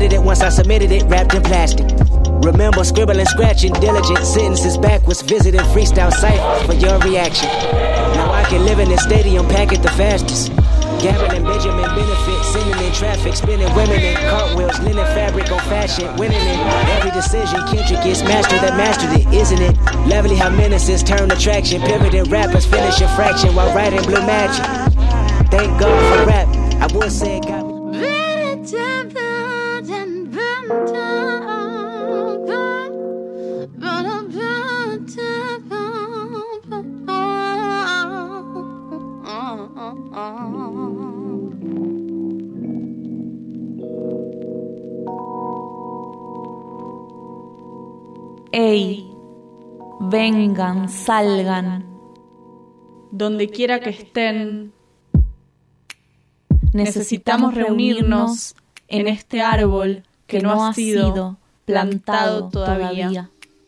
admitted it once I submitted it, wrapped in plastic. Remember scribbling, scratching, diligent sentences backwards, visiting freestyle ciphers for your reaction. Now I can live in this stadium, pack it the fastest. Gambling, Benjamin benefit, sending in traffic, spinning women in cartwheels, linen fabric on fashion, winning in every decision. Kendrick gets mastered that mastered it, isn't it? Lovely how menaces turn attraction, pivoting rappers finish a fraction while writing blue magic. Thank God for rap. I would say it got me. Ey, vengan, salgan. Donde quiera que estén, necesitamos reunirnos en este árbol que no ha sido plantado todavía.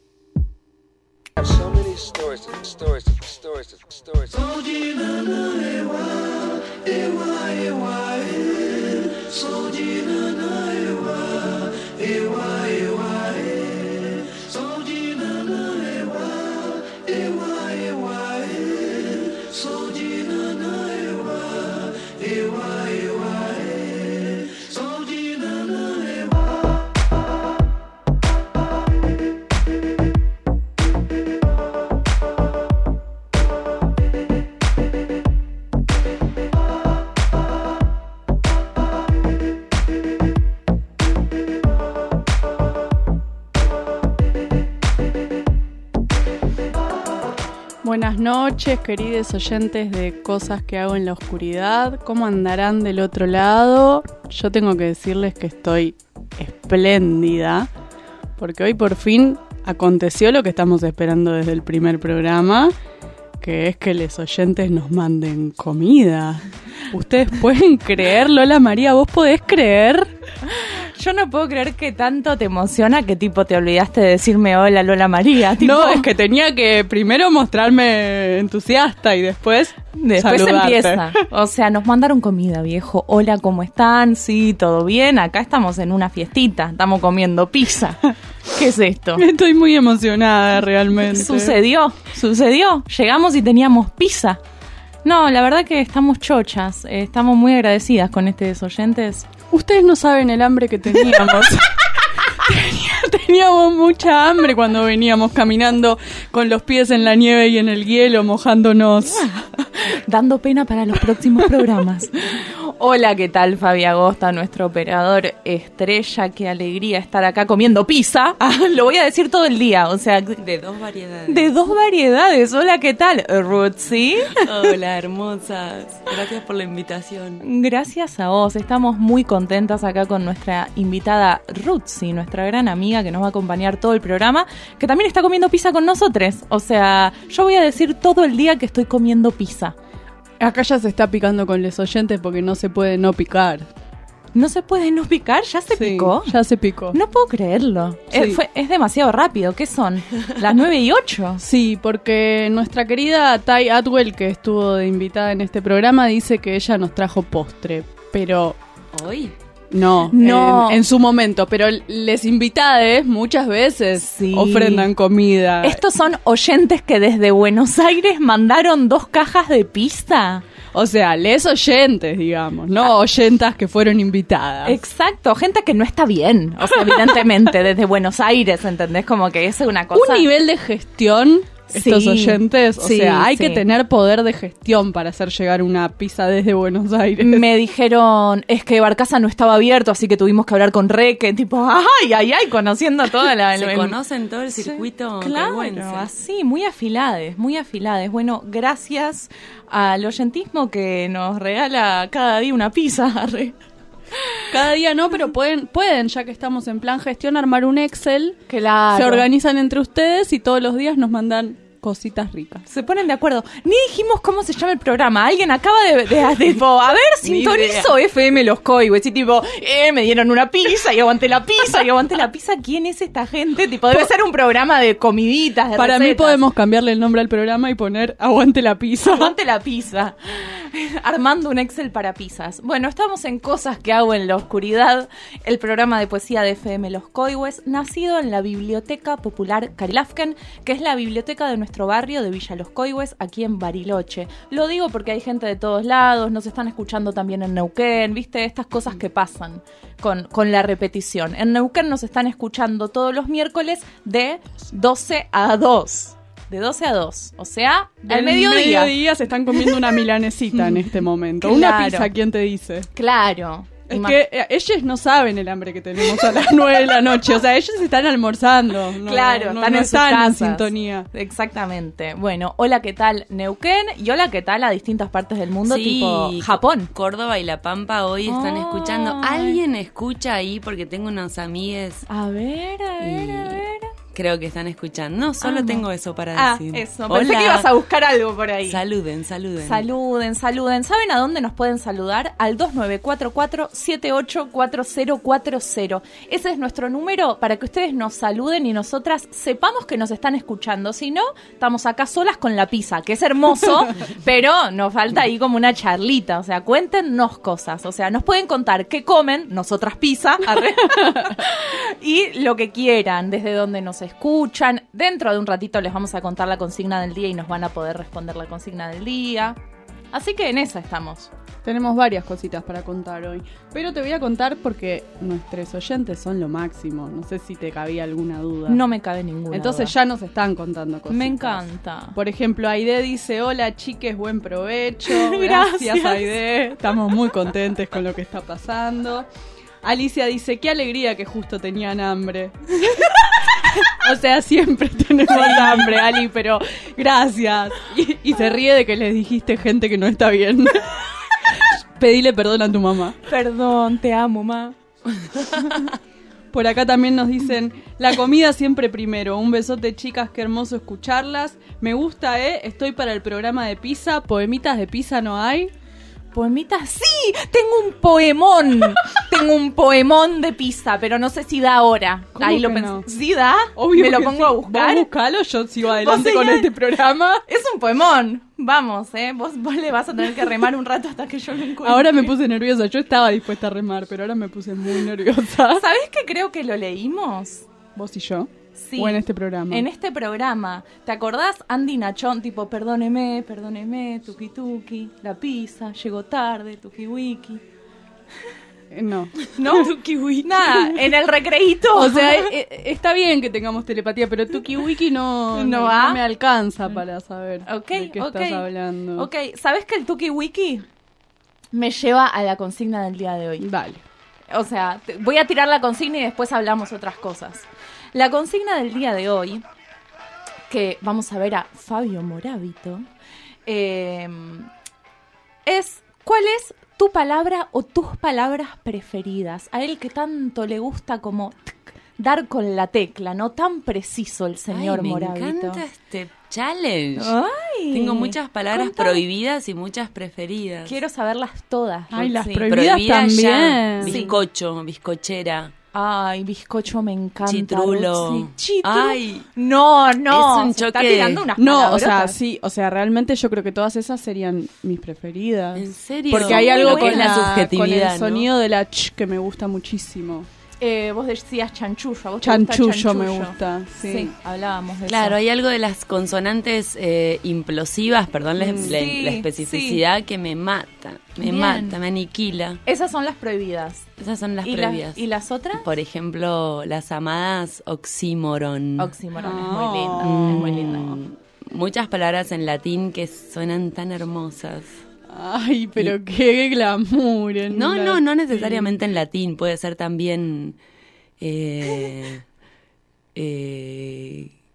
Buenas noches, queridos oyentes de Cosas que hago en la oscuridad. ¿Cómo andarán del otro lado? Yo tengo que decirles que estoy espléndida, porque hoy por fin aconteció lo que estamos esperando desde el primer programa, que es que los oyentes nos manden comida. ¿Ustedes pueden creer? Lola María, ¿vos podés creer? Yo no puedo creer que tanto te emociona que tipo te olvidaste de decirme hola Lola María. Tipo, no, es que tenía que primero mostrarme entusiasta y después saludarte. Empieza. O sea, nos mandaron comida, viejo. Hola, ¿cómo están? Sí, ¿todo bien? Acá estamos en una fiestita, estamos comiendo pizza. ¿Qué es esto? Estoy muy emocionada realmente. Sucedió. Llegamos y teníamos pizza. No, la verdad que estamos chochas. Estamos muy agradecidas con estos oyentes. Ustedes no saben el hambre que teníamos. Teníamos mucha hambre cuando veníamos caminando con los pies en la nieve y en el hielo, mojándonos. Dando pena para los próximos programas. Hola, ¿qué tal? Fabi Agosta, nuestro operador estrella. Qué alegría estar acá comiendo pizza. Lo voy a decir todo el día, o sea... De dos variedades. De dos variedades. Hola, ¿qué tal? Rutsy. Hola, hermosas. Gracias por la invitación. Gracias a vos. Estamos muy contentas acá con nuestra invitada Rutsy, nuestra gran amiga que nos va a acompañar todo el programa, que también está comiendo pizza con nosotros. O sea, yo voy a decir todo el día que estoy comiendo pizza. Acá ya se está picando con los oyentes porque no se puede no picar. ¿No se puede no picar? ¿Ya se picó? Ya se picó. No puedo creerlo. Sí. Es demasiado rápido. ¿Qué son? ¿Las 9:08? Sí, porque nuestra querida Ty Atwell, que estuvo de invitada en este programa, dice que ella nos trajo postre. Pero... ¿Hoy? No. En su momento, pero les invitades muchas veces ofrendan comida. Estos son oyentes que desde Buenos Aires mandaron 2 cajas de pizza. O sea, les oyentes, digamos, no oyentas que fueron invitadas. Exacto, gente que no está bien. O sea, evidentemente, desde Buenos Aires, ¿entendés? Como que es una cosa... Un nivel de gestión... Estos oyentes, o sea, hay que tener poder de gestión para hacer llegar una pizza desde Buenos Aires. Me dijeron, es que Barcaza no estaba abierto, así que tuvimos que hablar con Reque, tipo, ay, conociendo toda la... Se conocen todo el circuito. Claro, así, muy afilades. Bueno, gracias al oyentismo que nos regala cada día una pizza. Cada día no, pero pueden, ya que estamos en plan gestión, armar un Excel. Claro. Se organizan entre ustedes y todos los días nos mandan cositas ricas. Se ponen de acuerdo. Ni dijimos cómo se llama el programa. Alguien acaba de tipo, a ver, sintonizo FM Los Coihues. Y tipo, me dieron una pizza y aguanté la pizza y aguanté la pizza. ¿Quién es esta gente? Tipo, debe ser un programa de comiditas, de Para recetas. mí podemos cambiarle el nombre al programa y poner Aguante la pizza. Aguante la pizza. Armando un Excel para pizzas. Bueno, estamos en Cosas que hago en la oscuridad, el programa de poesía de FM Los Coihues, nacido en la Biblioteca Popular Carilafken, que es la biblioteca de nuestro barrio de Villa Los Coihues, aquí en Bariloche. Lo digo porque hay gente de todos lados, nos están escuchando también en Neuquén, ¿viste? Estas cosas que pasan con la repetición. En Neuquén nos están escuchando todos los miércoles de 12 a 2. De 12 a 2, o sea, al mediodía. Se están comiendo una milanesita en este momento. Claro. Una pizza, ¿quién te dice? Claro. Es que ellos no saben el hambre que tenemos a las 9 de la noche. O sea, ellos están almorzando. Claro, están en sus están en casas. sintonía. Exactamente. Bueno, hola, ¿qué tal Neuquén? Y hola, ¿qué tal a distintas partes del mundo, Sí, tipo Japón? Córdoba y La Pampa hoy están Ay. escuchando. ¿Alguien escucha ahí? Porque tengo unos amigues, A ver, creo que están escuchando. No, solo no. tengo eso para decir. Eso. Hola. Pensé que ibas a buscar algo por ahí. Saluden. Saluden. ¿Saben a dónde nos pueden saludar? Al 2944-784040. Ese es nuestro número para que ustedes nos saluden y nosotras sepamos que nos están escuchando. Si no, estamos acá solas con la pizza, que es hermoso, pero nos falta ahí como una charlita. O sea, cuéntenos cosas. O sea, nos pueden contar qué comen, nosotras pizza, arre, y lo que quieran, desde donde nos escuchan. Dentro de un ratito les vamos a contar la consigna del día y nos van a poder responder la consigna del día. Así que en esa estamos. Tenemos varias cositas para contar hoy. Pero te voy a contar porque nuestros oyentes son lo máximo. No sé si te cabía alguna duda. No me cabe ninguna Entonces duda. ya nos están contando cosas. Me encanta. Por ejemplo, Aide dice, hola chiques, buen provecho. Gracias. Aide. Estamos muy contentes con lo que está pasando. Alicia dice, qué alegría que justo tenían hambre. O sea, siempre tenemos hambre, Ali, pero gracias. Y se ríe de que les dijiste gente que no está bien. Pedile perdón a tu mamá. Perdón, te amo, ma. Por acá también nos dicen, la comida siempre primero. Un besote, chicas, qué hermoso escucharlas. Me gusta, estoy para el programa de pizza. ¿Poemitas de pizza no hay? ¿Poemitas? ¡Sí! Tengo un poemón. Tengo un poemón de pizza, pero no sé si da ahora. ¿Cómo Ahí lo que pensé. no? ¿Sí da? Obvio ¿Me lo que pongo sí. a buscar? Vos buscalo, yo sigo adelante Vos con seguí. este programa. Es un poemón. Vamos, Vos le vas a tener que remar un rato hasta que yo lo encuentre. Ahora me puse nerviosa. Yo estaba dispuesta a remar, pero ahora me puse muy nerviosa. ¿Sabés que creo que lo leímos? ¿Vos y yo? Sí. ¿O en este programa? En este programa. ¿Te acordás? Andy Nachón, tipo, perdóneme, tuki tuki, la pizza, llegó tarde, tuki wiki. No. ¿No? Nada, en el recreíto. O sea, está bien que tengamos telepatía, pero Tuki Wiki no me alcanza para saber de qué estás hablando. Ok, ¿sabes que el tuki wiki me lleva a la consigna del día de hoy? Dale. O sea, voy a tirar la consigna y después hablamos otras cosas. La consigna del día de hoy, que vamos a ver a Fabio Moravito, es ¿cuál es tu palabra o tus palabras preferidas? A él que tanto le gusta como dar con la tecla, ¿no? Tan preciso el señor Moravito. Me encanta este challenge. Ay, Tengo muchas palabras contame. prohibidas y muchas preferidas. Quiero saberlas todas. Ay, las Roxy. prohibidas Prohibida también. ya. Sí. Bizcocho, bizcochera. Ay, bizcocho me encanta. Chitrulo. Roxy. Chitrulo. Ay. No. Es un se está choque tirando unas No, o palabrotas. sea, sí, o sea, realmente yo creo que todas esas serían mis preferidas. ¿En serio? Porque hay algo Muy con, buena. con subjetividad, el ¿no? sonido de la ch que me gusta muchísimo. Vos decías chanchullo. ¿A vos te gusta Chanchullo me gusta, sí. Sí, hablábamos de Claro, eso. hay algo de las consonantes implosivas, perdón la especificidad, que me mata, Bien. me aniquila. Esas son las prohibidas. Esas son las ¿Y, prohibidas. ¿Y las otras? Por ejemplo, las amadas oxímoron. Oxímoron, es muy linda. Muchas palabras en latín que suenan tan hermosas. Ay, pero qué glamour. No necesariamente en latín, puede ser también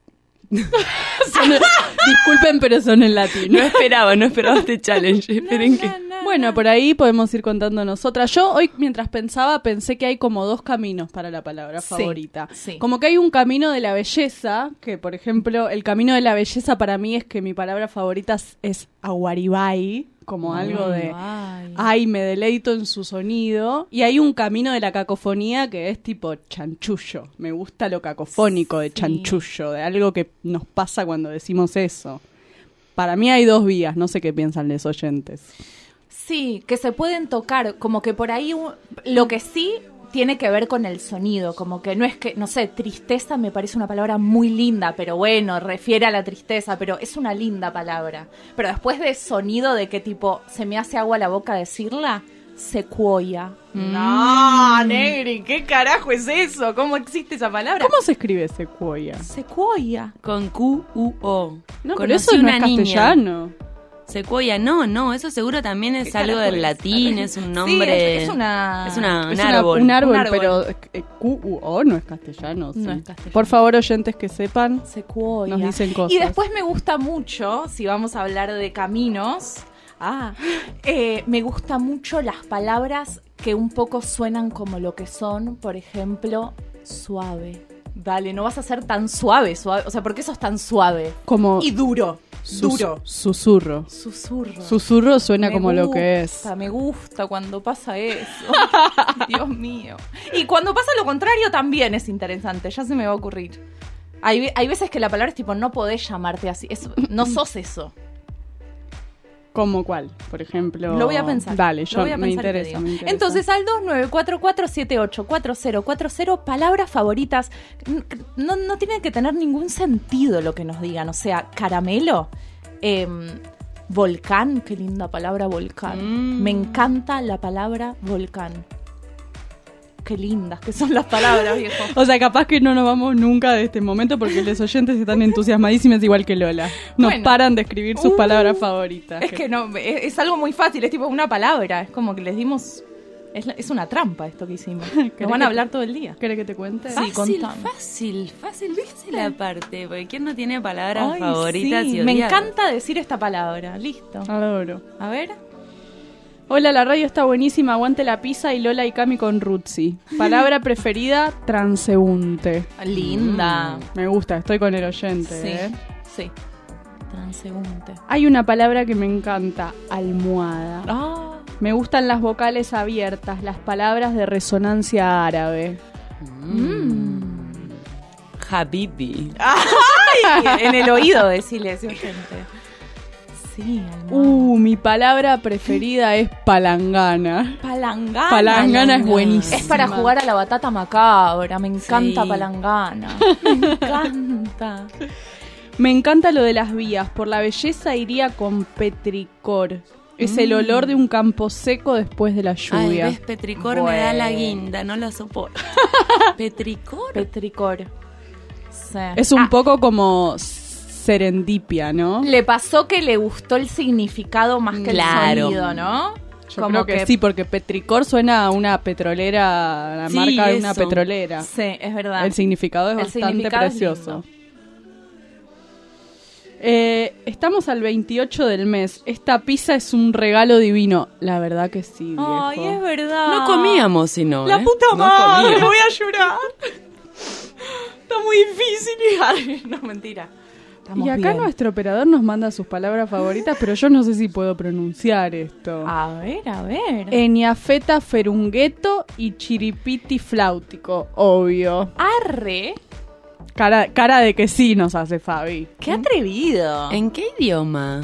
Disculpen, pero son en latín. No esperaba este challenge. Esperen que... Bueno, por ahí podemos ir contando nosotras. Yo hoy, mientras pensé que hay como 2 caminos para la palabra favorita. Sí. Como que hay un camino de la belleza, que por ejemplo, el camino de la belleza para mí es que mi palabra favorita es aguaribay, como algo de, ay, me deleito en su sonido. Y hay un camino de la cacofonía que es tipo chanchullo. Me gusta lo cacofónico de chanchullo, de algo que nos pasa cuando decimos eso. Para mí hay 2 vías, no sé qué piensan los oyentes. Sí, que se pueden tocar, como que por ahí lo que sí tiene que ver con el sonido, como que no es que, no sé, tristeza me parece una palabra muy linda, pero bueno, refiere a la tristeza, pero es una linda palabra. Pero después de sonido de que tipo, se me hace agua la boca decirla, secuoya. No, Negri, ¿qué carajo es eso? ¿Cómo existe esa palabra? ¿Cómo se escribe secuoya? Secuoya. Con Q-U-O. No, pero eso no es castellano. Secuoya, no, eso seguro también es algo del latín, es un nombre. Sí, es un árbol. Un árbol, pero Q-U-O no es castellano. Sí. No es castellano. Por favor, oyentes que sepan, secuoya. Nos dicen cosas. Y después me gusta mucho, si vamos a hablar de caminos, me gusta mucho las palabras que un poco suenan como lo que son, por ejemplo, suave. Dale, no vas a ser tan suave, o sea, ¿por qué sos tan suave? Como y duro. Susurro. Susurro. Susurro suena como lo que es. Me gusta cuando pasa eso. Dios mío. Y cuando pasa lo contrario también es interesante. Ya se me va a ocurrir. Hay veces que la palabra es tipo, no podés llamarte así. No sos eso. ¿Cómo cuál? Por ejemplo... Lo voy a pensar. Dale, me interesa. Entonces, al 2944784040, palabras favoritas. No tienen que tener ningún sentido lo que nos digan. O sea, caramelo, volcán, qué linda palabra volcán. Me encanta la palabra volcán. Qué lindas que son las palabras, viejo. O sea, capaz que no nos vamos nunca de este momento porque los oyentes están entusiasmadísimos igual que Lola. No paran de escribir sus palabras favoritas. Es que no, es algo muy fácil, es tipo una palabra. Es como que les dimos... Es una trampa esto que hicimos. Nos van a hablar todo el día. ¿Querés que te cuente? Sí, fácil. ¿Viste la parte? Porque ¿quién no tiene palabras favoritas y odiadas? Me encanta decir esta palabra. Listo. Adoro. A ver... Hola, la radio está buenísima, aguante la pizza y Lola y Cami con Rutsi. Palabra preferida, transeúnte. Linda. Me gusta, estoy con el oyente. Sí. Transeúnte. Hay una palabra que me encanta, almohada. Me gustan las vocales abiertas, las palabras de resonancia árabe. Habibi. ¡Ay! En el oído, decirle ese oyente. Sí, mi palabra preferida es palangana. Palangana es buenísima. Es para jugar a la batata macabra. Me encanta palangana. Me encanta. Me encanta lo de las vías. Por la belleza iría con petricor. Es el olor de un campo seco después de la lluvia. Ay, ves, petricor me da la guinda, no la soporto. ¿Petricor? Petricor. Sí. Es un poco como... serendipia, ¿no? Le pasó que le gustó el significado más que el sonido, ¿no? Yo creo que sí, porque petricor suena a una petrolera, la marca de una petrolera. Sí, es verdad. El significado es bastante precioso. Estamos al 28 del mes. Esta pizza es un regalo divino. La verdad que sí, viejo. Ay, es verdad. No comíamos, sino. La puta madre, voy a llorar. Está muy difícil. Ay, no, mentira. Y acá nuestro operador nos manda sus palabras favoritas, pero yo no sé si puedo pronunciar esto. A ver. Eniafeta ferungueto y chiripiti flautico, obvio. Arre. Cara de que sí nos hace Fabi. ¡Qué atrevido! ¿En qué idioma?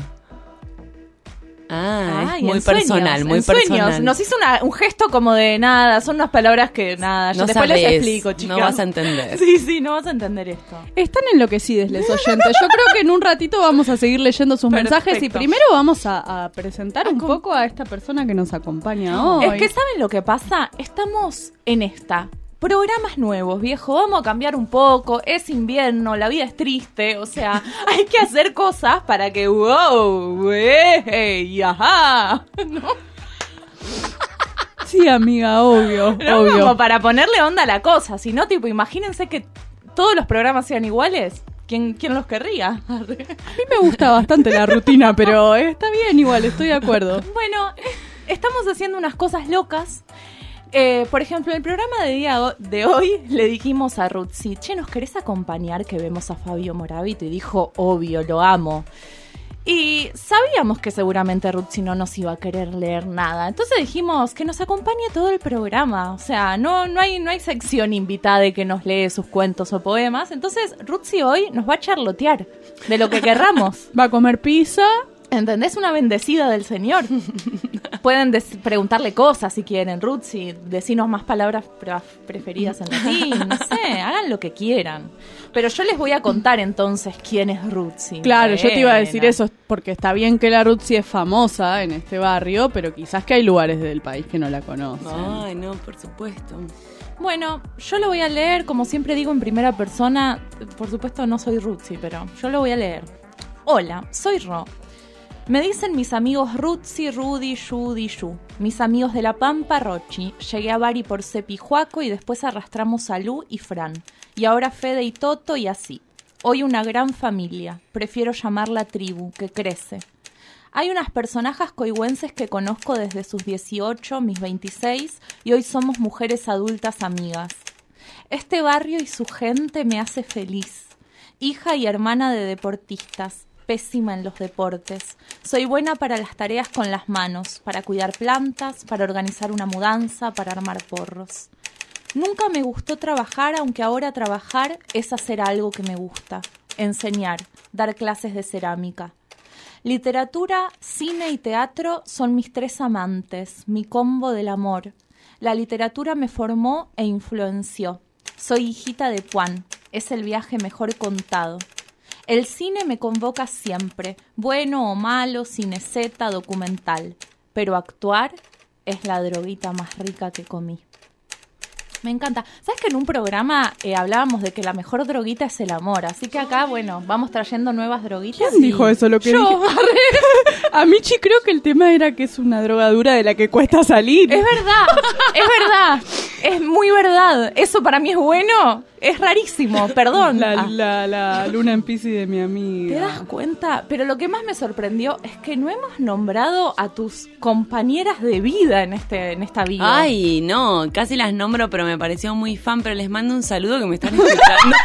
Es muy personal, muy personal. Nos hizo un gesto como de nada, son unas palabras que nada, yo después les explico, chicas. No vas a entender. Sí, no vas a entender esto. Están enloquecidos los oyentes. Yo creo que en un ratito vamos a seguir leyendo sus mensajes y primero vamos a presentar un poco a esta persona que nos acompaña hoy. Es que ¿saben lo que pasa? Estamos en programas nuevos, viejo, vamos a cambiar un poco, es invierno, la vida es triste, o sea, hay que hacer cosas para que ajá, ¿no? Sí, amiga, obvio. Como para ponerle onda a la cosa, si no, tipo, imagínense que todos los programas sean iguales. ¿Quién los querría? A mí me gusta bastante la rutina, pero está bien igual, estoy de acuerdo. Bueno, estamos haciendo unas cosas locas. Por ejemplo, en el programa de hoy le dijimos a Rutzi, che, ¿nos querés acompañar que vemos a Fabio Moravito? Y dijo, obvio, lo amo. Y sabíamos que seguramente Rutzi no nos iba a querer leer nada. Entonces dijimos que nos acompañe todo el programa. O sea, no hay sección invitada de que nos lee sus cuentos o poemas. Entonces Rutzi hoy nos va a charlotear de lo que querramos. Va a comer pizza. ¿Entendés? Una bendecida del Señor. Pueden preguntarle cosas si quieren, Rutzi, decinos más palabras preferidas en latín, no sé, hagan lo que quieran. Pero yo les voy a contar entonces quién es Rutzi. Claro, yo te iba a decir eso, porque está bien que la Rutzi es famosa en este barrio, pero quizás que hay lugares del país que no la conocen. Ay, no, por supuesto. Bueno, yo lo voy a leer, como siempre digo, en primera persona. Por supuesto no soy Rutzi, pero yo lo voy a leer. Hola, soy Ro. Me dicen mis amigos Rutzi, Rudy, Judy, Yu. Mis amigos de La Pampa, Rochi. Llegué a Bari por Cepi y Juaco y después arrastramos a Lu y Fran. Y ahora Fede y Toto y así. Hoy una gran familia. Prefiero llamarla tribu, que crece. Hay unas personajes coihuenses que conozco desde sus 18, mis 26, y hoy somos mujeres adultas amigas. Este barrio y su gente me hace feliz. Hija y hermana de deportistas. Pésima en los deportes. Soy buena para las tareas con las manos, para cuidar plantas, para organizar una mudanza, para armar porros. Nunca me gustó trabajar, aunque ahora trabajar es hacer algo que me gusta. Enseñar, dar clases de cerámica. Literatura, cine y teatro son mis tres amantes, mi combo del amor. La literatura me formó e influenció. Soy hijita de Juan, es el viaje mejor contado. El cine me convoca siempre, bueno o malo, cineceta, documental. Pero actuar es la droguita más rica que comí. Me encanta. ¿Sabes que en un programa hablábamos de que la mejor droguita es el amor? Así que acá, bueno, vamos trayendo nuevas droguitas. ¿Quién dijo eso? Lo que yo. Dije. A Michi creo que el tema era que es una drogadura de la que cuesta salir. Es verdad. Es muy verdad. Eso para mí es bueno. Es rarísimo, perdón. La luna en Piscis de mi amiga. ¿Te das cuenta? Pero lo que más me sorprendió es que no hemos nombrado a tus compañeras de vida en esta vida. Ay, no, casi las nombro, pero me pareció muy fan, pero les mando un saludo que me están escuchando.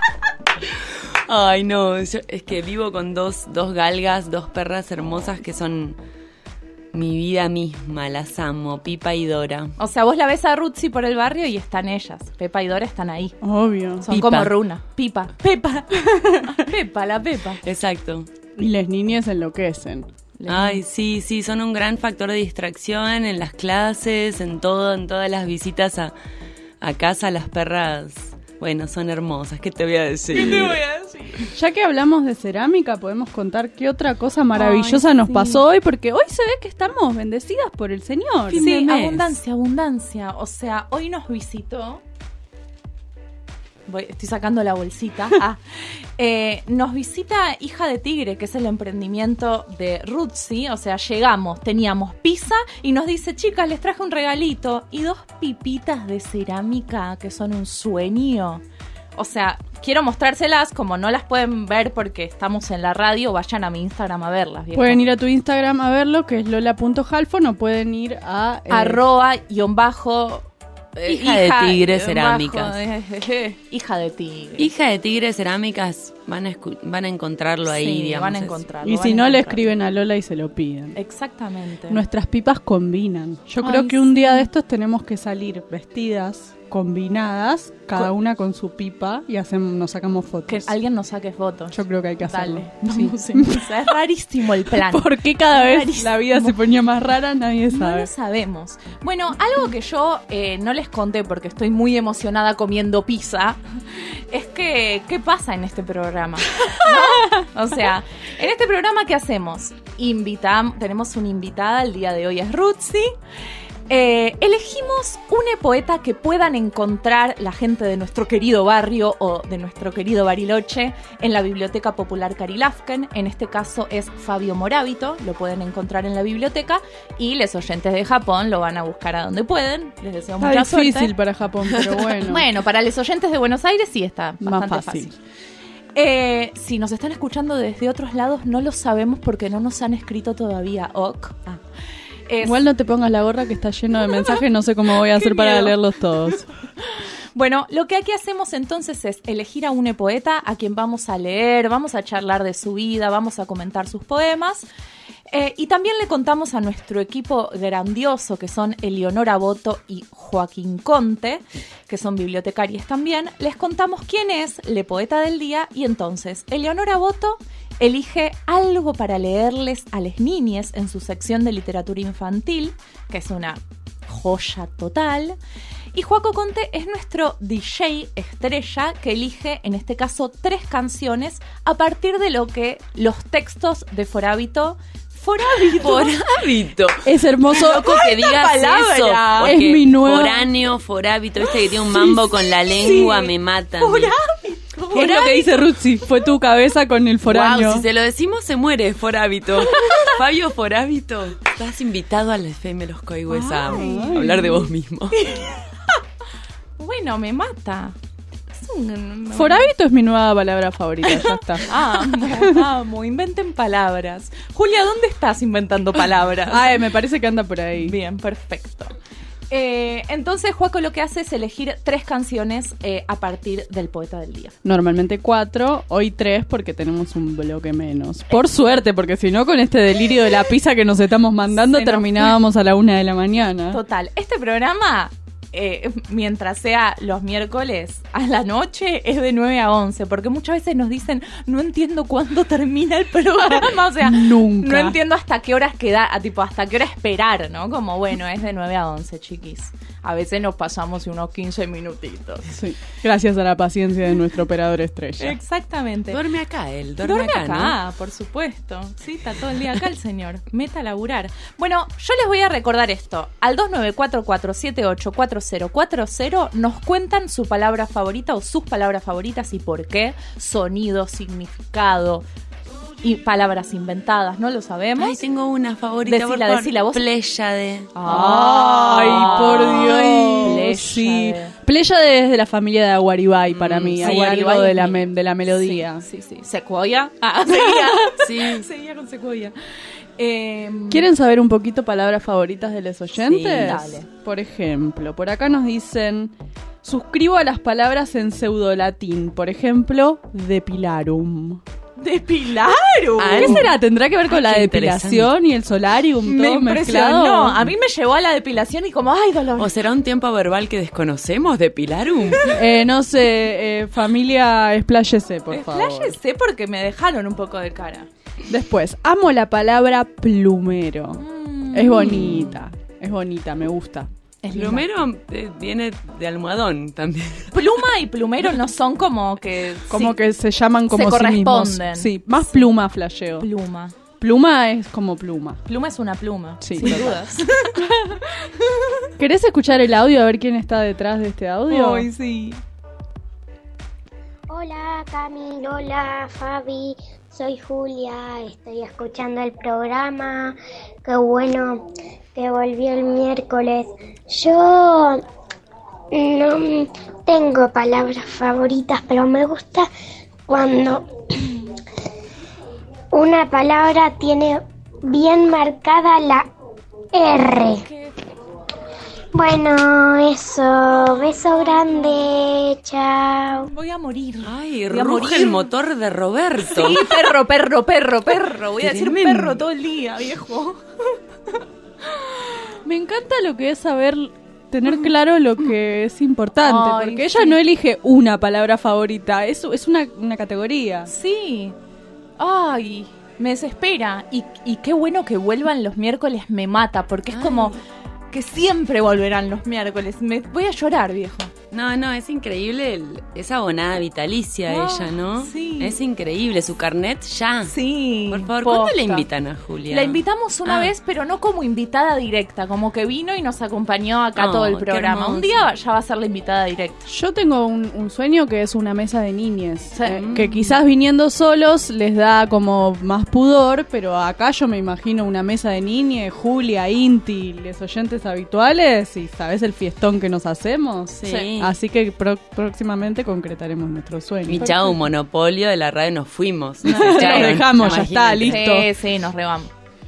Ay, no, es que vivo con dos galgas, dos perras hermosas que son mi vida misma, las amo, Pipa y Dora. O sea, vos la ves a Rutzi por el barrio y están ellas. Pepa y Dora están ahí. Obvio. Son Pipa. como Runa. Pipa. Pepa, la Pepa. Exacto. Y las niñas enloquecen. Ay, sí, son un gran factor de distracción en las clases, en todas las visitas a casa, las perras, bueno, son hermosas, ¿qué te voy a decir? Ya que hablamos de cerámica, podemos contar qué otra cosa maravillosa nos pasó hoy, porque hoy se ve que estamos bendecidas por el Señor. Sí, abundancia. O sea, hoy nos visitó... Estoy sacando la bolsita. Nos visita Hija de Tigre, que es el emprendimiento de Rutzi. O sea, llegamos, teníamos pizza y nos dice, chicas, les traje un regalito y 2 pipitas de cerámica que son un sueño. O sea, quiero mostrárselas, como no las pueden ver porque estamos en la radio, vayan a mi Instagram a verlas. ¿Viejo? Pueden ir a tu Instagram a verlo, que es lola.halfon, o pueden ir a... Hija de Tigre Cerámicas. Hija de Tigre. Hija de Tigre Cerámicas, van a encontrarlo ahí, sí, digamos. Van a encontrarlo. Y si no, le escriben a Lola y se lo piden. Exactamente. Nuestras pipas combinan. Yo creo que un día de estos tenemos que salir vestidas, combinadas, cada una con su pipa, y nos sacamos fotos. Que alguien nos saque fotos. Yo creo que hay que hacerlo. Dale, sí. Es rarísimo el plan. ¿Por qué cada vez la vida se ponía más rara? Nadie sabe. No lo sabemos. Bueno, algo que yo no les conté porque estoy muy emocionada comiendo pizza, es que, ¿qué pasa en este programa? ¿No? O sea, en este programa, ¿qué hacemos? Tenemos una invitada, el día de hoy es Rutzi. Elegimos una poeta que puedan encontrar la gente de nuestro querido barrio o de nuestro querido Bariloche en la Biblioteca Popular Carilafken. En este caso es Fabio Moravito, lo pueden encontrar en la biblioteca, y los oyentes de Japón lo van a buscar a donde pueden. Les deseo mucha suerte. Está difícil para Japón, pero bueno. Bueno, para los oyentes de Buenos Aires sí está bastante más fácil. Si nos están escuchando desde otros lados, no lo sabemos porque no nos han escrito todavía. Igual no te pongas la gorra que está lleno de mensajes, no sé cómo voy a hacer para leerlos todos. Bueno, lo que aquí hacemos entonces es elegir a un poeta a quien vamos a leer, vamos a charlar de su vida, vamos a comentar sus poemas. Y también le contamos a nuestro equipo grandioso, que son Eleonora Boto y Joaquín Conte, que son bibliotecarios también, les contamos quién es el poeta del día y entonces Eleonora Boto elige algo para leerles a las niñas en su sección de literatura infantil, que es una joya total. Y Joaco Conte es nuestro DJ estrella que elige, en este caso, 3 canciones a partir de lo que los textos de Forábito. Es hermoso. Loco que digas eso. Es mi nuevo. Foráneo, forábito, este que tiene un mambo con la lengua, me mata. Es lo que dice Ruzzi, fue tu cabeza con el foráneo. Wow, si se lo decimos se muere Forábito. Fabio Forábito, estás invitado a la FM Los Coigües a hablar de vos mismo. Bueno, me mata. Forábito es mi nueva palabra favorita, ya está. Amo, inventen palabras. Julia, ¿dónde estás inventando palabras? Me parece que anda por ahí. Bien, perfecto. Entonces, Joaco lo que hace es elegir 3 canciones a partir del poeta del día. Normalmente 4, hoy 3 porque tenemos un bloque menos. Por suerte, porque si no, con este delirio de la pizza que nos estamos mandando, terminábamos a la 1 de la mañana. Total, este programa... mientras sea los miércoles a la noche es de 9 a 11, porque muchas veces nos dicen no entiendo cuándo termina el programa, o sea, nunca. No entiendo hasta qué horas hasta qué hora esperar, ¿no? Como bueno, es de 9 a 11, chiquis. A veces nos pasamos unos 15 minutitos. Sí, gracias a la paciencia de nuestro operador estrella. Exactamente. Duerme acá él, duerme acá, ¿no? Por supuesto. Sí, está todo el día acá el señor. Meta a laburar. Bueno, yo les voy a recordar esto. Al 2944784040 nos cuentan su palabra favorita o sus palabras favoritas y por qué. Sonido, significado y palabras inventadas, no lo sabemos. Ay, tengo una favorita. Decila vos. Pléyade. Ay, por Dios. Pléyade. Sí. Pléyade es de la familia de Aguaribay para mí. Sí, Hay algo de la melodía. Sí. Sequoia. Sí. Seguía con Sequoia. ¿Quieren saber un poquito palabras favoritas de los oyentes? Sí, dale. Por ejemplo, por acá nos dicen: suscribo a las palabras en pseudolatín. Por ejemplo, depilarum. ¿Depilarum? ¿Qué será? ¿Tendrá que ver con la qué depilación y el solarium Me todo impresionó. mezclado? A mí me llevó a la depilación y como, ¡ay, dolor! ¿O será un tiempo verbal que desconocemos? ¿Depilarum? No sé, familia, expláyese, por favor. Expláyese porque me dejaron un poco de cara. Después, amo la palabra plumero. Es bonita, me gusta. Es linda. Plumero viene de almohadón también. Pluma y plumero no son como que... Como sí, que se llaman como se sí mismos. corresponden. Sí, más pluma flasheo. Pluma. Pluma es como pluma. Pluma es una pluma, Sí, sin total. dudas. ¿Querés escuchar el audio a ver quién está detrás de este audio? Ay, sí. Hola Cami, hola Fabi, soy Julia, estoy escuchando el programa, qué bueno que volvió el miércoles. Yo no tengo palabras favoritas, pero me gusta cuando una palabra tiene bien marcada la R. Bueno, eso, beso grande, chao. Voy a morir. Ay, Voy a ruge morir. el motor de Roberto. Sí, perro. Voy a decir Tremendo. perro todo el día, viejo. Me encanta lo que es saber tener claro lo que es importante, Ay, porque ella sí. no elige una palabra favorita, es una categoría. Sí. Ay, me desespera. Y qué bueno que vuelvan los miércoles, me mata, porque es como que siempre volverán los miércoles. Me voy a llorar, viejo. No, es increíble esa abonada vitalicia ella, ¿no? Sí. Es increíble, su carnet ya. Sí. Por favor, ¿cuándo posta. la invitan a Julia? La invitamos una Ah. vez, pero no como invitada directa, como que vino y nos acompañó acá Oh, todo el qué programa. hermoso. Un día ya va a ser la invitada directa. Yo tengo un sueño que es una mesa de niñes, Sí. que quizás viniendo solos les da como más pudor, pero acá yo me imagino una mesa de niñes, Julia, Inti, los oyentes habituales, y ¿sabés el fiestón que nos hacemos? Sí. Sí. Así que próximamente concretaremos nuestro sueño. Y chao, monopolio de la radio, nos fuimos. Ya nos dejamos, ya está, listo. Sí, nos revamos.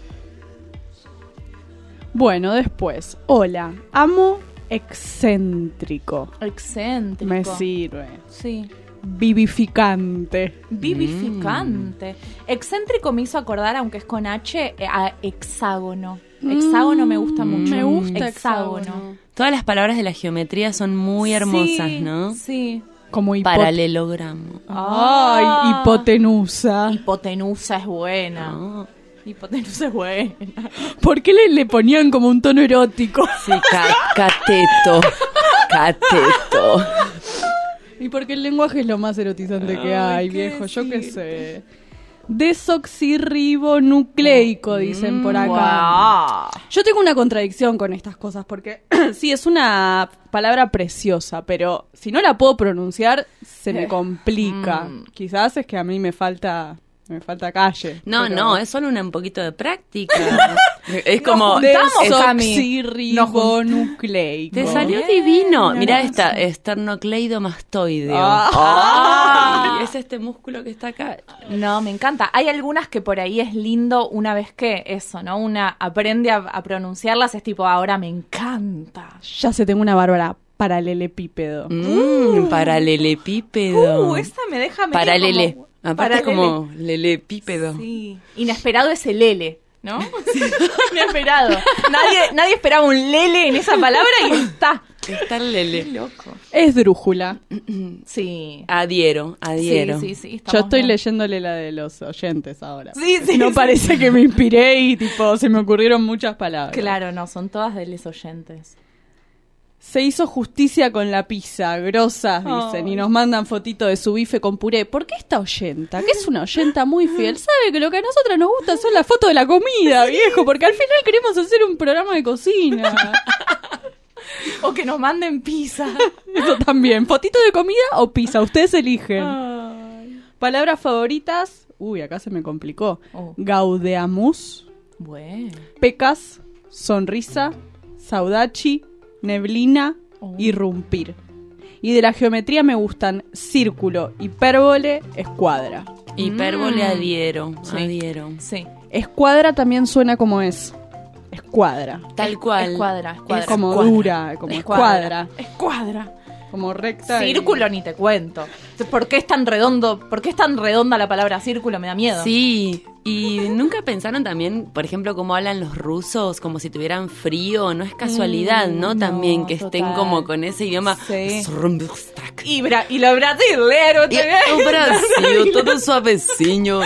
Bueno, después. Hola, amo excéntrico. Excéntrico. Me sirve. Sí. Vivificante. Vivificante. Excéntrico me hizo acordar, aunque es con H, a hexágono. Hexágono me gusta mucho. Me gusta hexágono. Todas las palabras de la geometría son muy hermosas, Sí, ¿no? Sí. Como Paralelogramo. Ay, hipotenusa. Hipotenusa es buena. No. Hipotenusa es buena. ¿Por qué le ponían como un tono erótico? Sí, cateto. Cateto. Y porque el lenguaje es lo más erotizante que hay, viejo, yo qué sé. Desoxirribonucleico, dicen por acá. Wow. Yo tengo una contradicción con estas cosas, porque sí, es una palabra preciosa, pero si no la puedo pronunciar, se me complica. Quizás es que a mí me falta calle. No, pero- no, es solo un poquito de práctica. Es como... Desoxirribonucleico. Te salió divino. Mirá esta, esternocleidomastoideo. Ay, es este músculo que está acá. No, me encanta. Hay algunas que por ahí es lindo una vez que eso, ¿no? Una aprende a pronunciarlas, es tipo, ahora me encanta. Ya se tengo una bárbara paralelepípedo. Paralelepípedo. Esa me deja medio Paralele. como- Aparte es paralele. como lelepípedo. Sí. Inesperado es el lele, ¿no? Inesperado. Nadie esperaba un lele en esa palabra y está. Está el lele. Loco. Esdrújula. Sí. Adhiero. Sí. Yo estamos estoy bien. leyéndole la de los oyentes ahora. Sí, No sí. parece que me inspiré y tipo se me ocurrieron muchas palabras. Claro, no, son todas de los oyentes. Se hizo justicia con la pizza, grosas, dicen, y nos mandan fotito de su bife con puré. ¿Por qué esta oyenta, que es una oyenta muy fiel, sabe que lo que a nosotras nos gusta son las fotos de la comida, viejo? Porque al final queremos hacer un programa de cocina. O que nos manden pizza. Eso también. ¿Fotito de comida o pizza? Ustedes eligen. Palabras favoritas. Uy, acá se me complicó. Oh. Gaudeamus, Bueno. pecas, sonrisa, saudachi, neblina, irrumpir. Y de la geometría me gustan círculo, hipérbole, escuadra. Hipérbole adhiero. Sí. Adhiero. Sí. Escuadra también suena como es. Escuadra. Tal cual. Escuadra. Es como Escuadra. dura, como escuadra. Escuadra. Como recta. y- Círculo ni te cuento. ¿Por qué es tan redondo? ¿Por qué es tan redonda la palabra círculo? Me da miedo. Sí, y nunca pensaron también, por ejemplo, cómo hablan los rusos, como si tuvieran frío, no es casualidad, ¿no? También que estén total. como con ese idioma. Sí. Zrumbustak. Y lo brasilero Y también. o Brasil, todo suaveciño,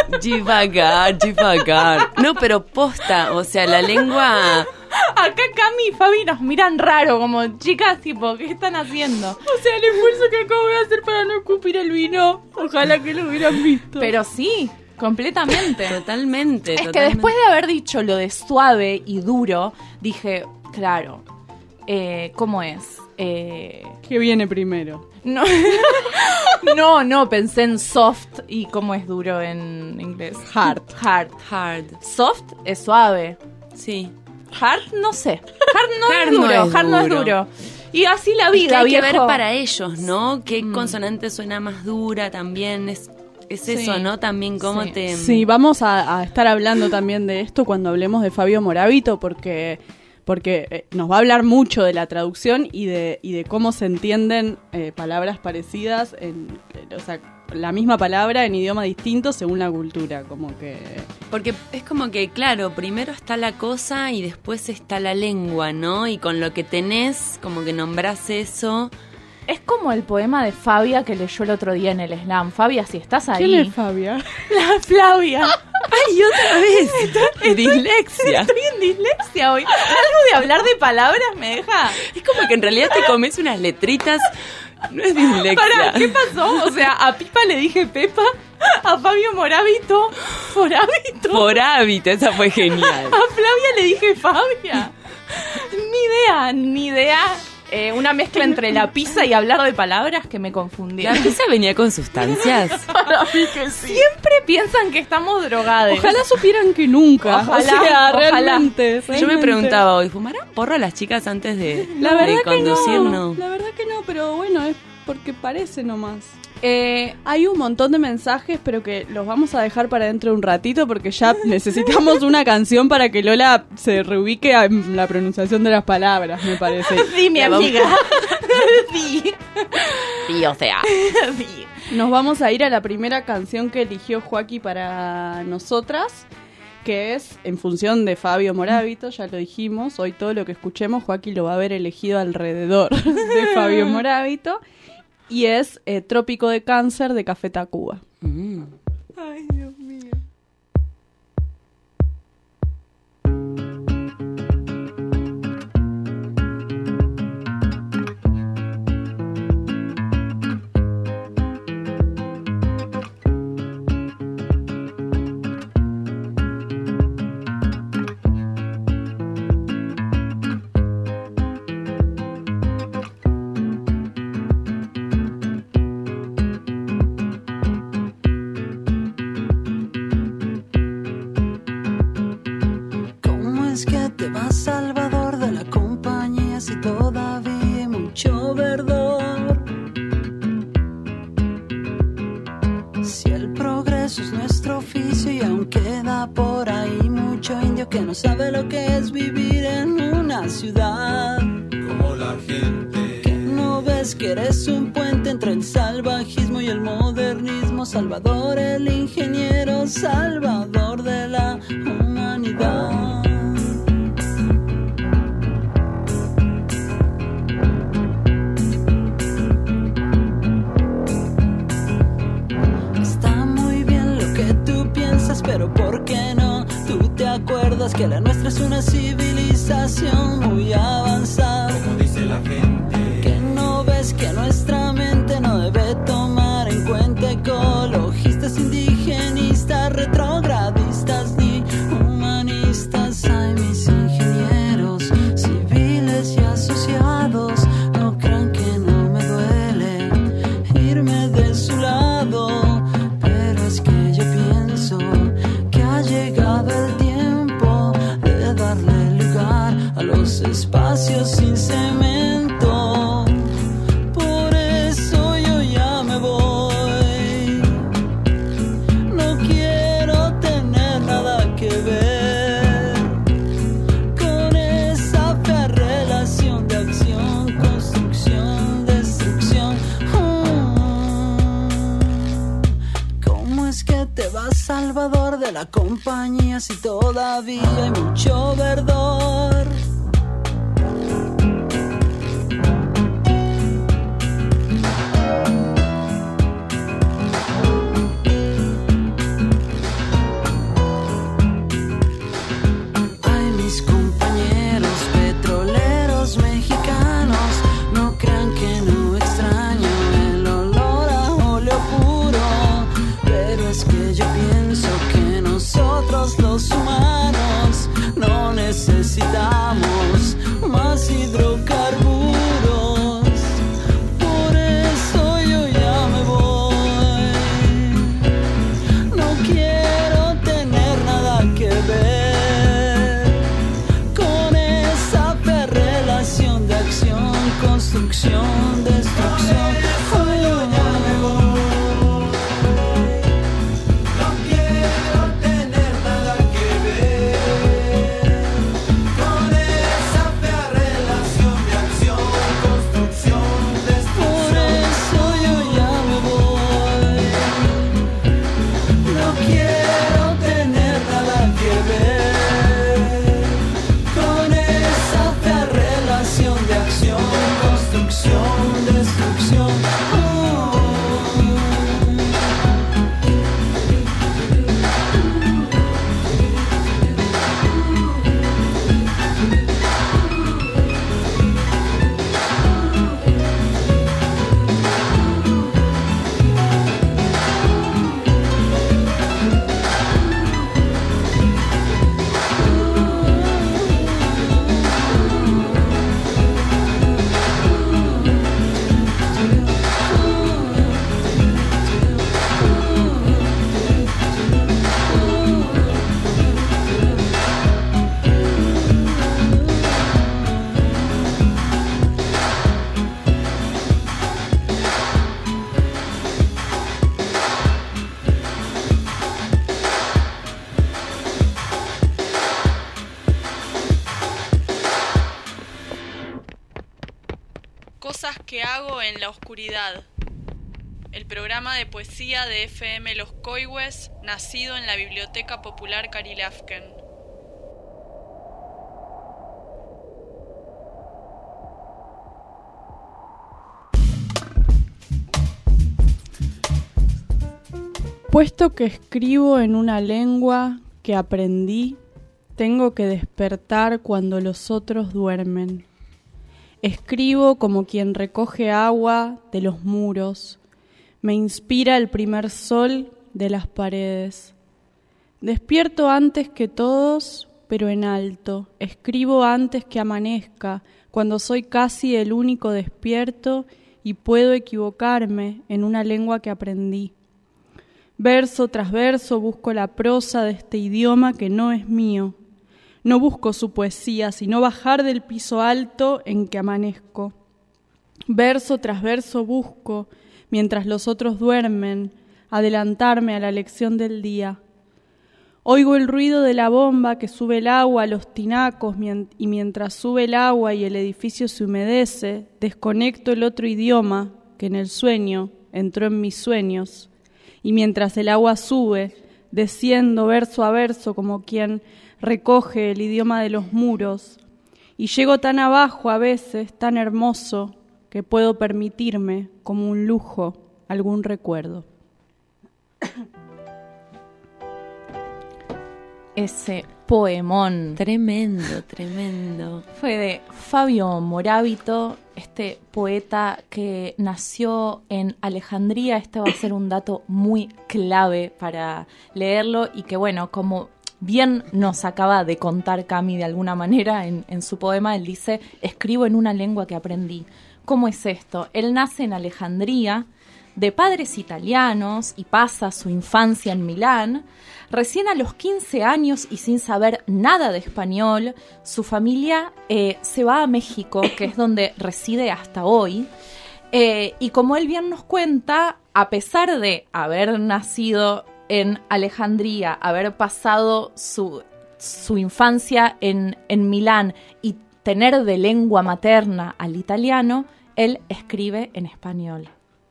devagar. No, pero posta, o sea, la lengua... Acá Cami y Fabi nos miran raro, como chicas, tipo, ¿qué están haciendo? O sea, el esfuerzo que acabo de hacer para no escupir el vino. Ojalá que lo hubieran visto. Pero sí, completamente. Totalmente. Es que después de haber dicho lo de suave y duro, dije, claro, ¿cómo es? ¿Qué viene primero? No. no, pensé en soft y cómo es duro en inglés. Hard. Hard, Soft es suave. sí. Hard no sé. Hard no Hard es no duro. es Hard no es duro. duro. Y así la Es vida, que hay viejo. que ver para ellos, ¿no? ¿Qué consonante suena más dura también? Es eso, ¿no? También cómo Sí. te... Sí, vamos a estar hablando también de esto cuando hablemos de Fabio Moravito, porque nos va a hablar mucho de la traducción y de cómo se entienden palabras parecidas, o sea, la misma palabra en idioma distinto según la cultura, como que... Porque es como que, claro, primero está la cosa y después está la lengua, ¿no? Y con lo que tenés, como que nombrás eso. Es como el poema de Fabia que leyó el otro día en el slam. Fabia, si estás ahí. ¿Quién es Fabia? La Flavia. ¡Ay, otra vez! Dislexia. Estoy en dislexia hoy. Algo de hablar de palabras me deja... Es como que en realidad te comes unas letritas. No es dislexia. Pará, ¿qué pasó? O sea, a Pipa le dije Pepa, a Fabio Moravito, Foravito. Por hábito, esa fue genial. A Flavia le dije Fabia. Ni idea. una mezcla entre la pizza y hablar de palabras que me confundieron. ¿La pizza venía con sustancias? Para mí que sí. Siempre piensan que estamos drogados. Ojalá supieran que nunca. Ojalá. Realmente. Yo me preguntaba hoy, ¿fumarán porro las chicas antes de conducir? No. La verdad que no, pero bueno, es porque parece nomás. Hay un montón de mensajes, pero que los vamos a dejar para dentro de un ratito porque ya necesitamos una canción para que Lola se reubique en la pronunciación de las palabras, me parece. Sí, mi amiga. Sí. Sí, o sea. Sí. Nos vamos a ir a la primera canción que eligió Joaquí para nosotras, que es en función de Fabio Moravito, ya lo dijimos. Hoy todo lo que escuchemos, Joaquí lo va a haber elegido alrededor de Fabio Moravito. Y es Trópico de Cáncer de Café Tacuba. Ay, Dios mío. Salvador de la compañía, si todavía hay mucho verdor. Si el progreso es nuestro oficio y aún queda por ahí mucho indio que no sabe lo que es vivir en una ciudad. Como la gente. Que no ves que eres un puente entre el salvajismo y el modernismo. Salvador el ingeniero, salvador de la humanidad. Pero ¿por qué no? Tú te acuerdas que la nuestra es una civilización muy avanzada. Como dice la gente. Que no ves que nuestra mente no debe tomar en cuenta ecologistas, indigenistas, retrogradistas ni humanistas. Ay, mis ingenieros civiles y asociados, no crean que no me duele irme de su lado. Pero es que yo pienso que ha llegado el tiempo de darle lugar a los espacios sin cemento. Por eso yo ya me voy. No quiero tener nada que ver con esa fea relación de acción, construcción, destrucción. ¿Cómo es que te vas, Salvador de la compañía, si todavía hay mucho verdor? Ay, mis compañeros petroleros mexicanos, no crean que no extraño el olor a óleo puro. Pero es que yo pienso que nosotros los humanos no necesitamos en la oscuridad. El programa de poesía de FM Los Coihues, nacido en la Biblioteca Popular Carilafken. Puesto que escribo en una lengua que aprendí, tengo que despertar cuando los otros duermen. Escribo como quien recoge agua de los muros. Me inspira el primer sol de las paredes. Despierto antes que todos, pero en alto. Escribo antes que amanezca, cuando soy casi el único despierto y puedo equivocarme en una lengua que aprendí. Verso tras verso busco la prosa de este idioma que no es mío. No busco su poesía, sino bajar del piso alto en que amanezco. Verso tras verso busco, mientras los otros duermen, adelantarme a la lección del día. Oigo el ruido de la bomba que sube el agua a los tinacos y mientras sube el agua y el edificio se humedece, desconecto el otro idioma que en el sueño entró en mis sueños. Y mientras el agua sube, desciendo verso a verso como quien recoge el idioma de los muros, y llego tan abajo a veces, tan hermoso, que puedo permitirme, como un lujo, algún recuerdo. Ese poemón. Tremendo, tremendo. Fue de Fabio Morábito, este poeta que nació en Alejandría. Este va a ser un dato muy clave para leerlo y que, bueno, como bien nos acaba de contar Cami de alguna manera en su poema, él dice: escribo en una lengua que aprendí. ¿Cómo es esto? Él nace en Alejandría, de padres italianos, y pasa su infancia en Milán. Recién a los 15 años y sin saber nada de español, su familia se va a México, que es donde reside hasta hoy. Y como él bien nos cuenta, a pesar de haber nacido en Alejandría, haber pasado su infancia en Milán y tener de lengua materna al italiano, él escribe en español.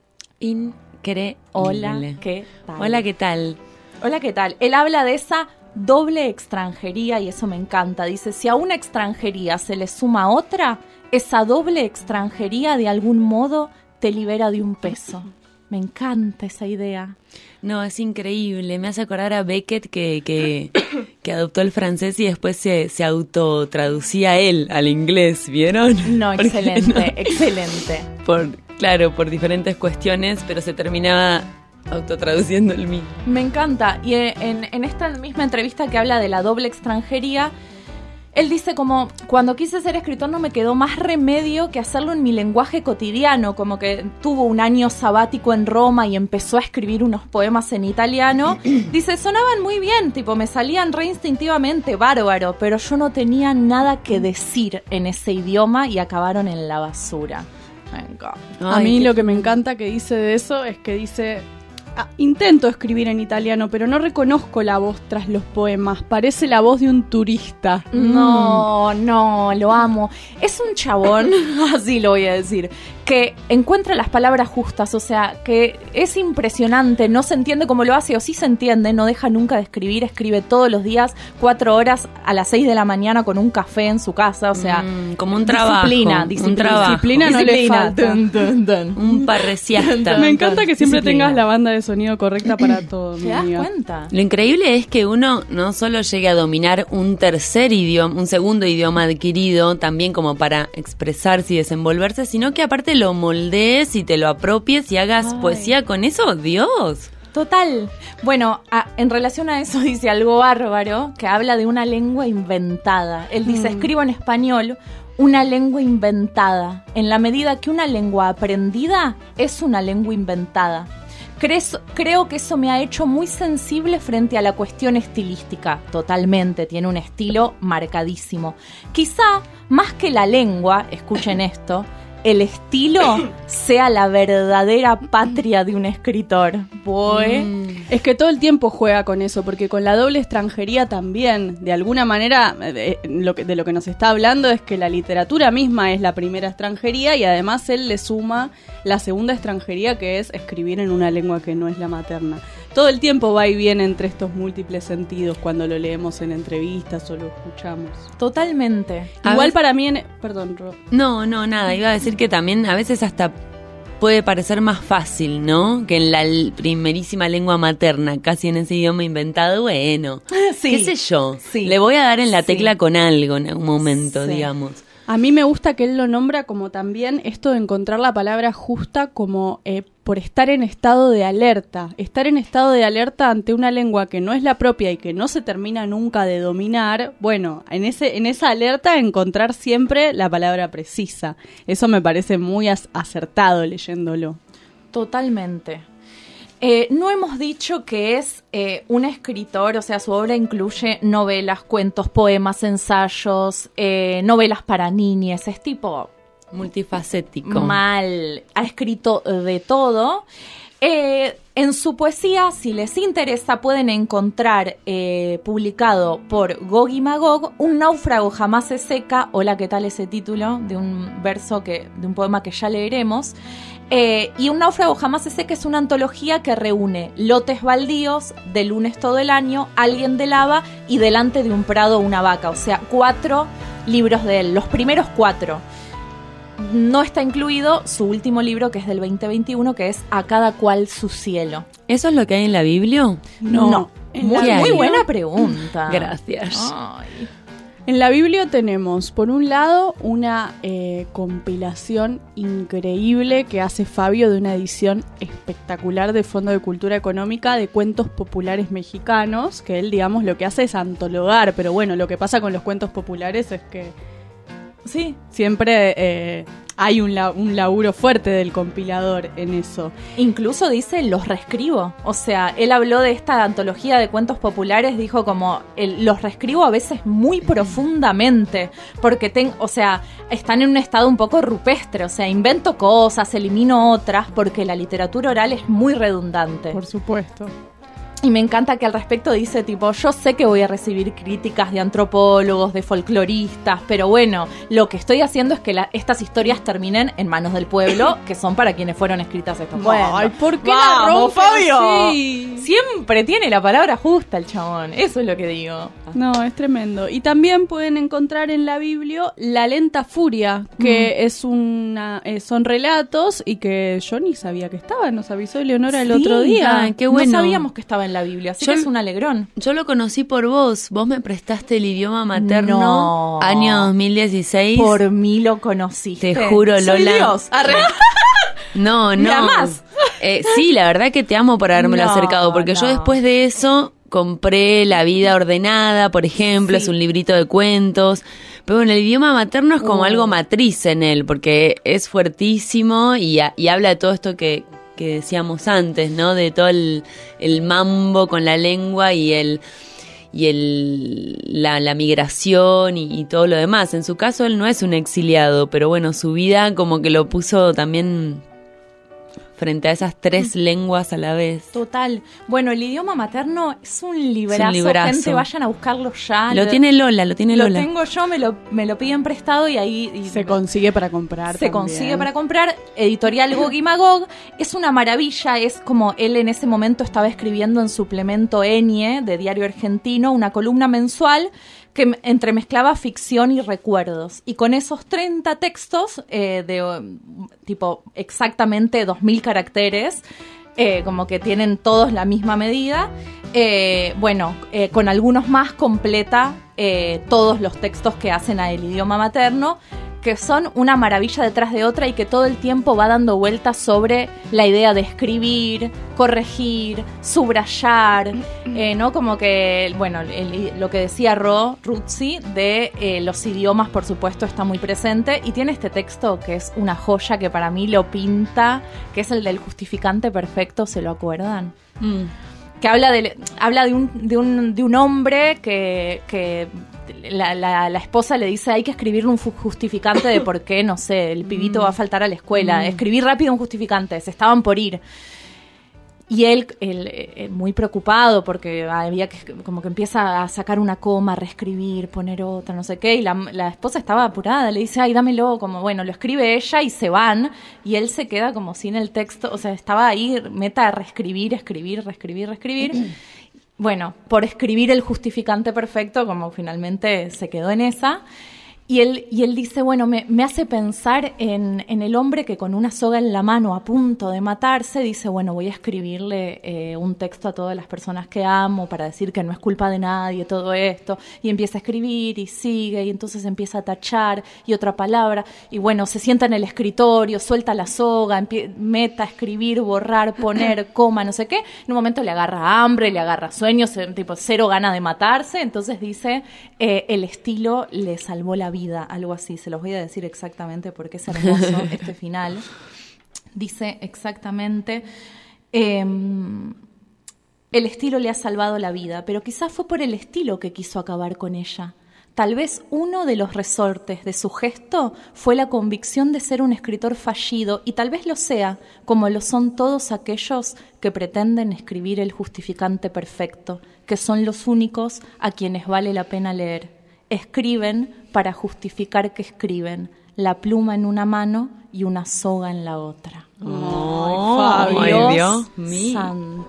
Increíble. Hola, ¿qué tal? Hola, ¿qué tal? Hola, ¿qué tal? Él habla de esa doble extranjería y eso me encanta. Dice, si a una extranjería se le suma otra, esa doble extranjería de algún modo te libera de un peso. Me encanta esa idea. No, es increíble. Me hace acordar a Beckett que adoptó el francés y después se autotraducía él al inglés, ¿vieron? No, excelente, excelente. Por diferentes cuestiones, pero se terminaba autotraduciendo el mismo. Me encanta. Y en esta misma entrevista que habla de la doble extranjería, él dice como, cuando quise ser escritor no me quedó más remedio que hacerlo en mi lenguaje cotidiano, como que tuvo un año sabático en Roma y empezó a escribir unos poemas en italiano. Dice, sonaban muy bien, tipo, me salían re instintivamente, bárbaro, pero yo no tenía nada que decir en ese idioma y acabaron en la basura. A mí lo que me encanta que dice de eso es que dice... intento escribir en italiano, pero no reconozco la voz tras los poemas. Parece la voz de un turista. No, lo amo. Es un chabón, así lo voy a decir, que encuentra las palabras justas, o sea, que es impresionante, no se entiende cómo lo hace, o sí se entiende, no deja nunca de escribir, escribe todos los días, 4 horas a las 6 de la mañana con un café en su casa, o sea... como un trabajo. Disciplina no le falta. Un parresiasta. Me encanta que siempre tengas la banda de sonido correcta para todo. ¿Te das cuenta? Lo increíble es que uno no solo llegue a dominar un tercer idioma, un segundo idioma adquirido, también como para expresarse y desenvolverse, sino que aparte lo moldees y te lo apropies y hagas poesía con eso. ¡Dios! Total. Bueno, en relación a eso dice algo bárbaro, que habla de una lengua inventada. Él dice, escribo en español una lengua inventada, en la medida que una lengua aprendida es una lengua inventada. Creo que eso me ha hecho muy sensible frente a la cuestión estilística. Totalmente, tiene un estilo marcadísimo. Quizá, más que la lengua, escuchen esto, el estilo sea la verdadera patria de un escritor. Es que todo el tiempo juega con eso, porque con la doble extranjería también, de alguna manera, de lo que nos está hablando es que la literatura misma es la primera extranjería y además él le suma la segunda extranjería, que es escribir en una lengua que no es la materna. Todo el tiempo va y viene entre estos múltiples sentidos cuando lo leemos en entrevistas o lo escuchamos. Totalmente. Igual para mí, perdón, Ro. No, nada, iba a decir que también a veces hasta puede parecer más fácil, ¿no? Que en la primerísima lengua materna, casi en ese idioma inventado, bueno, Sí. qué sé yo, Sí. le voy a dar en la Sí. tecla con algo en algún momento, Sí. digamos. A mí me gusta que él lo nombra como también esto de encontrar la palabra justa como por estar en estado de alerta. Estar en estado de alerta ante una lengua que no es la propia y que no se termina nunca de dominar. Bueno, en esa alerta encontrar siempre la palabra precisa. Eso me parece muy acertado leyéndolo. Totalmente. No hemos dicho que es un escritor, o sea, su obra incluye novelas, cuentos, poemas, ensayos, novelas para niñes, es tipo Multifacético. mal, ha escrito de todo. En su poesía, si les interesa, pueden encontrar publicado por Gog y Magog, Un náufrago jamás se seca. Hola, ¿qué tal ese título? De un verso de un poema que ya leeremos. Y Un náufrago jamás se seca es una antología que reúne lotes baldíos, de lunes todo el año, Alguien de lava y Delante de un prado una vaca. O sea, 4 libros de él, los primeros 4. No está incluido su último libro, que es del 2021, que es A cada cual su cielo. ¿Eso es lo que hay en la Biblia? No. Muy buena pregunta. Gracias. Ay. En la Biblia tenemos, por un lado, una compilación increíble que hace Fabio de una edición espectacular de Fondo de Cultura Económica de cuentos populares mexicanos, que él, digamos, lo que hace es antologar, pero bueno, lo que pasa con los cuentos populares es que Sí, siempre hay un laburo fuerte del compilador en eso. incluso dice los reescribo. O sea, él habló de esta antología de cuentos populares, dijo como los reescribo a veces muy profundamente, porque o sea, están en un estado un poco rupestre, o sea, invento cosas, elimino otras, porque la literatura oral es muy redundante. Por supuesto. Y me encanta que al respecto dice tipo, yo sé que voy a recibir críticas de antropólogos, de folcloristas, pero bueno, lo que estoy haciendo es que estas historias terminen en manos del pueblo, que son para quienes fueron escritas estas cuentos. Ay, ¿por qué ¡Vamos, la rompe Fabio! así? Siempre tiene la palabra justa el chabón, eso es lo que digo. No, es tremendo. Y también pueden encontrar en la Biblia La lenta furia, que son relatos y que yo ni sabía que estaba, nos avisó Eleonora el otro día. Ay, qué bueno. No sabíamos que estaba en la Biblia, así que es un alegrón. Yo lo conocí por vos me prestaste el idioma materno, No. año 2016. Por mí lo conociste. Te juro, Soy Lola. Dios. Arre. No. ¿Me amás? Sí, la verdad que te amo por habérmelo No, acercado, porque yo no. después de eso compré La vida ordenada, por ejemplo, Sí. es un librito de cuentos. Pero en el idioma materno es como algo matriz en él, porque es fuertísimo y habla de todo esto que decíamos antes, ¿no? De todo el mambo con la lengua y la migración y todo lo demás. En su caso él no es un exiliado, pero bueno, su vida como que lo puso también frente a esas 3 lenguas a la vez. Total. Bueno, el idioma materno es un librazo. Gente, vayan a buscarlo ya. Lo tiene Lola. Lo tengo yo, me lo piden prestado y ahí... Se consigue para comprar. Se consigue para comprar. Editorial Gog y Magog. Es una maravilla. Es como él en ese momento estaba escribiendo en suplemento Enie de Diario Argentino una columna mensual que entremezclaba ficción y recuerdos. Y con esos 30 textos tipo exactamente 2000 caracteres, como que tienen todos la misma medida, con algunos más completa todos los textos que hacen al idioma materno, que son una maravilla detrás de otra y que todo el tiempo va dando vueltas sobre la idea de escribir, corregir, subrayar, ¿no? Como que, bueno, lo que decía Ruzzi de los idiomas, por supuesto, está muy presente y tiene este texto que es una joya que para mí lo pinta, que es el del justificante perfecto, ¿se lo acuerdan? que habla de un hombre que la esposa le dice hay que escribirle un justificante de por qué, no sé, el pibito va a faltar a la escuela. Escribir rápido un justificante, se estaban por ir. Y él muy preocupado porque había que, como que empieza a sacar una coma, reescribir, poner otra, no sé qué, y la esposa estaba apurada, le dice, ay, dámelo, como bueno, lo escribe ella y se van, y él se queda como sin el texto, o sea, estaba ahí, meta a reescribir. Bueno, por escribir el justificante perfecto, como finalmente se quedó en esa. Y él dice, bueno, me hace pensar en el hombre que con una soga en la mano a punto de matarse dice, bueno, voy a escribirle un texto a todas las personas que amo para decir que no es culpa de nadie todo esto. Y empieza a escribir y sigue y entonces empieza a tachar y otra palabra. Y bueno, se sienta en el escritorio, suelta la soga, meta a escribir, borrar, poner, coma, no sé qué. En un momento le agarra hambre, le agarra sueños, tipo cero gana de matarse. Entonces dice, el estilo le salvó la vida, algo así, se los voy a decir exactamente porque es hermoso este final. Dice exactamente, el estilo le ha salvado la vida, pero quizás fue por el estilo que quiso acabar con ella. Tal vez uno de los resortes de su gesto fue la convicción de ser un escritor fallido, y tal vez lo sea, como lo son todos aquellos que pretenden escribir el justificante perfecto, que son los únicos a quienes vale la pena leer. Escriben para justificar que escriben, la pluma en una mano y una soga en la otra. Ay, Dios mío. Santo.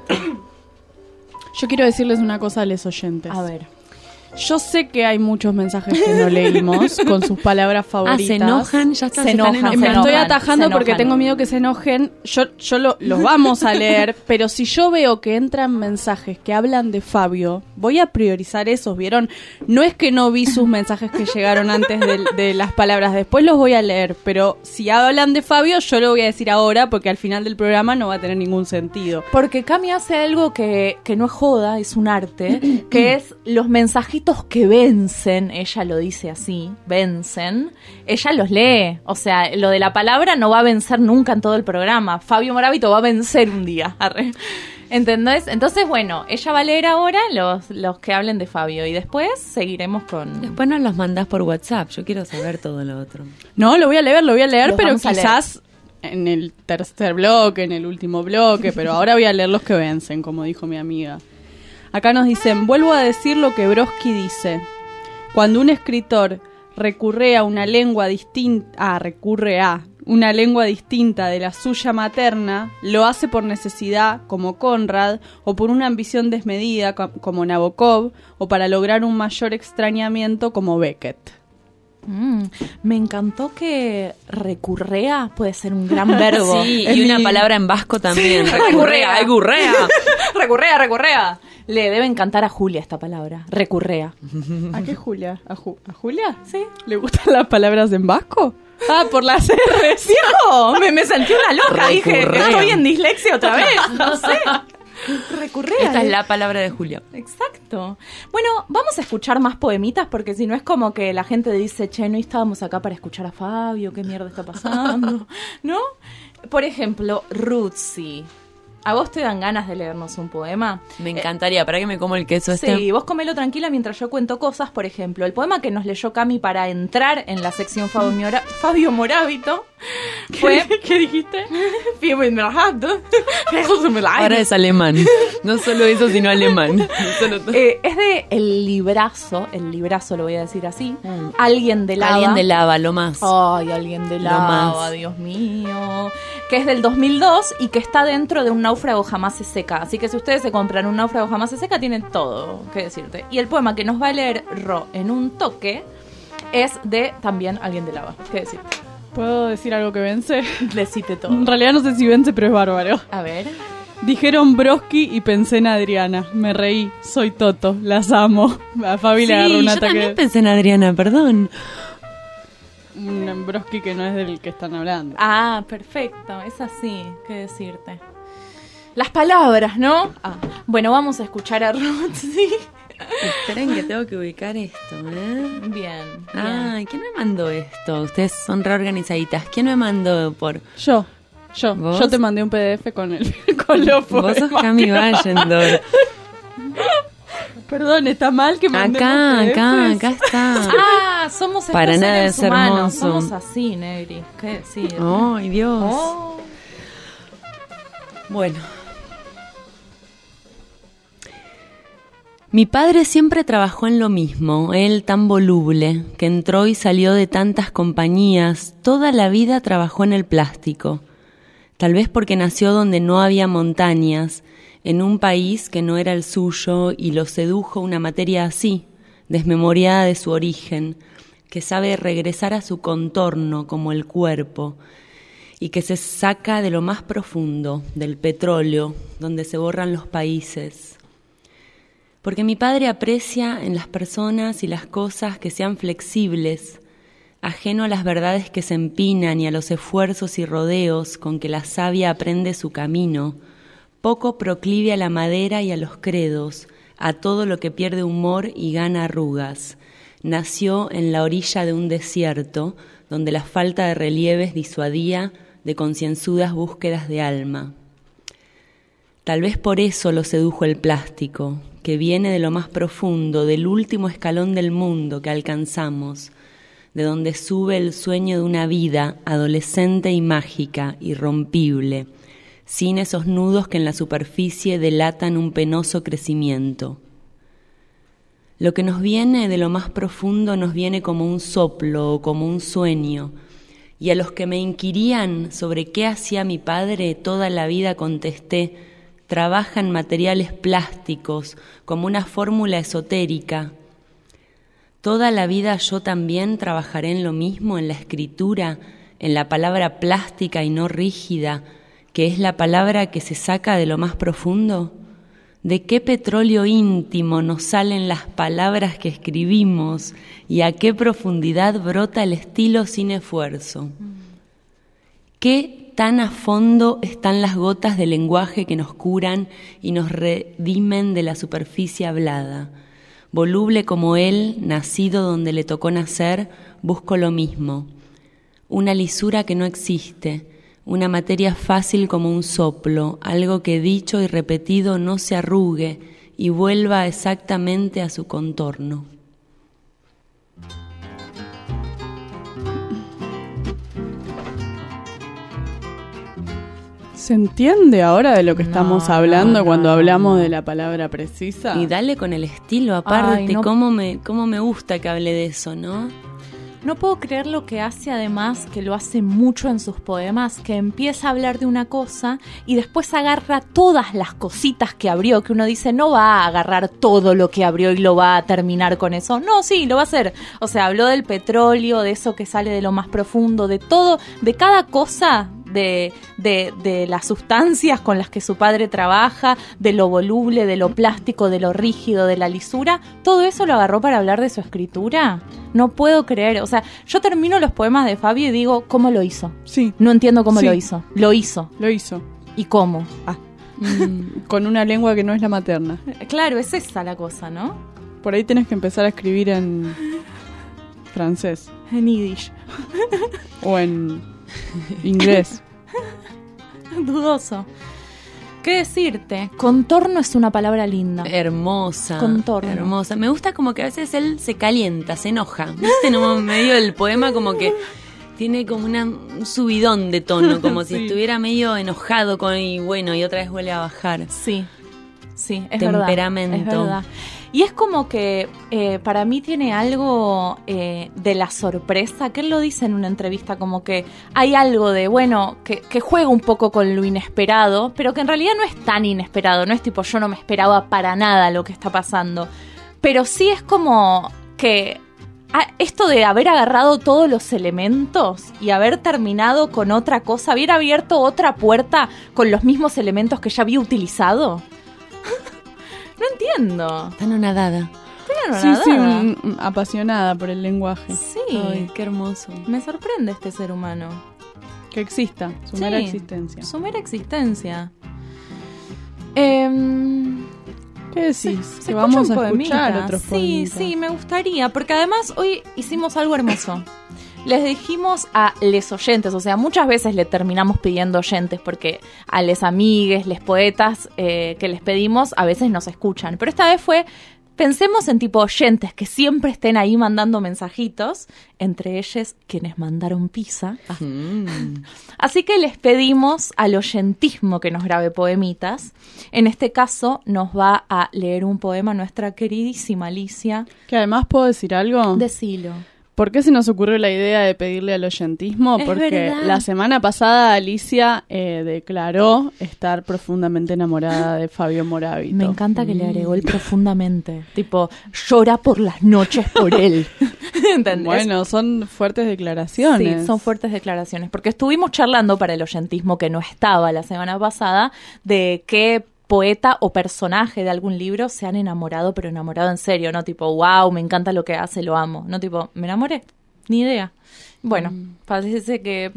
Yo quiero decirles una cosa a los oyentes. A ver. Yo sé que hay muchos mensajes que no leímos con sus palabras favoritas. ¿Se enojan? Ya está, Se enojan. Me estoy enojan, atajando se porque enojan. tengo miedo que se enojen. Yo los vamos a leer, pero si yo veo que entran mensajes que hablan de Fabio, voy a priorizar esos, ¿vieron? No es que no vi sus mensajes que llegaron antes de las palabras, después los voy a leer, pero si hablan de Fabio, yo lo voy a decir ahora porque al final del programa no va a tener ningún sentido. Porque Cami hace algo que no es joda, es un arte, que es los mensajitos que vencen, ella lo dice así, vencen, ella los lee. O sea, lo de la palabra no va a vencer nunca en todo el programa. Fabio Moravito va a vencer un día. Arre. ¿Entendés? Entonces, bueno, ella va a leer ahora los que hablen de Fabio y después seguiremos con... Después nos los mandás por WhatsApp, yo quiero saber todo lo otro. No, lo voy a leer, Los pero vamos a quizás en el tercer bloque, en el último bloque, pero ahora voy a leer los que vencen, como dijo mi amiga. Acá nos dicen, vuelvo a decir lo que Brodsky dice. Cuando un escritor recurre a una lengua distinta de la suya materna, lo hace por necesidad, como Conrad, o por una ambición desmedida, como Nabokov, o para lograr un mayor extrañamiento, como Beckett. Me encantó que recurrea puede ser un gran verbo. Sí, y una palabra en vasco también. Recurrea. Recurrea. Recurrea. Le debe encantar a Julia esta palabra, recurrea. ¿A qué Julia? ¿A Julia? Sí. ¿Le gustan las palabras en vasco? Ah, por las R. ¡Viejo! Me sentí una loca, dije, Recurrea. estoy en dislexia otra vez, no sé. Recurrea. Esta es la palabra de Julio. Exacto. Bueno, vamos a escuchar más poemitas porque si no es como que la gente dice, che, no estábamos acá para escuchar a Fabio, qué mierda está pasando, ¿no? Por ejemplo, Ruzzi. ¿A vos te dan ganas de leernos un poema? Me encantaría. ¿Para que me como el queso este? Sí, vos comelo tranquila mientras yo cuento cosas. Por ejemplo, el poema que nos leyó Cami para entrar en la sección Fabio Moravito fue... ¿Qué dijiste? Ahora es alemán. No solo eso, sino alemán. Es de el librazo lo voy a decir así. Alguien de lava. Alguien de lava, lo más. Ay, alguien de Lo lava, más. Dios mío. Que es del 2002 y que está dentro de un náufrago jamás se seca. Así que si ustedes se compran un náufrago jamás se seca, tienen todo que decirte. Y el poema que nos va a leer Ro en un toque es de también alguien de lava. ¿Qué decirte? ¿Puedo decir algo que vence? Decite todo. En realidad no sé si vence, pero es bárbaro. A ver. Dijeron Brodsky y pensé en Adriana. Me reí. Soy Toto. Las amo. A Fabi le agarró un yo ataque. también pensé en Adriana, perdón. Un Brodsky que no es del que están hablando. Ah, perfecto. Es así. ¿Qué decirte? Las palabras, ¿no? Ah. Bueno, vamos a escuchar a Ruzzi. Esperen que tengo que ubicar esto, ¿eh? Bien. Ay, ¿quién me mandó esto? Ustedes son reorganizaditas. ¿Quién me mandó por...? Yo. ¿Vos? Yo te mandé un PDF con los poemas. Vos sos Cami Wallendorf. Perdón, está mal que mandemos Acá PDFs. está. Ah, somos estos Para nada seres es humanos. hermoso. Somos así, Negri. ¿Qué decir? Ay, Dios. Oh. Bueno. Mi padre siempre trabajó en lo mismo, él tan voluble, que entró y salió de tantas compañías, toda la vida trabajó en el plástico. Tal vez porque nació donde no había montañas, en un país que no era el suyo, y lo sedujo una materia así, desmemoriada de su origen, que sabe regresar a su contorno como el cuerpo, y que se saca de lo más profundo, del petróleo, donde se borran los países. Porque mi padre aprecia en las personas y las cosas que sean flexibles, ajeno a las verdades que se empinan y a los esfuerzos y rodeos con que la savia aprende su camino, poco proclive a la madera y a los credos, a todo lo que pierde humor y gana arrugas. Nació en la orilla de un desierto, donde la falta de relieves disuadía de concienzudas búsquedas de alma. Tal vez por eso lo sedujo el plástico, que viene de lo más profundo, del último escalón del mundo que alcanzamos, de donde sube el sueño de una vida adolescente y mágica, irrompible, sin esos nudos que en la superficie delatan un penoso crecimiento. Lo que nos viene de lo más profundo nos viene como un soplo o como un sueño, y a los que me inquirían sobre qué hacía mi padre toda la vida contesté: trabaja en materiales plásticos como una fórmula esotérica. Toda la vida yo también trabajaré en lo mismo, en la escritura, en la palabra plástica y no rígida, que es la palabra que se saca de lo más profundo. ¿De qué petróleo íntimo nos salen las palabras que escribimos y a qué profundidad brota el estilo sin esfuerzo? ¿Qué tan a fondo están las gotas de lenguaje que nos curan y nos redimen de la superficie hablada? Voluble como él, nacido donde le tocó nacer, busco lo mismo. Una lisura que no existe, una materia fácil como un soplo, algo que dicho y repetido no se arrugue y vuelva exactamente a su contorno. ¿Se entiende ahora de lo que estamos hablando cuando hablamos de la palabra precisa? Y dale con el estilo aparte. Ay, no. cómo me gusta que hable de eso, ¿no? No puedo creer lo que hace, además, que lo hace mucho en sus poemas, que empieza a hablar de una cosa y después agarra todas las cositas que abrió, que uno dice, no va a agarrar todo lo que abrió y lo va a terminar con eso. No, sí, lo va a hacer. O sea, habló del petróleo, de eso que sale de lo más profundo, de todo, de cada cosa, de las sustancias con las que su padre trabaja, de lo voluble, de lo plástico, de lo rígido, de la lisura. Todo eso lo agarró para hablar de su escritura. No puedo creer. O sea, yo termino los poemas de Fabio y digo, ¿cómo lo hizo? Sí. No entiendo cómo Sí. lo hizo. Lo hizo. Lo hizo. ¿Y cómo? Con una lengua que no es la materna. Claro, es esa la cosa, ¿no? Por ahí tenés que empezar a escribir en francés En Yiddish. o en inglés. Dudoso. ¿Qué decirte? Contorno es una palabra linda. Hermosa. Contorno. Hermosa. Me gusta como que a veces él se calienta, se enoja. ¿Viste? En un medio del poema como que tiene como un subidón de tono, como si estuviera medio enojado y otra vez vuelve a bajar. Sí, sí, es Temperamento. verdad. Es verdad. Y es como que para mí tiene algo de la sorpresa, que él lo dice en una entrevista, como que hay algo de, que juega un poco con lo inesperado, pero que en realidad no es tan inesperado, no es tipo yo no me esperaba para nada lo que está pasando, pero sí es como que esto de haber agarrado todos los elementos y haber terminado con otra cosa, haber abierto otra puerta con los mismos elementos que ya había utilizado. No entiendo. Tan anonadada. Sí, apasionada por el lenguaje. Sí. Ay, qué hermoso. Me sorprende este ser humano. Que exista, su mera existencia. Su mera existencia. ¿Qué decís? Se Que vamos a escucha un escuchar poemita. otros Sí, poemitas. sí, me gustaría. Porque además hoy hicimos algo hermoso. les dijimos a les oyentes, o sea, muchas veces le terminamos pidiendo oyentes porque a les amigues, les poetas que les pedimos a veces nos escuchan, pero esta vez fue, pensemos en tipo oyentes que siempre estén ahí mandando mensajitos, entre ellos quienes mandaron pizza. Así que les pedimos al oyentismo que nos grabe poemitas. En este caso nos va a leer un poema nuestra queridísima Alicia. Que además, ¿puedo decir algo? Decilo. ¿Por qué se nos ocurrió la idea de pedirle al oyentismo? Es Porque verdad. la semana pasada Alicia declaró estar profundamente enamorada de Fabio Moravito. Me encanta que le agregó el profundamente. Tipo, llora por las noches por él. ¿Entendés? Bueno, son fuertes declaraciones. Sí, son fuertes declaraciones. Porque estuvimos charlando para el oyentismo que no estaba la semana pasada de qué poeta o personaje de algún libro se han enamorado, pero enamorado en serio, no tipo, wow, me encanta lo que hace, lo amo. No tipo, me enamoré, ni idea. Bueno, parece que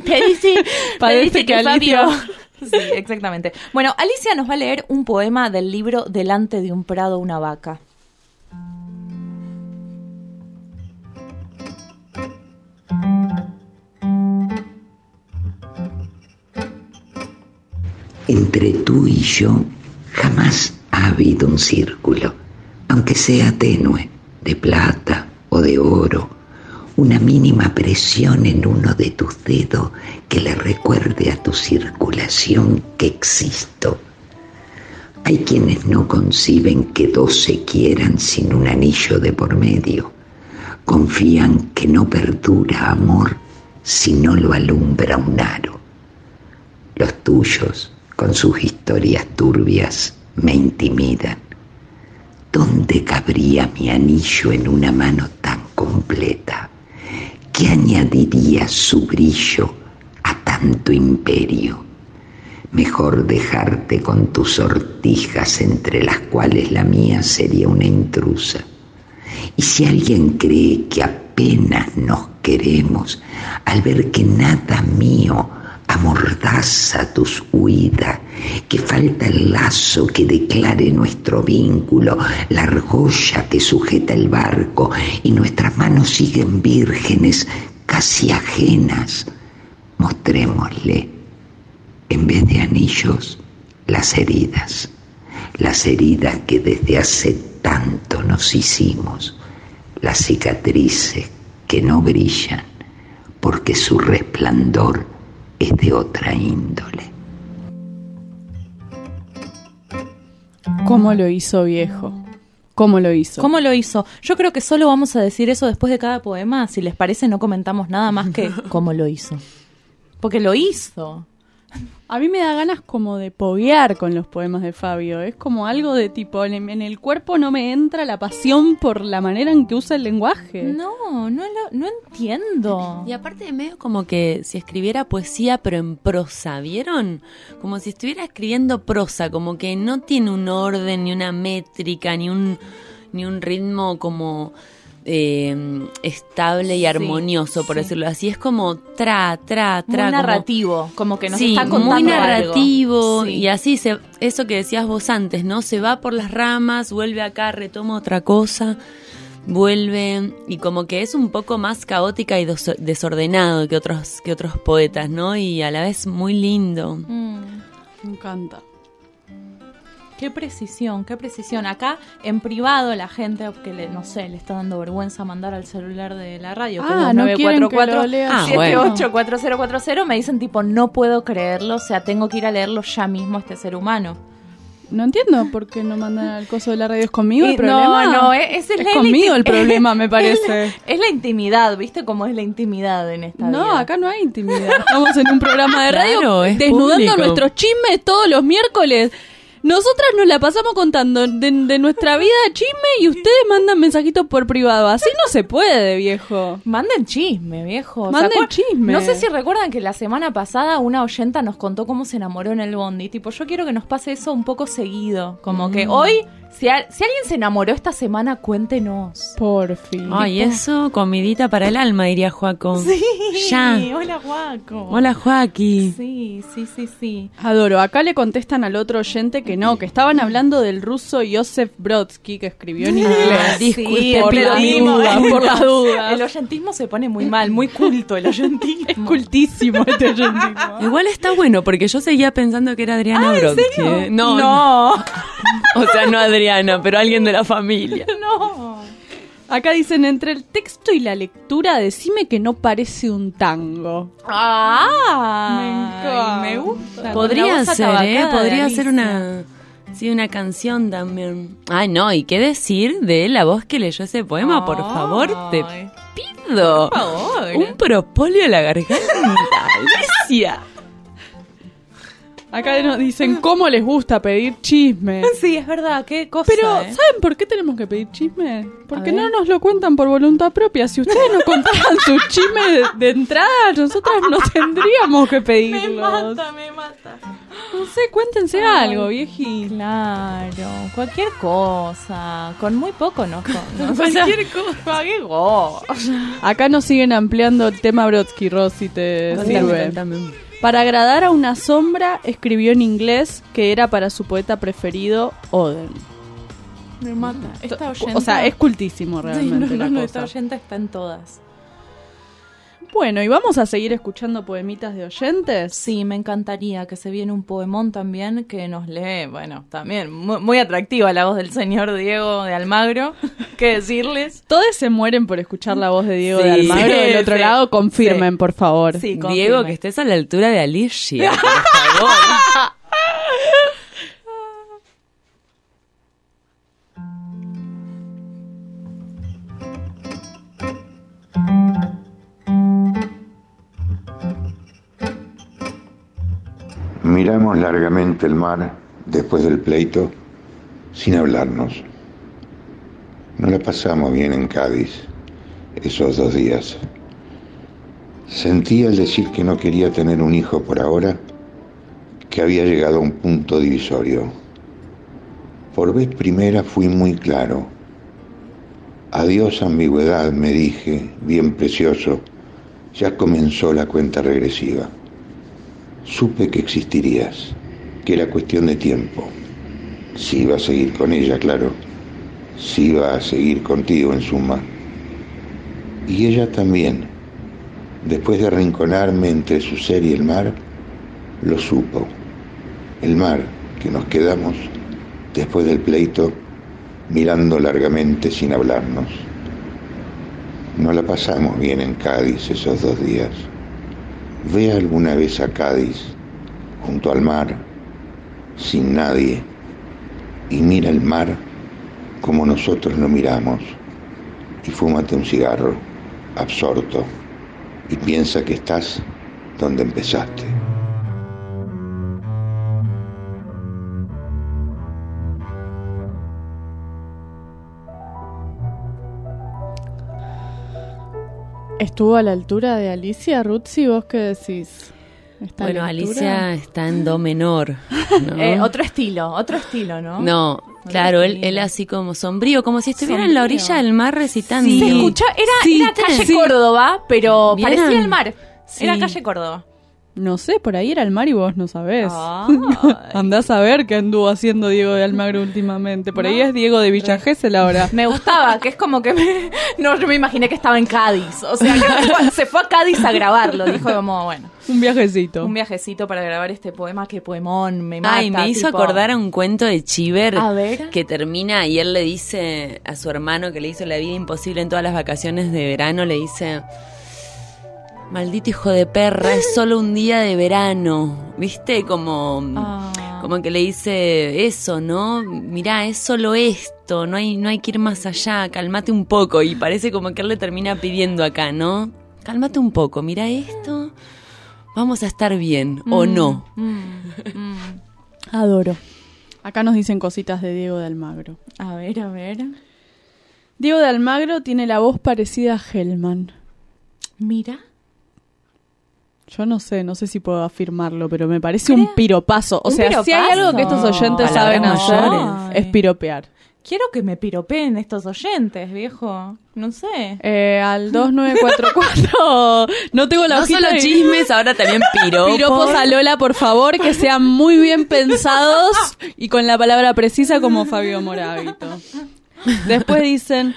que Fabio... Alicia... Sí, exactamente. Bueno, Alicia nos va a leer un poema del libro Delante de un prado una vaca. Entre tú y yo jamás ha habido un círculo, aunque sea tenue, de plata o de oro, una mínima presión en uno de tus dedos que le recuerde a tu circulación que existo. Hay quienes no conciben que dos se quieran sin un anillo de por medio. Confían que no perdura amor si no lo alumbra un aro. Los tuyos, con sus historias turbias, me intimidan. ¿Dónde cabría mi anillo en una mano tan completa? ¿Qué añadiría su brillo a tanto imperio? Mejor dejarte con tus sortijas, entre las cuales la mía sería una intrusa. Y si alguien cree que apenas nos queremos, al ver que nada mío amordaza tus huidas, que falta el lazo que declare nuestro vínculo, la argolla que sujeta el barco, y nuestras manos siguen vírgenes, casi ajenas, mostrémosle, en vez de anillos, las heridas que desde hace tanto nos hicimos, las cicatrices que no brillan, porque su resplandor es de otra índole. ¿Cómo lo hizo, viejo? ¿Cómo lo hizo? ¿Cómo lo hizo? Yo creo que solo vamos a decir eso después de cada poema. Si les parece, no comentamos nada más que cómo lo hizo. Porque lo hizo. A mí me da ganas como de poguear con los poemas de Fabio. Es como algo de tipo, en el cuerpo no me entra la pasión por la manera en que usa el lenguaje. No entiendo. Y aparte medio como que si escribiera poesía pero en prosa, ¿vieron? Como si estuviera escribiendo prosa, como que no tiene un orden, ni una métrica, ni un ritmo como estable y armonioso, por decirlo así. Es como muy narrativo, como que nos sí, está contando muy narrativo algo. Sí. Y así eso que decías vos antes, ¿no? Se va por las ramas, vuelve acá, retoma otra cosa, vuelve, y como que es un poco más caótica y desordenado que otros poetas, ¿no? Y a la vez muy lindo. Me encanta. Qué precisión. Acá, en privado, la gente que le está dando vergüenza mandar al celular de la radio, que es no quieren que lo lea. 784040, me dicen tipo, no puedo creerlo, o sea, tengo que ir a leerlo ya mismo a este ser humano. No entiendo por qué no mandan al coso de la radio. ¿Es conmigo el problema? No, es conmigo el problema, me parece. Es la intimidad, ¿viste cómo es la intimidad en esta vida? No, acá no hay intimidad. Estamos en un programa de radio Claro, es desnudando público. nuestros chismes todos los miércoles. Nosotras nos la pasamos contando de nuestra vida chisme y ustedes mandan mensajitos por privado. Así no se puede, viejo. Manden chisme, viejo. Manden chisme. No sé si recuerdan que la semana pasada una oyenta nos contó cómo se enamoró en el bondi. Tipo, yo quiero que nos pase eso un poco seguido. Como que hoy Si alguien se enamoró esta semana, cuéntenos. Por fin. Ay, eso, comidita para el alma, diría Joaco. Sí, Ya. Hola, Guaco. Hola, Joaquí. Sí. Adoro. Acá le contestan al otro oyente que no, que estaban hablando del ruso Joseph Brodsky, que escribió en inglés. disculpe, por pero las mismo, dudas, por las dudas. El oyentismo se pone muy mal, muy culto el oyentismo. Es cultísimo este oyentismo. Igual está bueno, porque yo seguía pensando que era Adriana Brodsky. ¿En serio? ¿eh? No. O sea, no Adriana, pero alguien de la familia. No. Acá dicen, entre el texto y la lectura, decime que no parece un tango. Me gusta. Podría ser, podría ser una una canción también. Ay, no, y qué decir de la voz que leyó ese poema, por favor, te pido. Por favor. Un propóleo a la garganta, Alicia. Acá nos dicen cómo les gusta pedir chisme. Sí, es verdad, qué cosa. Pero, ¿saben por qué tenemos que pedir chisme? Porque A ver. no nos lo cuentan por voluntad propia. Si ustedes nos contaran sus chismes de entrada, nosotras no tendríamos que pedirlos. Me mata. No sé, cuéntense algo, vieji. Claro, cualquier cosa. Con muy poco no. Cualquier cosa. Cualquier cosa. Acá nos siguen ampliando el tema Brodsky, Rosy, te sirve. Contame. Para agradar a una sombra, escribió en inglés que era para su poeta preferido, Oden. Me mata. Esta oyenta... O sea, es cultísimo realmente la esta cosa. oyenta está en todas. Bueno, ¿y vamos a seguir escuchando poemitas de oyentes? Sí, me encantaría que se viene un poemón también que nos lee, bueno, también muy atractiva la voz del señor Diego de Almagro. ¿Qué decirles? Todos se mueren por escuchar la voz de Diego Sí, de Almagro. Del otro sí, lado, confirmen, sí. por favor. Sí, Diego, que estés a la altura de Alicia, por favor. Miramos largamente el mar después del pleito sin hablarnos. No la pasamos bien en Cádiz esos 2 días. Sentí al decir que no quería tener un hijo por ahora, que había llegado a un punto divisorio. Por vez primera fui muy claro. Adiós ambigüedad, me dije, bien precioso, ya comenzó la cuenta regresiva. Supe que existirías, que era cuestión de tiempo. Si iba a seguir con ella, claro. Si iba a seguir contigo, en suma. Y ella también, después de arrinconarme entre su ser y el mar, lo supo. El mar que nos quedamos, después del pleito, mirando largamente sin hablarnos. No la pasamos bien en Cádiz esos 2 días. Ve alguna vez a Cádiz, junto al mar, sin nadie, y mira el mar como nosotros lo miramos, y fúmate un cigarro, absorto, y piensa que estás donde empezaste. ¿Estuvo a la altura de Alicia, Rutzi? ¿Vos qué decís? ¿Está a Bueno, la Alicia altura? está en do menor, ¿no? Otro estilo, ¿no? No, claro, él así como sombrío, como si estuviera en la Sombrío. orilla del mar recitando. Sí. Se escuchó, era calle sí. Córdoba, pero ¿Vieron? parecía el mar. Sí. Era calle Córdoba. No sé, por ahí era el mar y vos no sabés. Ay. Andás a ver qué anduvo haciendo Diego de Almagro últimamente. Por ahí es Diego de Villa Gesell ahora. Me gustaba, que es como que no, yo me imaginé que estaba en Cádiz. O sea, que se fue a Cádiz a grabarlo. Dijo como, bueno, Un viajecito. un viajecito para grabar este poema. Qué poemón, me mata. Ay, me hizo tipo- acordar a un cuento de Chiver A ver. que termina y él le dice a su hermano que le hizo la vida imposible en todas las vacaciones de verano, le dice: maldito hijo de perra, es solo un día de verano. ¿Viste? Como que le dice eso, ¿no? Mirá, es solo esto, no hay que ir más allá, cálmate un poco. Y parece como que él le termina pidiendo acá, ¿no? Cálmate un poco, mirá esto, vamos a estar bien, o no. Adoro. Acá nos dicen cositas de Diego de Almagro. A ver, a ver. Diego de Almagro tiene la voz parecida a Hellman. Mira. Yo no sé si puedo afirmarlo, pero me parece un piropazo. O sea, si hay algo que estos oyentes saben hacer, es piropear. Quiero que me piropeen estos oyentes, viejo. No sé. Al 2944. No tengo la No hojita. solo chismes, ahora también piropos. Piropos a Lola, por favor, que sean muy bien pensados y con la palabra precisa como Fabio Moravito. Después dicen...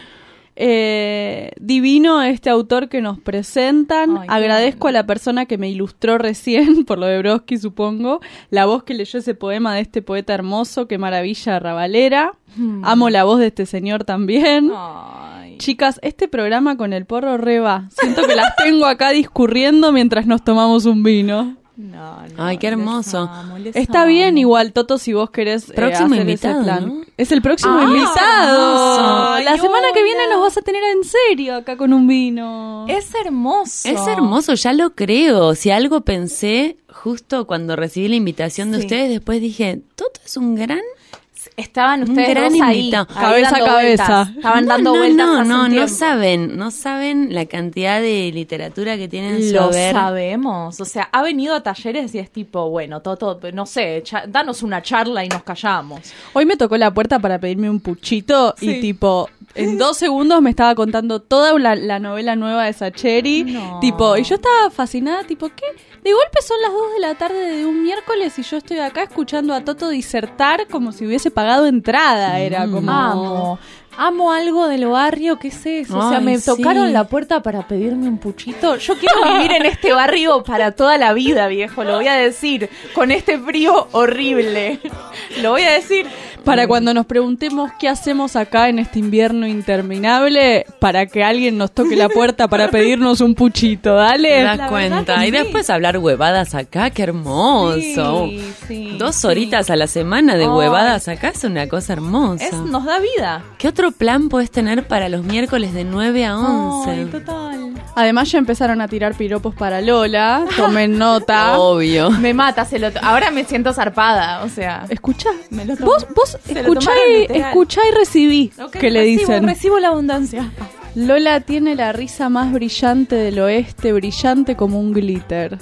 divino este autor que nos presentan. Ay, agradezco a la persona que me ilustró recién, por lo de Brodsky supongo, la voz que leyó ese poema de este poeta hermoso, qué maravilla rabalera. Amo la voz de este señor también. Ay. Chicas, este programa con el porro reba, siento que las tengo acá discurriendo mientras nos tomamos un vino. No, Ay, qué hermoso. Está bien igual, Toto, si vos querés Próximo hacer invitado, ese plan. ¿no? Es el próximo invitado. Ay, La semana que viene hola. nos vas a tener en serio acá con un vino. Es hermoso. Es hermoso, ya lo creo. Si algo pensé justo cuando recibí la invitación de Sí. ustedes, después dije, Toto es un gran... Estaban Un ustedes gran dos ahí, invitado. Cabeza dando a cabeza. vueltas. Estaban dando no, vueltas hace un no tiempo. no saben la cantidad de literatura que tienen en su Lo haber. sabemos. O sea, ha venido a talleres y es tipo, bueno, Toto, no sé, danos una charla y nos callamos. Hoy me tocó la puerta para pedirme un puchito Sí. y tipo, en 2 segundos me estaba contando toda la novela nueva de Sacheri. No. Tipo, y yo estaba fascinada, tipo, ¿qué? De golpe son las 2 de la tarde de un miércoles y yo estoy acá escuchando a Toto disertar como si hubiese pagado entrada. Era como... Amo algo del barrio, ¿qué es eso? O sea, Ay, me sí. tocaron la puerta para pedirme un puchito. Yo quiero vivir en este barrio para toda la vida, viejo. Lo voy a decir. Con este frío horrible. Lo voy a decir. Para cuando nos preguntemos qué hacemos acá en este invierno interminable, para que alguien nos toque la puerta para pedirnos un puchito, ¿Te dale. das La cuenta? verdad que Y sí. después hablar huevadas acá, qué hermoso. Sí, sí, 2 sí. horitas a la semana de Ay. huevadas acá es una cosa hermosa. Nos da vida. ¿Qué otro plan puedes tener para los miércoles de 9 a 11? Ay, total. Además ya empezaron a tirar piropos para Lola, tomen nota. Obvio. Me mata, ahora me siento zarpada, o sea. Escuchá, Me lo tomo. vos Se lo escuchá tomaron y, literal. escuchá y recibí, Ok, que le dicen. Recibo la abundancia. Lola tiene la risa más brillante del oeste, brillante como un glitter.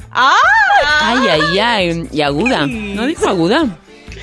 Ay, ay, ay. ¿Y aguda? ¿No dijo aguda?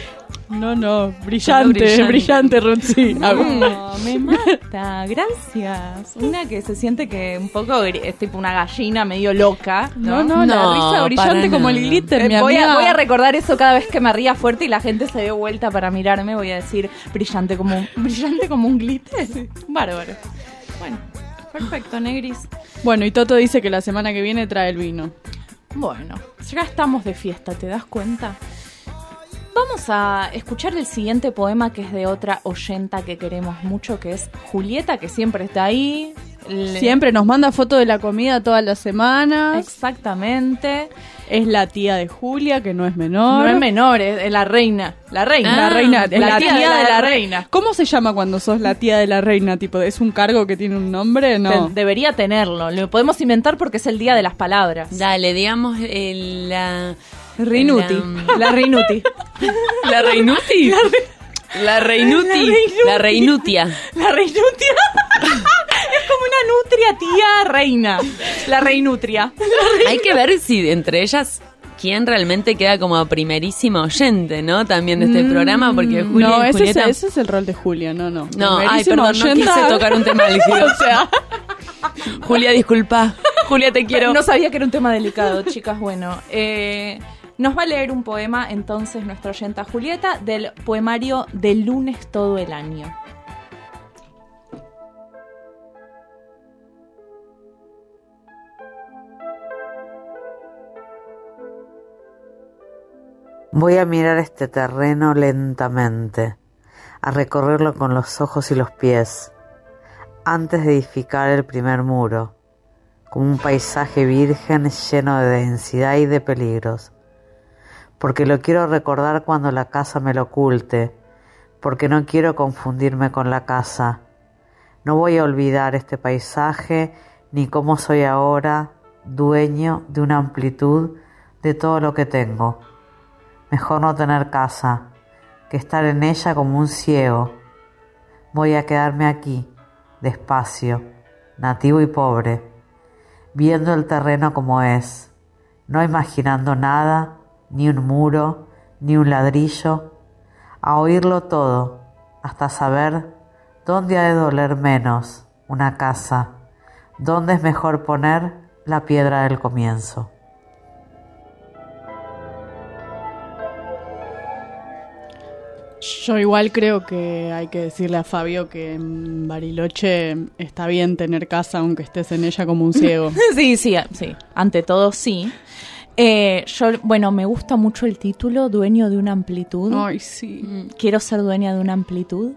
No, brillante, brillante. brillante, Rutzi. No, me mata, gracias. Una que se siente que un poco es tipo una gallina medio loca. No, No, la risa para brillante como el nada. glitter, mi Voy amiga. a recordar eso cada vez que me ría fuerte y la gente se dé vuelta para mirarme. Voy a decir brillante como un glitter. Bárbaro. Bueno, perfecto, Negris. Bueno, y Toto dice que la semana que viene trae el vino. Bueno, ya estamos de fiesta, ¿te das cuenta? Vamos a escuchar el siguiente poema que es de otra oyenta que queremos mucho, que es Julieta, que siempre está ahí. Siempre nos manda fotos de la comida todas las semanas. Exactamente. Es la tía de Julia, que no es menor. No es menor, es la reina. La reina. La reina, es la tía de la reina. ¿Cómo se llama cuando sos la tía de la reina? Tipo, ¿es un cargo que tiene un nombre? No. Debería tenerlo. Lo podemos inventar porque es el día de las palabras. Dale, digamos la... Rinuti. La Rinuti. ¿La Reinuti? La Reinuti. La Reinutia. La Reinutia. Es como una nutria tía reina. La Reinutria. Hay que ver si entre ellas quién realmente queda como primerísima oyente, ¿no? También de este programa, porque Julia No, y ese Julieta... es el rol de Julia, no. No, ay, Primerísima perdón, no oyenta. quise tocar un tema delicado. O sea, Julia, disculpa. Julia, te quiero. No sabía que era un tema delicado, chicas. Bueno, nos va a leer un poema entonces nuestra oyenta Julieta del poemario de lunes todo el año. Voy a mirar este terreno lentamente, a recorrerlo con los ojos y los pies, antes de edificar el primer muro, como un paisaje virgen lleno de densidad y de peligros, porque lo quiero recordar cuando la casa me lo oculte, porque no quiero confundirme con la casa. No voy a olvidar este paisaje ni cómo soy ahora dueño de una amplitud de todo lo que tengo. Mejor no tener casa, que estar en ella como un ciego. Voy a quedarme aquí, despacio, nativo y pobre, viendo el terreno como es, no imaginando nada, ni un muro, ni un ladrillo, a oírlo todo, hasta saber dónde ha de doler menos una casa, dónde es mejor poner la piedra del comienzo. Yo igual creo que hay que decirle a Fabio que en Bariloche está bien tener casa aunque estés en ella como un ciego. Sí, ante todo sí. Bueno, me gusta mucho el título, Dueño de una amplitud. Ay, sí. Quiero ser dueña de una amplitud.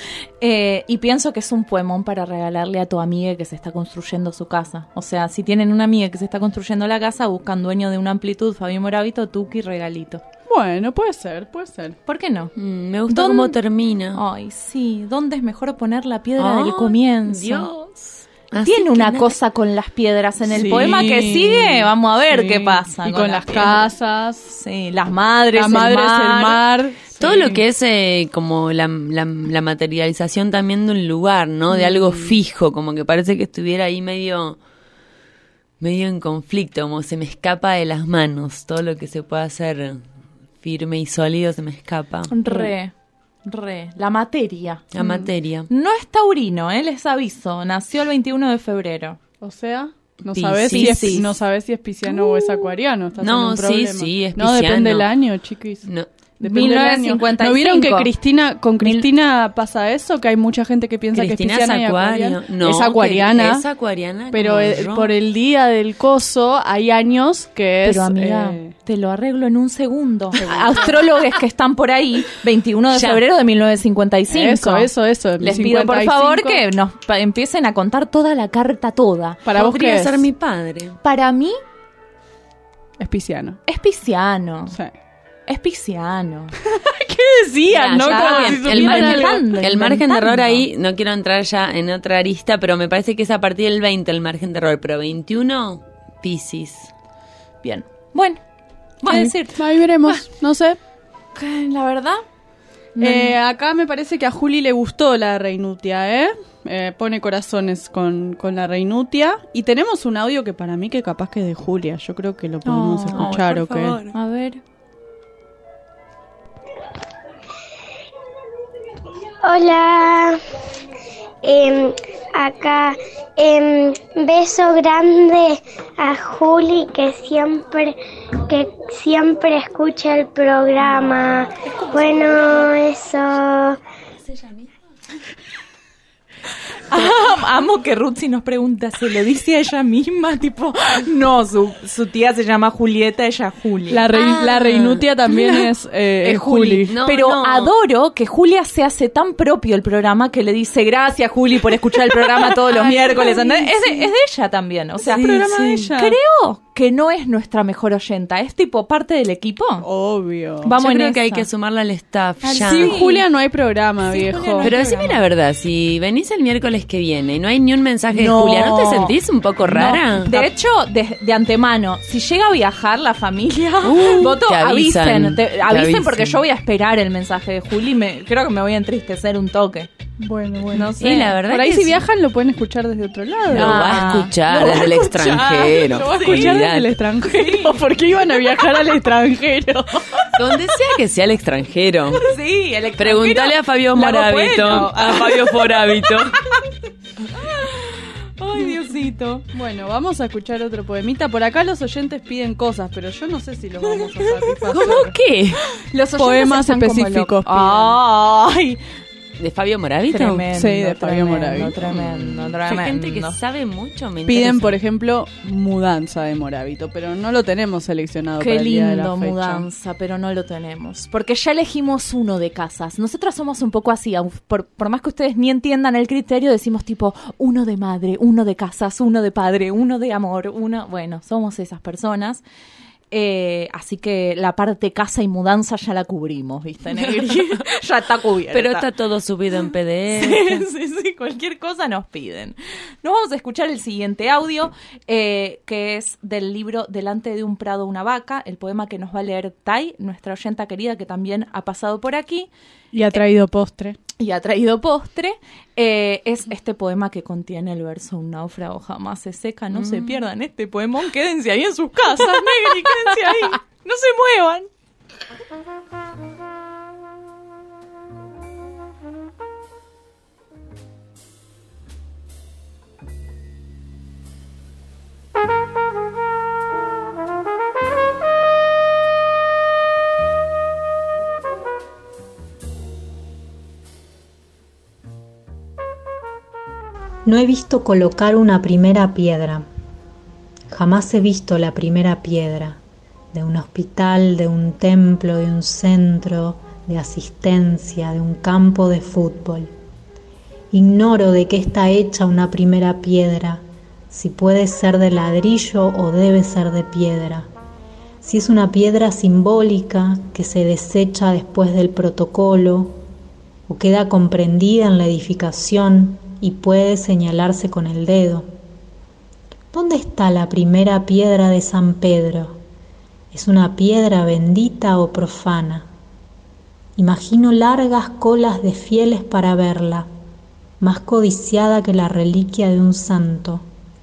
Y pienso que es un poemón para regalarle a tu amiga que se está construyendo su casa. O sea, si tienen una amiga que se está construyendo la casa, buscan Dueño de una amplitud, Fabio Moravito, Tuki, regalito. Bueno, puede ser. ¿Por qué no? Me gusta cómo termina. Ay, sí. ¿Dónde es mejor poner la piedra del comienzo? Dios. Tiene una cosa con las piedras en el poema que sigue. Vamos a ver qué pasa. Y con las casas. Sí, las madres, el mar. Todo lo que es como la materialización también de un lugar, ¿no? De algo fijo, como que parece que estuviera ahí medio en conflicto, como se me escapa de las manos. Todo lo que se puede hacer firme y sólido se me escapa. La materia. La materia. No es taurino, les aviso. Nació el 21 de febrero. O sea, no Piscis. sabes si es pisciano o es acuariano. Estás en un problema. Sí, es no, pisciano. Depende del año, chiquis. No. Depende 1955. ¿No vieron que con Cristina pasa eso? Que hay mucha gente que piensa Cristina que es pisciana y acuariana. No, es acuariana. Es acuariana. Pero por el día del coso hay años que es... Pero amiga, te lo arreglo en un segundo. Astrólogos que están por ahí, 21 de febrero de 1955. Eso. Les pido por favor que nos empiecen a contar toda la carta toda. ¿Para vos qué es? Ser mi padre. Para mí... Es pisciano. Es pisciano. Sí. Es pisciano. ¿Qué decían? ¿No? El margen de error ahí, no quiero entrar ya en otra arista, pero me parece que es a partir del 20 el margen de error, pero 21, Piscis. Bien. Bueno, voy a decir. Ahí veremos, no sé. La verdad. Acá me parece que a Juli le gustó la reinutia, pone corazones con la reinutia. Y tenemos un audio que para mí que capaz que es de Julia. Yo creo que lo podemos escuchar, ¿o qué? A ver. Hola, acá beso grande a Juli que siempre escucha el programa. Bueno, eso. Amo que Rutzi nos pregunta, ¿se lo dice a ella misma? Tipo, no, su tía se llama Julieta, ella Juli. La reinutia también es Juli. No, pero adoro que Julia se hace tan propio el programa que le dice, gracias Juli por escuchar el programa todos los miércoles. Es de ella también, o sea, el programa de ella. Creo que no es nuestra mejor oyenta, es tipo parte del equipo. Obvio. Vamos, yo creo que hay que sumarla al staff. Ya. Sin Julia no hay programa, viejo. Pero decime la verdad, si venís el miércoles que viene y no hay ni un mensaje de Julia, ¿no te sentís un poco rara? No. De hecho, de antemano, si llega a viajar la familia, avisen porque yo voy a esperar el mensaje de Juli. Creo que me voy a entristecer un toque. Bueno. No sé. Y la verdad por ahí que si viajan lo pueden escuchar desde otro lado. Lo va a escuchar desde el extranjero. Lo va a escuchar desde el extranjero. ¿Por qué iban a viajar al extranjero? Donde sea que sea el extranjero. Sí, el extranjero. Pregúntale a Fabio Moravito. A Fabio Foravito. Ay, Diosito. Bueno, vamos a escuchar otro poemita. Por acá los oyentes piden cosas, pero yo no sé si los vamos a satisfacer. ¿Cómo qué? Los poemas específicos. Ay. ¿De Fabio Moravito? Tremendo, sí, de Fabio Moravito. Tremendo. Hay gente que sabe mucho, me Piden, interesa. por ejemplo, Mudanza de Moravito, pero no lo tenemos seleccionado para el día de la fecha. Qué lindo Mudanza, pero no lo tenemos. Porque ya elegimos uno de casas. Nosotras somos un poco así, por más que ustedes ni entiendan el criterio, decimos tipo, uno de madre, uno de casas, uno de padre, uno de amor, bueno, somos esas personas. Así que la parte casa y mudanza ya la cubrimos, ¿viste, Negri? Ya está cubierta. Pero está todo subido en PDF. Sí, cualquier cosa nos piden. Nos vamos a escuchar el siguiente audio, que es del libro Delante de un prado una vaca, el poema que nos va a leer Tai, nuestra oyenta querida que también ha pasado por aquí. Y ha traído postre. y ha traído postre, es este poema que contiene el verso un náufrago jamás se seca. No se pierdan este poemón, quédense ahí en sus casas, Negri, quédense ahí, no se muevan. No he visto colocar una primera piedra. Jamás he visto la primera piedra de un hospital, de un templo, de un centro de asistencia, de un campo de fútbol. Ignoro de qué está hecha una primera piedra, si puede ser de ladrillo o debe ser de piedra, si es una piedra simbólica que se desecha después del protocolo o queda comprendida en la edificación y puede señalarse con el dedo. ¿Dónde está la primera piedra de San Pedro? ¿Es una piedra bendita o profana? Imagino largas colas de fieles para verla, más codiciada que la reliquia de un santo.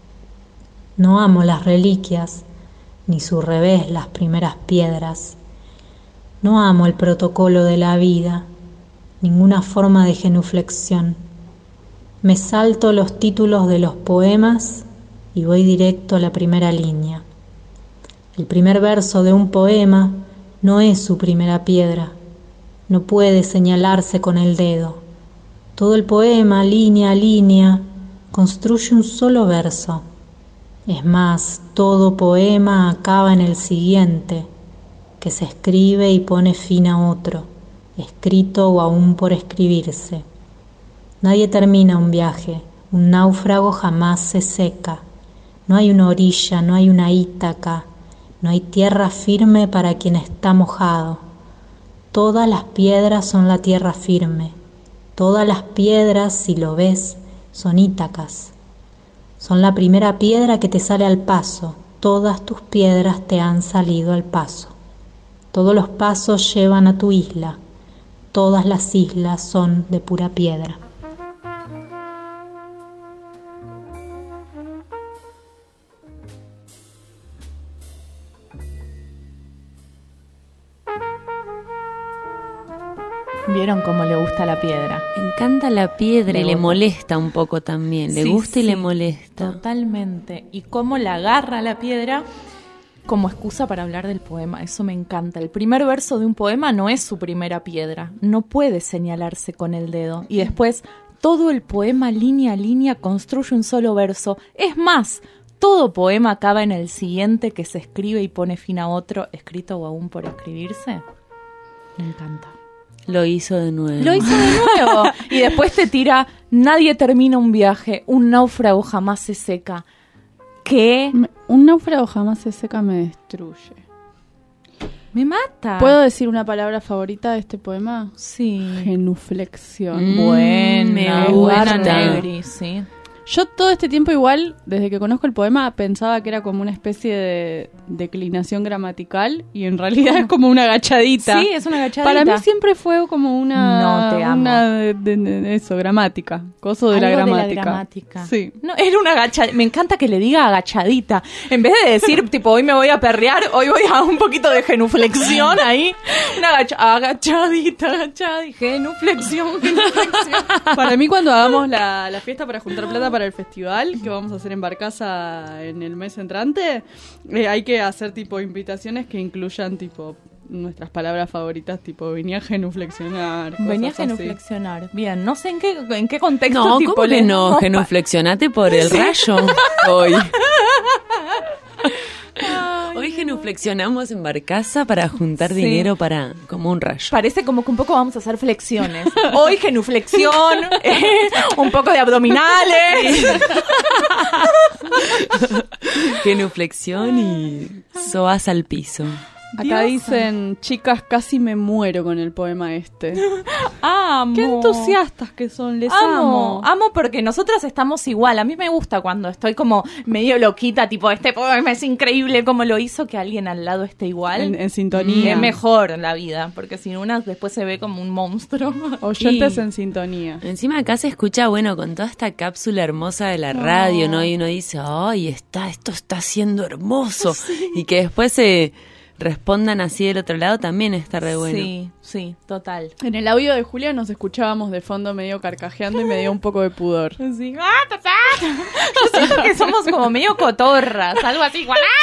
No amo las reliquias, ni su revés, las primeras piedras. No amo el protocolo de la vida, ninguna forma de genuflexión. Me salto los títulos de los poemas y voy directo a la primera línea. El primer verso de un poema no es su primera piedra, no puede señalarse con el dedo. Todo el poema, línea a línea, construye un solo verso. Es más, todo poema acaba en el siguiente, que se escribe y pone fin a otro, escrito o aún por escribirse. Nadie termina un viaje, un náufrago jamás se seca. No hay una orilla, no hay una Ítaca, no hay tierra firme para quien está mojado. Todas las piedras son la tierra firme. Todas las piedras, si lo ves, son Ítacas. Son la primera piedra que te sale al paso. Todas tus piedras te han salido al paso. Todos los pasos llevan a tu isla. Todas las islas son de pura piedra. ¿Vieron cómo le gusta la piedra? Me encanta la piedra y le molesta un poco también. Le gusta y le molesta. Totalmente. Y cómo la agarra la piedra como excusa para hablar del poema. Eso me encanta. El primer verso de un poema no es su primera piedra. No puede señalarse con el dedo. Y después todo el poema, línea a línea, construye un solo verso. Es más, todo poema acaba en el siguiente que se escribe y pone fin a otro, escrito o aún por escribirse. Me encanta. Lo hizo de nuevo. Lo hizo de nuevo. Y después te tira, nadie termina un viaje, un náufrago jamás se seca. ¿Qué? Un náufrago jamás se seca me destruye. Me mata. ¿Puedo decir una palabra favorita de este poema? Sí. Genuflexión. Buena Negri, sí. Yo todo este tiempo igual, desde que conozco el poema, pensaba que era como una especie de declinación gramatical y en realidad es como una agachadita. Sí, es una agachadita. Para mí siempre fue como una... No, te amo. Eso, gramática. Coso de la gramática. Sí. No, era una agachadita. Me encanta que le diga agachadita. En vez de decir, tipo, hoy me voy a perrear, hoy voy a un poquito de genuflexión ahí. Una agachadita, genuflexión. Para mí cuando hagamos la fiesta para juntar plata para el festival que vamos a hacer en Barcaza en el mes entrante, hay que hacer tipo invitaciones que incluyan tipo nuestras palabras favoritas, tipo venía a genuflexionar. Venía a genuflexionar. Así. Bien, no sé en qué contexto. No, tipo, ¿cómo que no? Genuflexionate por el rayo hoy. Hoy genuflexionamos en Barcaza para juntar dinero para como un rayo. Parece como que un poco vamos a hacer flexiones. Hoy genuflexión, un poco de abdominales. Genuflexión y soas al piso. Acá Diosa. dicen, chicas, casi me muero con el poema este. Amo. Qué entusiastas que son, les amo. Amo porque nosotras estamos igual. A mí me gusta cuando estoy como medio loquita, tipo, este poema es increíble como lo hizo, que alguien al lado esté igual. En sintonía. Es mejor la vida, porque si una después se ve como un monstruo. Oyentes en sintonía. Encima acá se escucha, bueno, con toda esta cápsula hermosa de la radio, ¿no? Y uno dice, ¡ay, esto está siendo hermoso! Sí. Y que después se respondan así del otro lado también está re bueno. Sí, sí, total. En el audio de Julia nos escuchábamos de fondo medio carcajeando y me dio un poco de pudor. Sí. Yo siento que somos como medio cotorras, algo así.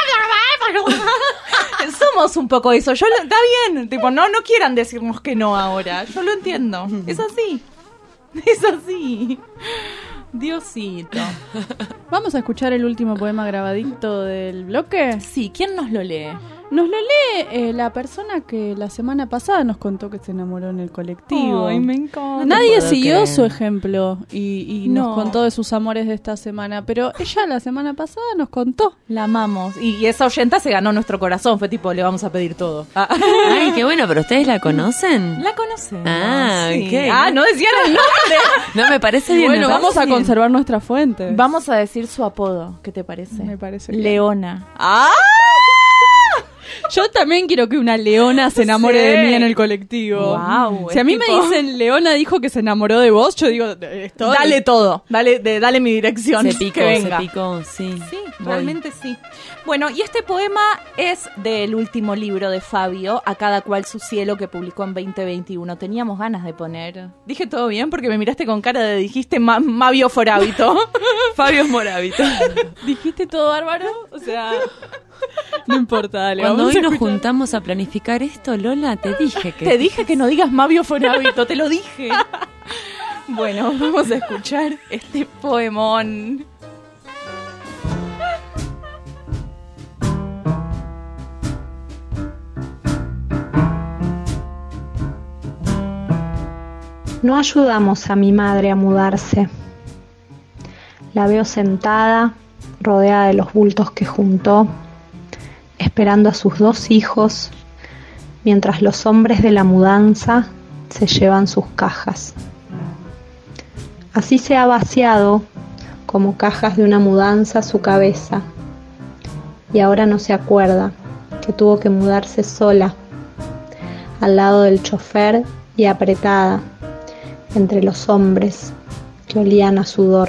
Somos un poco eso. Está bien, tipo, no quieran decirnos que no ahora. Yo lo entiendo. Es así. Es así. Diosito. ¿Vamos a escuchar el último poema grabadito del bloque? Sí, ¿quién nos lo lee? Nos lo lee la persona que la semana pasada nos contó que se enamoró en el colectivo. Ay, me encanta. Nadie siguió su ejemplo y nos contó de sus amores de esta semana, pero ella la semana pasada nos contó. La amamos. Y esa oyenta se ganó nuestro corazón. Fue tipo, le vamos a pedir todo. Ay, qué bueno, pero ¿ustedes la conocen? La conocemos. Ah, sí. ok. No decían el nombre. No, me parece bien. Bueno, vamos a conservar nuestra fuente. Vamos a decir su apodo. ¿Qué te parece? Me parece Leona. ¡Ah! Yo también quiero que una leona se enamore de mí en el colectivo. Wow, si a mí me dicen, Leona dijo que se enamoró de vos, yo digo, estoy... Dale todo, dale mi dirección. Se picó, sí. Sí, realmente sí. Bueno, y este poema es del último libro de Fabio, A cada cual su cielo, que publicó en 2021. Teníamos ganas de poner... Dije todo bien porque me miraste con cara de dijiste Mavio Forábito. Fabio Morábito. ¿Dijiste todo bárbaro? O sea... No importa, dale. Cuando hoy nos juntamos a planificar esto, Lola, te dije que... Te dije que no digas Mavio Forábito, te lo dije. Bueno, vamos a escuchar este poemón. No ayudamos a mi madre a mudarse. La veo sentada, rodeada de los bultos que juntó, esperando a sus 2 hijos, mientras los hombres de la mudanza se llevan sus cajas. Así se ha vaciado, como cajas de una mudanza, su cabeza, y ahora no se acuerda que tuvo que mudarse sola, al lado del chofer y apretada, entre los hombres que olían a sudor.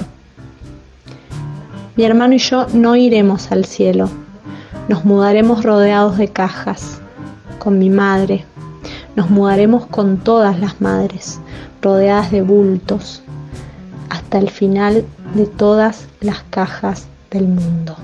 Mi hermano y yo no iremos al cielo. Nos mudaremos rodeados de cajas, con mi madre. Nos mudaremos con todas las madres, rodeadas de bultos, hasta el final de todas las cajas del mundo.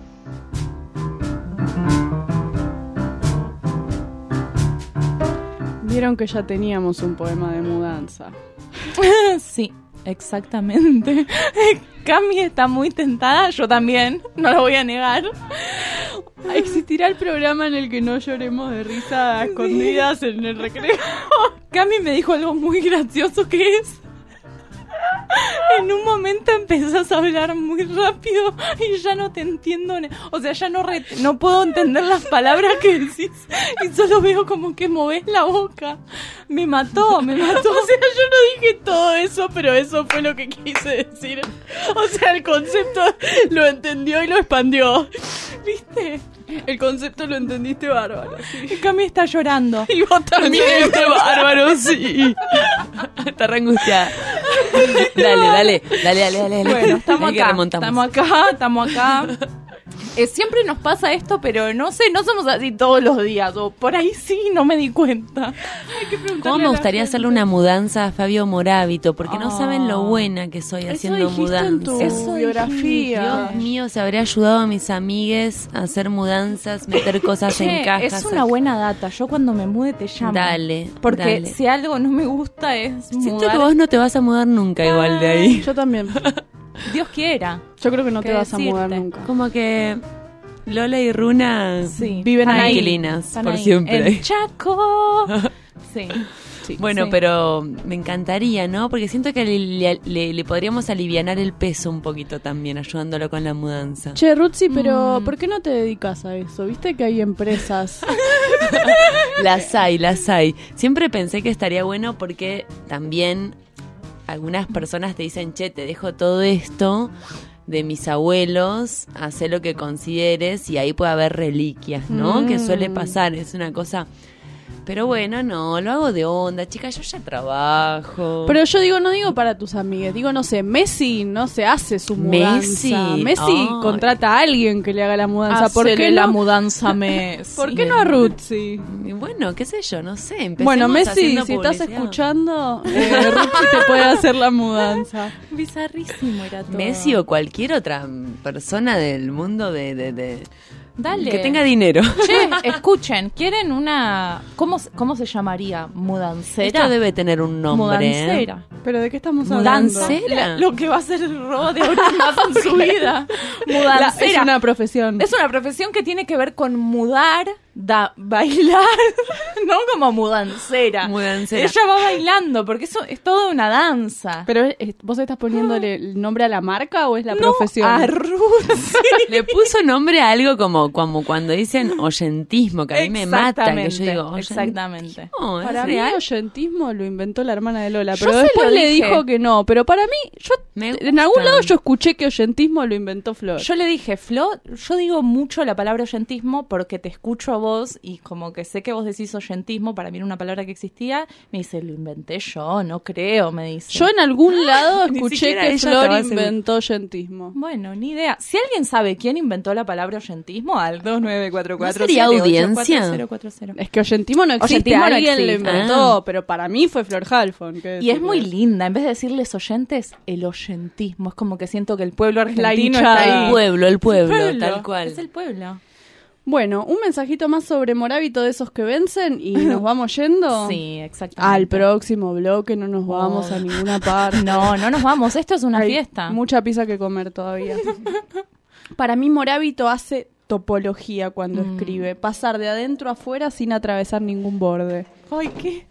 Vieron que ya teníamos un poema de mudanza. Sí, exactamente. Cami está muy tentada, yo también, no lo voy a negar. ¿Existirá el programa en el que no lloremos de risa a escondidas en el recreo? Cami me dijo algo muy gracioso que es... En un momento empezás a hablar muy rápido y ya no te entiendo. O sea, ya no puedo entender las palabras que decís y solo veo como que movés la boca. Me mató. O sea, yo no dije todo eso, pero eso fue lo que quise decir. O sea, el concepto lo entendió y lo expandió. ¿Viste? El concepto lo entendiste bárbaro, sí. Cami está llorando. Y vos también, bárbaro, sí. Está re angustiada. Dale. Bueno, estamos acá. Siempre nos pasa esto, pero no sé, no somos así todos los días. O por ahí sí, no me di cuenta. ¿Cómo me gustaría hacerle una mudanza a Fabio Morábito? Porque no saben lo buena que soy haciendo mudanzas. Eso biografía. Dios mío, se habría ayudado a mis amigues a hacer mudanzas, meter cosas en cajas. Es una buena data. Yo cuando me mude te llamo. Dale. Porque si algo no me gusta es Siento que vos no te vas a mudar nunca igual de ahí. Yo también. Dios quiera. Yo creo que no te vas a mudar nunca. Como que Lola y Runa sí, viven ahí. Inquilinas por ahí. siempre. El Chaco. Sí. Sí. Bueno, Sí. pero me encantaría, ¿no? Porque siento que le podríamos alivianar el peso un poquito también, ayudándolo con la mudanza. Che, Rutsi, pero ¿por qué no te dedicas a eso? Viste que hay empresas. Las hay. Siempre pensé que estaría bueno porque también algunas personas te dicen, che, te dejo todo esto de mis abuelos, hacé lo que consideres y ahí puede haber reliquias, ¿no? Que suele pasar, es una cosa... Pero bueno, no, lo hago de onda, chicas, yo ya trabajo. Pero yo digo, no digo para tus amigues, digo, no sé, Messi no se hace su mudanza. Messi Ay. contrata a alguien que le haga la mudanza. ¿Por Hacele qué la no? mudanza Messi. ¿Por qué no a Rutsi? Y bueno, qué sé yo, no sé. Empecemos Bueno, Messi, haciendo si estás publicidad. escuchando, Rutsi te puede hacer la mudanza. Bizarrísimo era todo. Messi o cualquier otra persona del mundo de Dale. que tenga dinero. Che, escuchen, ¿quieren una... ¿Cómo se llamaría? ¿Mudancera? Esto debe tener un nombre. Mudancera. ¿Pero de qué estamos hablando? ¿Mudancera? Lo que va a ser el robo de ahora más en su vida. Mudancera. Es una profesión. Es una profesión que tiene que ver con mudar, bailar, no como mudancera. Mudancera. Ella va bailando, porque eso es toda una danza. ¿Pero vos estás poniéndole el nombre a la marca o es la profesión? A Ruth. Le puso nombre a algo como cuando dicen oyentismo, que a mí me mata, que yo digo, exactamente. No, ¿es Para mí real? el oyentismo lo inventó la hermana de Lola, Yo pero se después lo le dije. dijo que no. Pero para mí, Me en algún gusta. lado yo escuché que oyentismo lo inventó Flor. Yo le dije, Flo, yo digo mucho la palabra oyentismo porque te escucho a vos y como que sé que vos decís oyentismo, para mí era una palabra que existía. Me dice, lo inventé yo, no creo, me dice. Yo en algún lado Ni escuché siquiera que ella Flor estaba segura. inventó oyentismo. Bueno, ni idea. Si alguien sabe quién inventó la palabra oyentismo, al 2944 ¿No sería audiencia? Es que oyentismo no existe, Oyentismo no alguien lo existe. inventó, pero para mí fue Flor Halfon. Y es muy linda, en vez de decirles oyentes, el oyentismo. Es como que siento que el pueblo la argentino hinchada. está ahí. El pueblo, tal cual. Es el pueblo. Bueno, un mensajito más sobre Morábito de esos que vencen y nos vamos yendo. Sí, exactamente. Al próximo bloque no nos vamos a ninguna parte. No nos vamos. Esto es una Hay fiesta. mucha pizza que comer todavía. Para mí Morábito hace topología cuando escribe. Pasar de adentro a afuera sin atravesar ningún borde. Ay, ¿qué?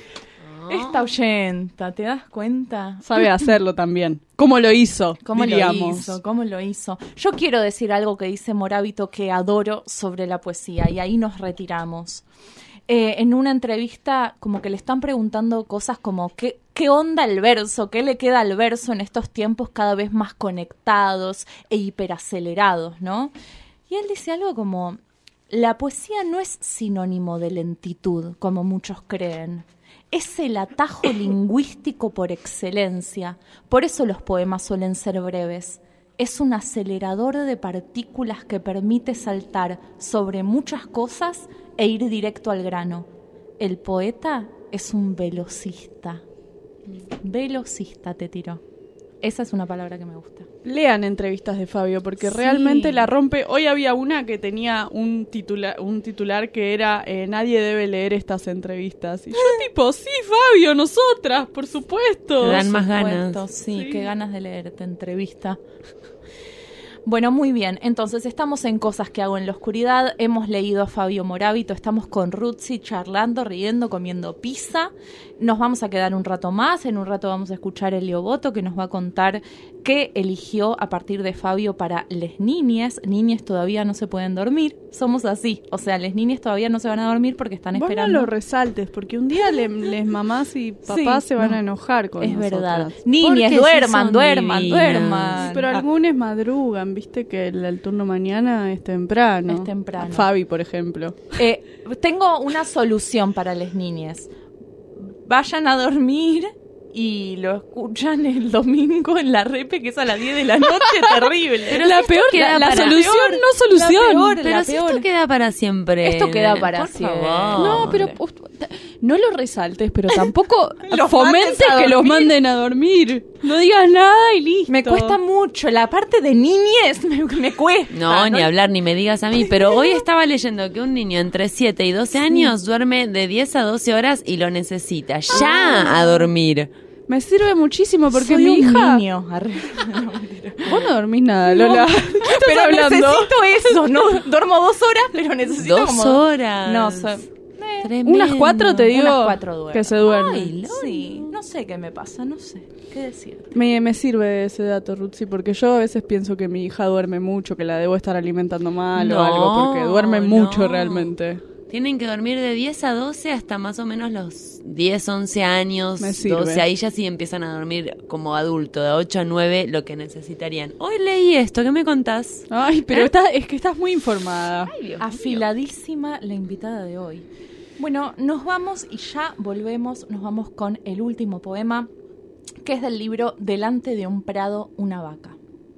Esta oyenta, ¿te das cuenta? Sabe hacerlo también. ¿Cómo lo hizo? ¿Cómo diríamos. ¿Cómo lo hizo? Yo quiero decir algo que dice Morábito que adoro sobre la poesía y ahí nos retiramos. En una entrevista como que le están preguntando cosas como ¿qué onda el verso? ¿Qué le queda al verso en estos tiempos cada vez más conectados e hiperacelerados, ¿no? Y él dice algo como, la poesía no es sinónimo de lentitud, como muchos creen. Es el atajo lingüístico por excelencia. Por eso los poemas suelen ser breves. Es un acelerador de partículas que permite saltar sobre muchas cosas e ir directo al grano. El poeta es un velocista. Velocista te tiró. Esa es una palabra que me gusta. Lean entrevistas de Fabio porque Sí. realmente la rompe. Hoy había una que tenía un titular que era nadie debe leer estas entrevistas. Y yo tipo, sí, Fabio, nosotras, por supuesto. Te dan más Por ganas. supuesto, sí, qué ganas de leerte entrevista. Bueno, muy bien. Entonces, estamos en Cosas que hago en la oscuridad. Hemos leído a Fabio Morábito. Estamos con Rutsi charlando, riendo, comiendo pizza. Nos vamos a quedar un rato más. En un rato vamos a escuchar a Elio Boto, que nos va a contar qué eligió a partir de Fabio para les niñes. Niñes todavía no se pueden dormir. Somos así. O sea, les niñes todavía no se van a dormir porque están Vos esperando. no lo resaltes, porque un día les mamás y papás Sí, se van no. a enojar con Es nosotras. verdad. ¿Por Niñes, qué duerman, son duerman, divinas? duerman. Pero algunos madrugan, viste que el turno mañana es temprano. Es temprano. Fabi, por ejemplo. Tengo una solución para las niñas. Vayan a dormir y lo escuchan el domingo en la repe, que es a las 10 de la noche, terrible. Pero la si esto peor, queda la para- solución peor, no solución. la peor. Pero si esto queda para siempre. Esto queda para Por siempre. favor. No, pero no lo resaltes, pero tampoco Los fomentes mandes a que los dormir. manden a dormir. No digas nada y listo. Me cuesta mucho. La parte de niñez me cuesta. No, ni hablar, ni me digas a mí. Pero hoy estaba leyendo que un niño entre 7 y 12 años duerme de 10 a 12 horas y lo necesita ya a dormir. Me sirve muchísimo porque Soy mi un hija... niño. Vos no dormís nada, Lola. ¿Qué estás Pero hablando? necesito eso. No, duermo 2 horas, pero necesito 2 como... horas. No, Tremendo. Unas 4 te digo Unas 4 duermo. que se duermen. Ay, Sí, no sé qué me pasa, no sé qué decir. Me sirve ese dato, Rutzi, porque yo a veces pienso que mi hija duerme mucho, que la debo estar alimentando mal o algo, porque duerme mucho realmente. Tienen que dormir de 10 a 12 hasta más o menos los 10, 11 años, Me sirve. 12. Ahí ya sí empiezan a dormir como adulto, de 8 a 9, lo que necesitarían. Hoy leí esto, ¿qué me contás? Ay, pero es que estás muy informada. Ay, Dios Afiladísima la invitada de hoy. Bueno, nos vamos y ya volvemos, nos vamos con el último poema, que es del libro Delante de un prado, una vaca.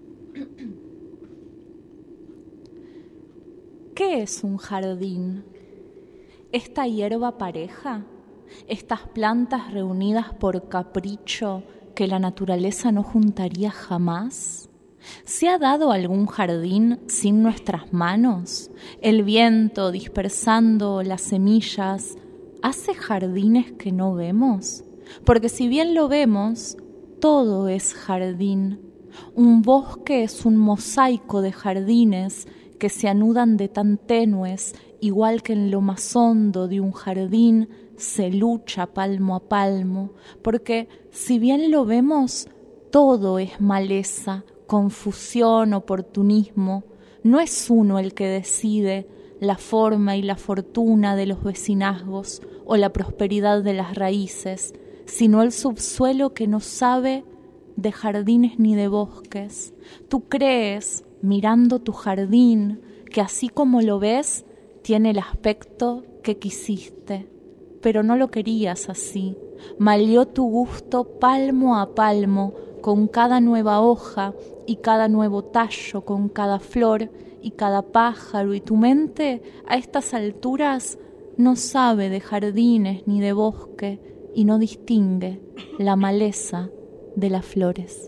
¿Qué es un jardín? ¿Esta hierba pareja? ¿Estas plantas reunidas por capricho que la naturaleza no juntaría jamás? ¿Se ha dado algún jardín sin nuestras manos? El viento dispersando las semillas, ¿hace jardines que no vemos? Porque si bien lo vemos, todo es jardín. Un bosque es un mosaico de jardines que se anudan de tan tenues, igual que en lo más hondo de un jardín se lucha palmo a palmo, porque si bien lo vemos, todo es maleza, confusión, oportunismo. No es uno el que decide la forma y la fortuna de los vecinazgos o la prosperidad de las raíces, sino el subsuelo que no sabe de jardines ni de bosques. Tú crees, mirando tu jardín, que así como lo ves, tiene el aspecto que quisiste, pero no lo querías así. Malió tu gusto palmo a palmo, con cada nueva hoja y cada nuevo tallo, con cada flor y cada pájaro, y tu mente a estas alturas no sabe de jardines ni de bosque y no distingue la maleza de las flores.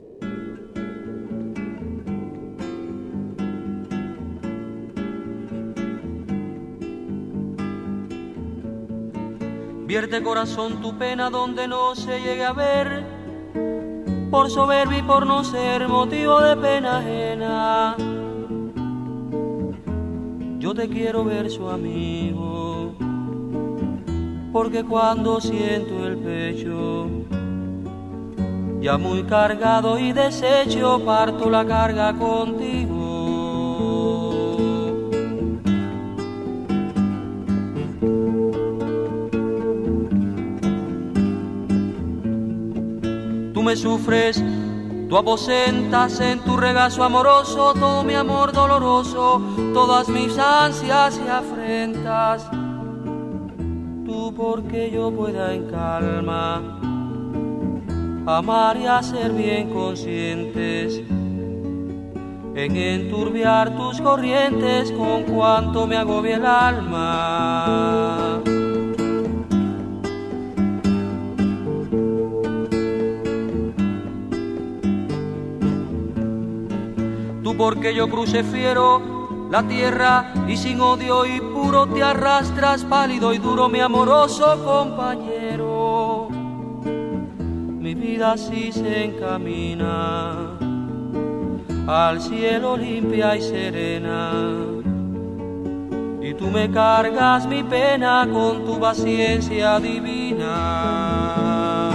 Vierte corazón tu pena donde no se llegue a ver, por soberbia y por no ser motivo de pena ajena. Yo te quiero ver su amigo, porque cuando siento el pecho ya muy cargado y deshecho, parto la carga contigo. Tú me sufres, tú aposentas en tu regazo amoroso todo mi amor doloroso, todas mis ansias y afrentas. Tú porque yo pueda en calma amar y hacer bien conscientes, en enturbiar tus corrientes con cuanto me agobia el alma. Tú porque yo cruce fiero la tierra y sin odio y puro te arrastras pálido y duro mi amoroso compañero. Mi vida así se encamina al cielo limpia y serena, y tú me cargas mi pena con tu paciencia divina.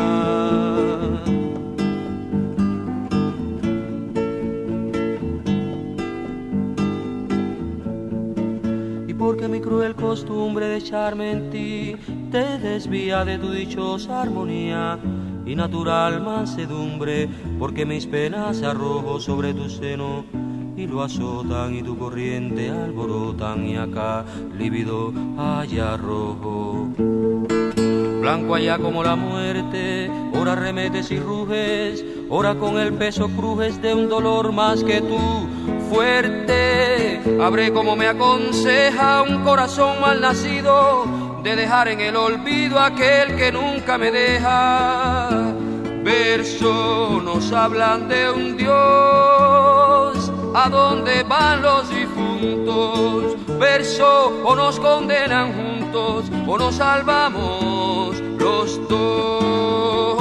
Y porque mi cruel costumbre de echarme en ti te desvía de tu dichosa armonía y natural mansedumbre, porque mis penas arrojo sobre tu seno y lo azotan y tu corriente alborotan, y acá lívido allá rojo. Blanco allá como la muerte, ora remetes y ruges, ora con el peso crujes de un dolor más que tú fuerte. Habré como me aconseja un corazón mal nacido, de dejar en el olvido aquel que nunca me deja. Verso nos hablan de un Dios, ¿a dónde van los difuntos? Verso o nos condenan juntos o nos salvamos los dos.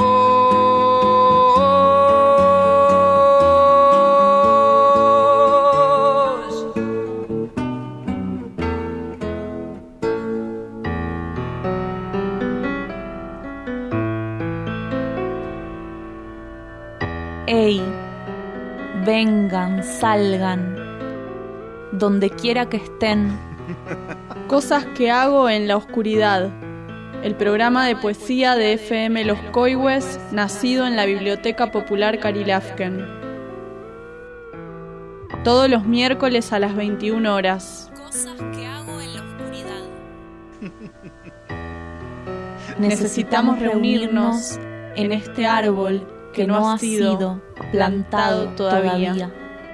¡Ey! Vengan, salgan, donde quiera que estén. Cosas que hago en la oscuridad. El programa de poesía de FM Los Coihues, nacido en la Biblioteca Popular Carilafken. Todos los miércoles a las 21 horas. Cosas que hago en la oscuridad. Necesitamos reunirnos en este árbol que no ha sido plantado todavía.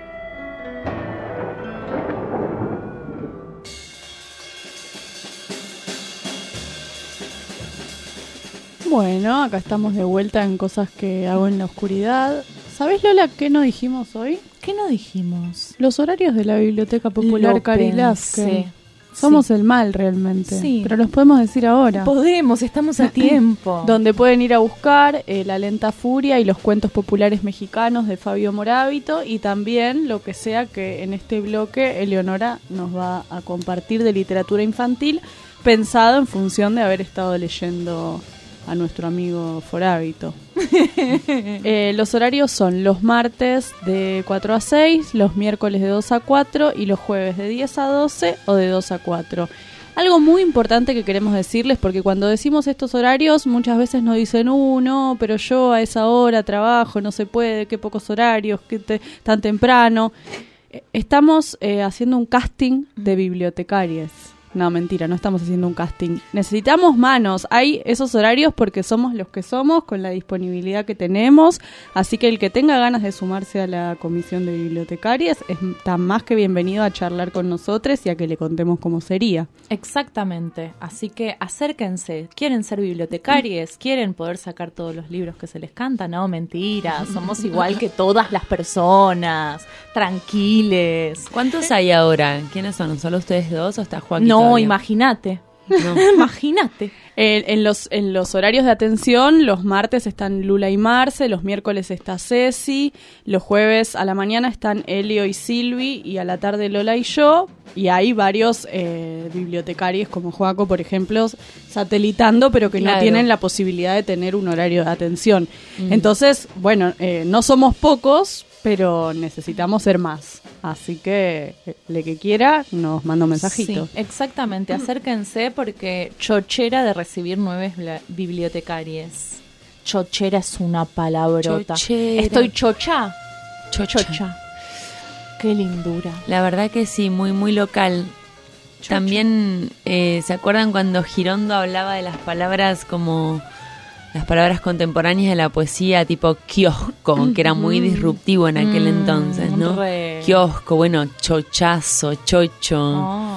Bueno, acá estamos de vuelta en Cosas que hago en la oscuridad. ¿Sabés, Lola, qué no dijimos hoy? ¿Qué no dijimos? Los horarios de la Biblioteca Popular Carilafken. Somos el mal realmente, pero los podemos decir ahora. Podemos, estamos a tiempo. Donde pueden ir a buscar La Lenta Furia y los cuentos populares mexicanos de Fabio Morábito, y también lo que sea que en este bloque Eleonora nos va a compartir de literatura infantil, pensado en función de haber estado leyendo a nuestro amigo Forábito. Los horarios son los martes de 4 a 6, los miércoles de 2 a 4 y los jueves de 10 a 12 o de 2 a 4. Algo muy importante que queremos decirles, porque cuando decimos estos horarios muchas veces nos dicen, no, pero yo a esa hora trabajo, no se puede, qué pocos horarios, tan temprano. Estamos haciendo un casting de bibliotecarias. No, mentira, no estamos haciendo un casting. Necesitamos manos. Hay esos horarios porque somos los que somos, con la disponibilidad que tenemos. Así que el que tenga ganas de sumarse a la comisión de bibliotecarias está más que bienvenido a charlar con nosotros y a que le contemos cómo sería. Exactamente. Así que acérquense. ¿Quieren ser bibliotecarias? ¿Quieren poder sacar todos los libros que se les canta? No, mentira. Somos igual que todas las personas. Tranquiles. ¿Cuántos hay ahora? ¿Quiénes son? ¿Solo ustedes dos o está Joaquín? No, imagínate. No. Imagínate. En los horarios de atención, los martes están Lula y Marce, los miércoles está Ceci, los jueves a la mañana están Elio y Silvi, y a la tarde Lola y yo, y hay varios bibliotecarios como Joaco, por ejemplo, satelitando, pero que no tienen la posibilidad de tener un horario de atención. Entonces, bueno, no somos pocos, pero necesitamos ser más. Así que el que quiera nos manda un mensajito. Sí, exactamente. Acérquense porque chochera de recibir nuevas bibliotecarias. Chochera es una palabrota. Chochera. Estoy chocha. Chocha. Qué lindura. La verdad que sí, muy, muy local. Chocha. También, ¿se acuerdan cuando Girondo hablaba de las palabras como... las palabras contemporáneas de la poesía, tipo kiosco, que era muy disruptivo en aquel entonces, ¿no? Kiosco, bueno, chochazo, chocho.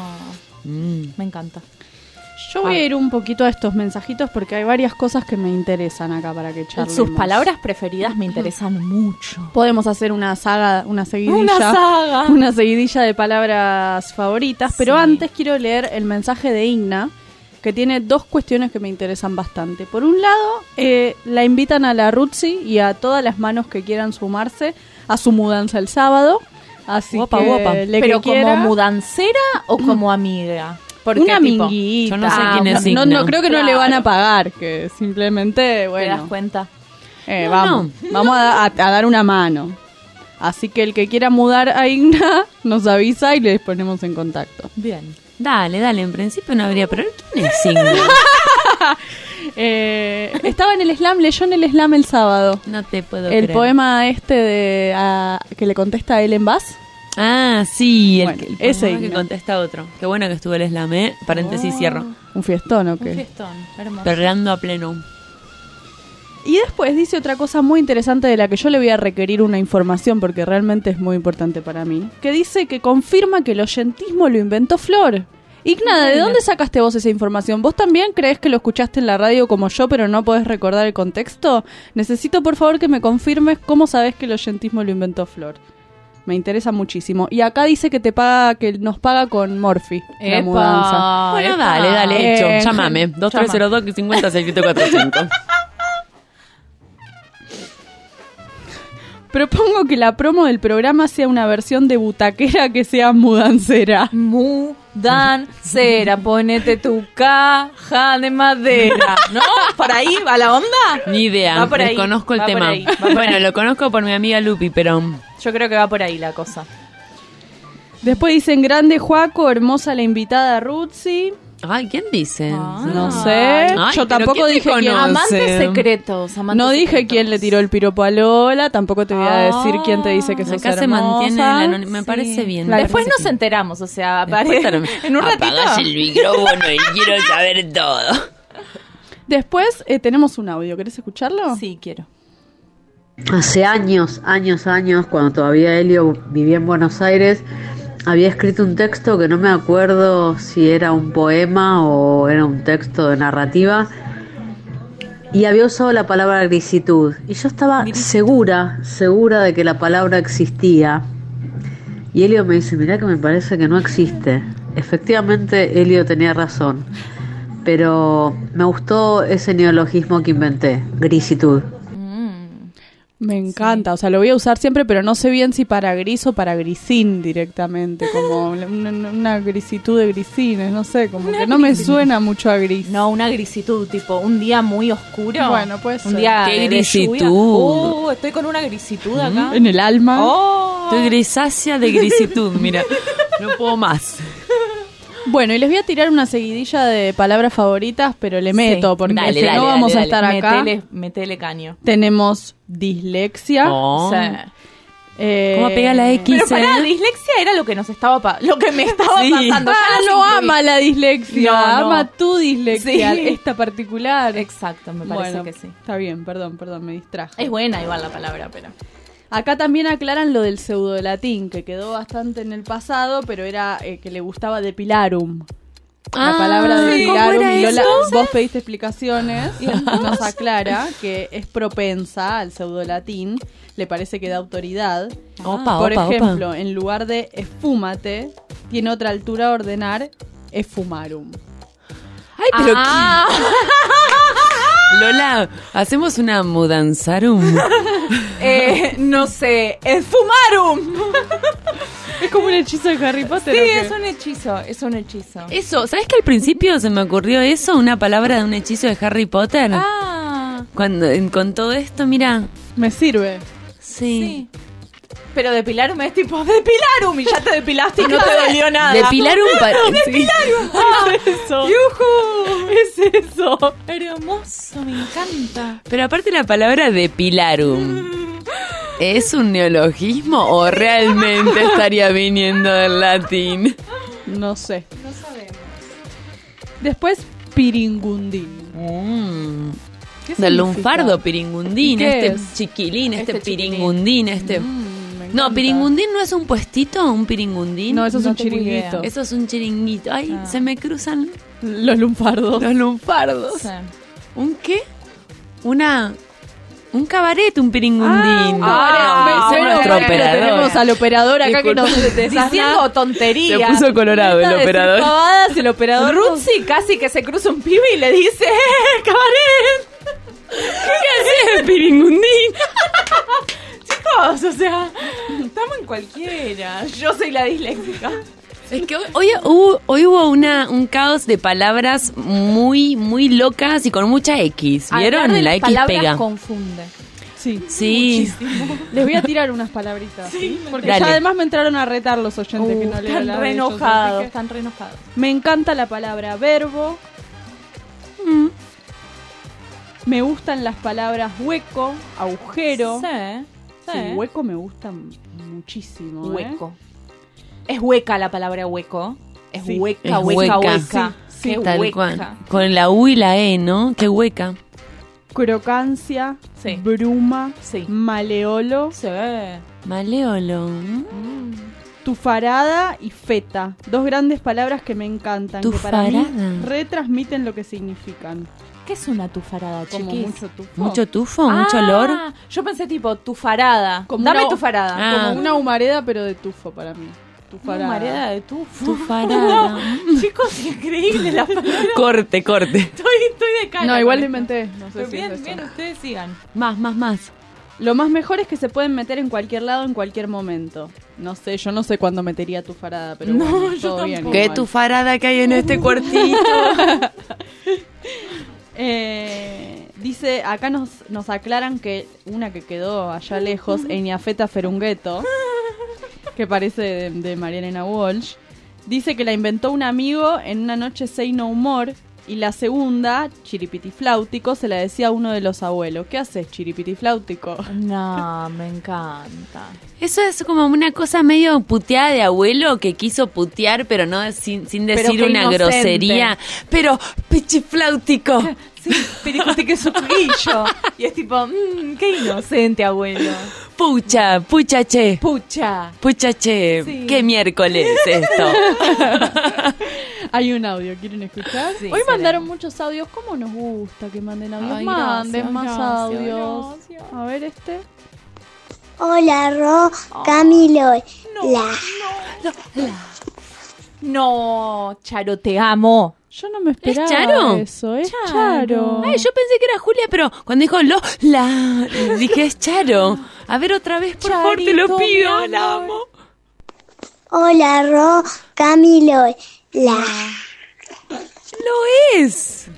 Me encanta. Yo voy a ir un poquito a estos mensajitos porque hay varias cosas que me interesan acá para que charlemos. Sus palabras preferidas me interesan mucho. Podemos hacer una seguidilla de palabras favoritas, pero antes quiero leer el mensaje de Igna, que tiene dos cuestiones que me interesan bastante. Por un lado, la invitan a la Rutsi y a todas las manos que quieran sumarse a su mudanza el sábado. Así guapa. Pero como mudancera o como amiga. Porque una amiguita. Yo no sé quién es Igna. No creo que no le van a pagar, que simplemente, bueno. ¿Te das cuenta? Vamos a dar una mano. Así que el que quiera mudar a Igna nos avisa y les ponemos en contacto. Bien. Dale, en principio no habría, pero ¿quién es Igna? Estaba en el slam, leyó en el slam el sábado. No te puedo creer. El poema que le contesta a Ellen Bass. Ah, sí, bueno, el ese poema que contesta otro. Qué bueno que estuvo el slam, paréntesis, cierro. Un fiestón, ¿o qué? Un fiestón, hermoso. Perreando a pleno. Y después dice otra cosa muy interesante de la que yo le voy a requerir una información porque realmente es muy importante para mí, que dice que confirma que el oyentismo lo inventó Flor. Igna, ¿de dónde sacaste vos esa información? ¿Vos también crees que lo escuchaste en la radio como yo, pero no podés recordar el contexto? Necesito, por favor, que me confirmes cómo sabés que el oyentismo lo inventó Flor. Me interesa muchísimo. Y acá dice que nos paga con Morphy la mudanza. Bueno, dale, hecho. Llámame. 2302-50-6745. Propongo que la promo del programa sea una versión de butaquera que sea mudancera. Dan cera, ponete tu caja de madera. ¿No? ¿Por ahí va la onda? Ni idea, Va por ahí, desconozco el va por tema. ahí, va por Bueno, ahí. lo conozco por mi amiga Lupi, pero... Yo creo que va por ahí la cosa. Después dicen grande Juaco, hermosa la invitada Rutzi. Ay, ¿quién dice? No sé. Ay, Yo pero tampoco ¿quién te dije quién. conoce? Amantes secretos. No dije quién le tiró el piropo a Lola. Tampoco te voy a decir quién te dice que sos Acá se hermosa. mantiene el anonimato. Me parece bien. me Después parece nos enteramos, o sea, Después en un ratito. apagás el micrófono y quiero saber todo. Después tenemos un audio. ¿Querés escucharlo? Sí, quiero. Hace años, cuando todavía Helio vivía en Buenos Aires, había escrito un texto que no me acuerdo si era un poema o era un texto de narrativa, y había usado la palabra grisitud. Y yo estaba segura de que la palabra existía. Y Helio me dice, mirá que me parece que no existe. Efectivamente, Helio tenía razón. Pero me gustó ese neologismo que inventé, grisitud. Me encanta, o sea, lo voy a usar siempre, pero no sé bien si para gris o para grisín directamente, como una grisitud de grisines, no sé, como que no me suena mucho a gris. No, una grisitud, tipo un día muy oscuro. Bueno, puede ser. Un día ¿Qué de grisitud? lluvia. Estoy con una grisitud acá. En el alma. Oh. Estoy grisácea de grisitud, mira. No puedo más. Bueno, y les voy a tirar una seguidilla de palabras favoritas, pero le meto, porque Dale, si dale, no dale, vamos a dale. estar acá. Metele caño. Tenemos dislexia. Oh. O sea, ¿Cómo pega la X? pero pará, dislexia era lo que nos estaba lo que me estaba Sí. pasando. Ya Ah, nos no incluí. ama la dislexia, No, no. ama tu dislexia, Sí. esta particular. Exacto, me parece Bueno, que sí. Está bien, perdón, me distraje. Es buena igual la palabra, pero... Acá también aclaran lo del pseudolatín, que quedó bastante en el pasado, pero era que le gustaba depilarum. La palabra sí, depilarum, ¿cómo era y Lola, eso? vos pediste explicaciones y nos aclara que es propensa al pseudolatín, le parece que da autoridad. Opa, Por opa, ejemplo, en lugar de esfúmate, tiene otra altura a ordenar, esfumarum. Ay, pero Lola, hacemos una mudanzarum. No sé, esfumarum. Es como un hechizo de Harry Potter. Sí, ¿o qué? es un hechizo. Eso, ¿sabes que al principio se me ocurrió eso? Una palabra de un hechizo de Harry Potter. Ah, Cuando con todo esto, mira. Me sirve. sí. Pero depilarum es tipo, depilarum, y ya te depilaste y no te dolió nada. Depilarum para... Depilarum. Es eso. ¡Yujú! Es eso. Hermoso, me encanta. Pero aparte la palabra depilarum, ¿es un neologismo o realmente estaría viniendo del latín? No sé. No sabemos. Después, piringundín. ¿Qué Del significa? lunfardo, piringundín, ¿Y qué este es? chiquilín, este Este chiquilín. piringundín, este... Me No, encanta. piringundín no es un puestito, un piringundín. No, eso es No un tengo idea. chiringuito. Eso es un chiringuito. Ay, se me cruzan Los lunfardos. los lunfardos. Sí. ¿Un qué? Un cabaret, un piringundín. Ah, ese es nuestro bueno, operador. tenemos al operador acá que nos Diciendo tonterías. Se puso colorado el operador. El operador. Rutzi casi que se cruza un pibe y le dice, cabaret. ¿Qué haces, piringundín? Chicos, o sea, estamos en cualquiera. Yo soy la disléxica. Es que hoy hubo un caos de palabras muy, muy locas y con mucha X. ¿Vieron? Hablar de La las X palabras pega. confunde. Sí. Sí. Les voy a tirar unas palabritas. Porque Dale. ya además me entraron a retar los oyentes que no leo Están la re de ellos, enojados, así que están re enojados. me encanta la palabra verbo. Me gustan las palabras hueco, agujero. Sí, hueco me gusta muchísimo. Hueco. Es hueca la palabra hueco. Es Sí. hueca, Es hueca, hueca. hueca. Sí, Qué Tal hueca. cual. Con la U y la E, ¿no? Qué hueca. Crocancia, Sí. bruma, Sí. maleolo, Sí. Maleolo. tufarada y feta. Dos grandes palabras que me encantan. Que para mí Tufarada. retransmiten lo que significan. ¿Qué es una tufarada, Como chiquis? mucho tufo. Mucho tufo, mucho olor. Yo pensé tipo tufarada. Como Dame una- tufarada. Ah. Como una humareda, pero de tufo para mí. Una Tufarada. humareda de tufo. Tufarada. Chicos, increíble la palabra. Corte. Estoy de cara. No, igual con le esto. inventé. No sé Pero si bien, es eso. bien, ustedes sigan. Más. Lo más mejor es que se pueden meter en cualquier lado, en cualquier momento. No sé, yo no sé cuándo metería tu farada, pero No, bueno, yo todo bien. tampoco. ¿Qué igual. tu farada que hay en este cuartito? Dice, acá nos aclaran que una que quedó allá lejos, Eniafeta Ferungueto, que parece de Marielena Walsh, dice que la inventó un amigo en una noche Say No More, y la segunda, Chiripitifláutico, se la decía a uno de los abuelos. ¿Qué haces, Chiripitifláutico? No, me encanta. Eso es como una cosa medio puteada de abuelo que quiso putear, pero no sin decir qué una inocente. grosería. Pero, pichifláutico. Sí, pero que su grillo. Y es tipo, qué inocente, abuelo. Pucha, puchache. Pucha. Puchache, Sí. qué miércoles esto. Hay un audio, ¿quieren escuchar? Sí, Hoy mandaron será. muchos audios. ¿Cómo nos gusta que manden audios? Ay, Manden gracias, más gracias, audios. gracias. A ver este. Hola, Ro, Camilo. No, Charo, te amo. Yo no me esperaba Charo? eso. Es Charo. Charo. Ay, yo pensé que era Julia, pero cuando dijo dije es Charo. A ver otra vez, por favor, te lo Charito, pido, mi la amor. amo. Hola, Ro, Camilo. Lo es.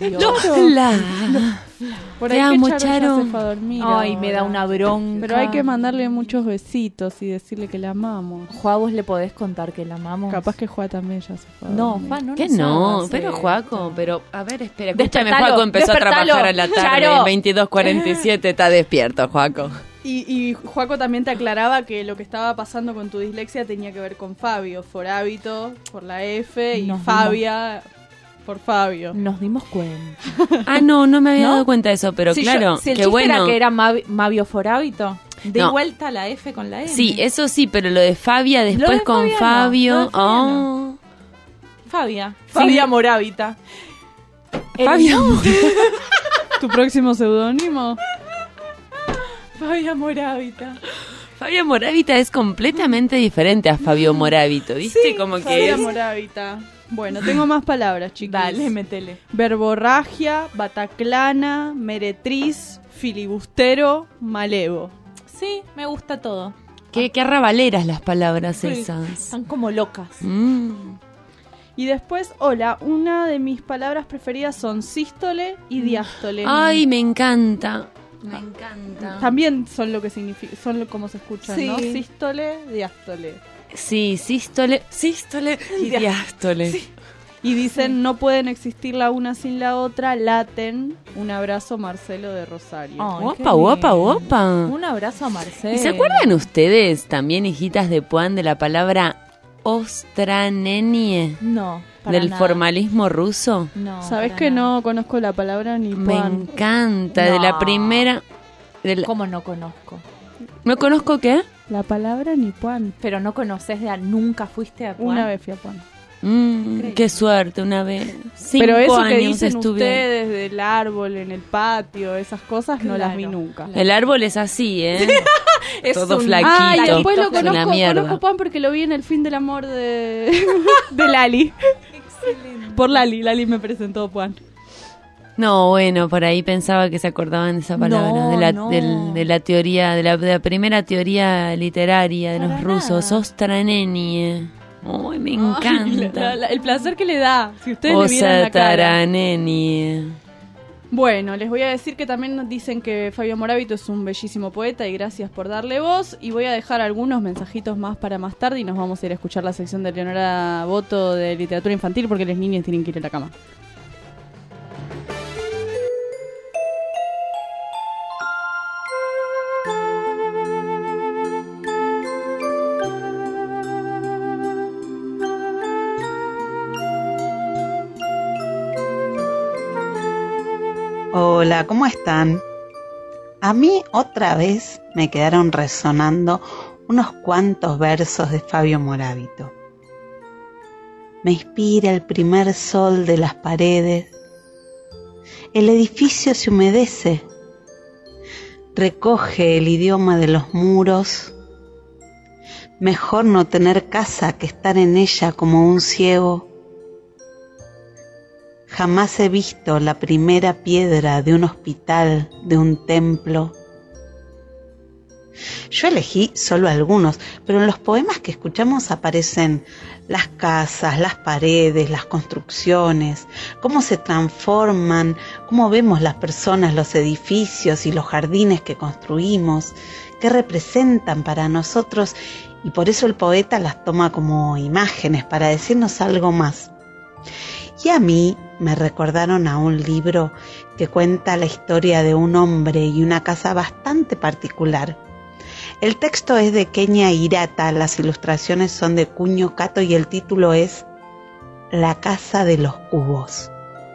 Por Te ahí amo, que Charo, Charo. ya se fue a dormir. Ay, me da ahora. una bronca. Pero hay que mandarle muchos besitos y decirle que la amamos. Juá, vos le podés contar que la amamos. Capaz que Juá también ya se fue a No, dormir. Juá, no ¿Qué nos no? hagas Pero esto. Juaco, pero a ver, espera, escúchame, Despertalo, Juaco empezó a despertalo, trabajar a la tarde, Charo. 22:47, está despierto, Juaco. Y Juaco también te aclaraba que lo que estaba pasando con tu dislexia tenía que ver con Fabio. Forábito por la F y Nos Fabia por Fabio. Nos dimos cuenta. Ah, no me había ¿No? dado cuenta de eso, pero Si claro, si el qué chiste bueno. era que era Mavio Forábito, de No. vuelta la F con la N. Sí, eso sí, pero lo de Fabia Lo después de con Fabia no, Fabio. lo de Fabia Oh. Fabia Morávita. Fabia ¿Tu próximo seudónimo? Fabia Morávita. Fabio Moravita es completamente diferente a Fabio Moravito, ¿viste? Como que Fabia es... Morávita. Bueno, tengo más palabras, chicos. Dale, metele. Verborragia, bataclana, meretriz, filibustero, malevo. Sí, me gusta todo. Qué arrabaleras las palabras Sí, esas. Están como locas. Y después, hola, una de mis palabras preferidas son sístole y diástole. Ay, me encanta. Me encanta. También son lo que significa, son como se escuchan, Sí. ¿no? Sístole, diástole. Sí, sístole y diástole. Sí. Y dicen, no pueden existir la una sin la otra, laten. Un abrazo, Marcelo de Rosario. Ay, Opa, qué opa, lindo. opa. Un abrazo a Marcelo. ¿Y se acuerdan ustedes, también hijitas de Puan, de la palabra ostranenie? No, para Del nada. formalismo ruso. No, ¿Sabés para que nada. no conozco la palabra ni Me pan? encanta, de la No. primera... ¿Cómo no conozco? ¿No conozco qué? La palabra ni pan. Pero no conoces nunca fuiste a Puan. Una vez fui a pan. Qué suerte, una vez. Pero 5 eso que años dicen estuve. ustedes del árbol en el patio, esas cosas, no las vi Claro. nunca. El árbol es así, ¿eh? Es Todo un- flaquito. Ah, y después lo Es una conozco, mierda. conozco pan porque lo vi en el fin del amor de Lali. Por Lali me presentó Juan. No, bueno, por ahí pensaba que se acordaban de esa palabra, No, de la, no. de la teoría, de la primera teoría literaria de Para los rusos, nada. ostranenie. Ay, me encanta. El placer que le da, si ustedes le vieran la cara. Osataranie. Bueno, les voy a decir que también nos dicen que Fabio Moravito es un bellísimo poeta y gracias por darle voz. Y voy a dejar algunos mensajitos más para más tarde y nos vamos a ir a escuchar la sección de Leonora Boto de literatura infantil porque los niños tienen que ir a la cama. Hola, ¿cómo están? A mí otra vez me quedaron resonando unos cuantos versos de Fabio Moravito. Me inspira el primer sol de las paredes, el edificio se humedece, recoge el idioma de los muros, mejor no tener casa que estar en ella como un ciego. Jamás he visto la primera piedra de un hospital, de un templo. Yo elegí solo algunos, pero en los poemas que escuchamos aparecen las casas, las paredes, las construcciones, cómo se transforman, cómo vemos las personas, los edificios y los jardines que construimos, qué representan para nosotros, y por eso el poeta las toma como imágenes para decirnos algo más. Y a mí me recordaron a un libro que cuenta la historia de un hombre y una casa bastante particular. El texto es de Kenya Hirata, las ilustraciones son de Kunio Kato y el título es La casa de los cubos.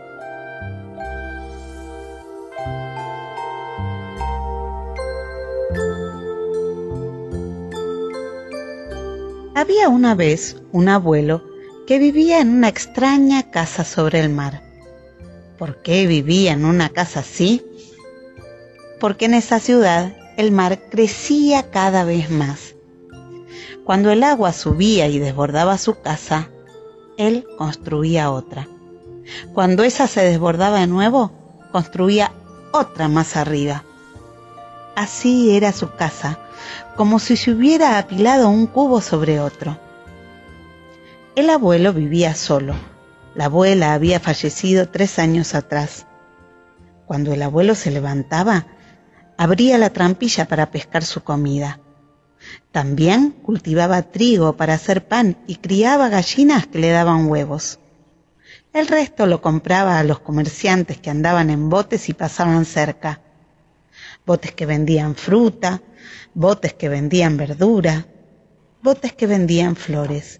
Había una vez un abuelo que vivía en una extraña casa sobre el mar. ¿Por qué vivía en una casa así? Porque en esa ciudad el mar crecía cada vez más. Cuando el agua subía y desbordaba su casa, él construía otra. Cuando esa se desbordaba de nuevo, construía otra más arriba. Así era su casa, como si se hubiera apilado un cubo sobre otro. El abuelo vivía solo. La abuela había fallecido 3 años atrás. Cuando el abuelo se levantaba, abría la trampilla para pescar su comida. También cultivaba trigo para hacer pan y criaba gallinas que le daban huevos. El resto lo compraba a los comerciantes que andaban en botes y pasaban cerca. Botes que vendían fruta, botes que vendían verdura, botes que vendían flores.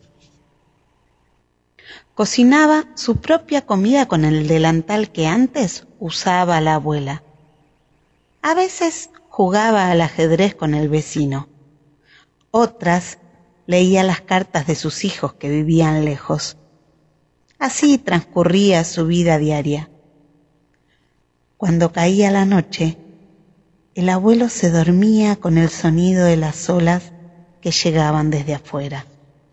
Cocinaba su propia comida con el delantal que antes usaba la abuela. A veces jugaba al ajedrez con el vecino. Otras leía las cartas de sus hijos que vivían lejos. Así transcurría su vida diaria. Cuando caía la noche, el abuelo se dormía con el sonido de las olas que llegaban desde afuera.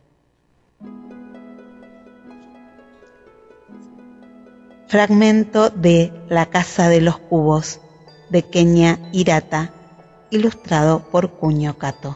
Fragmento de La casa de los cubos, de Kenya Hirata, ilustrado por Kunio Kato.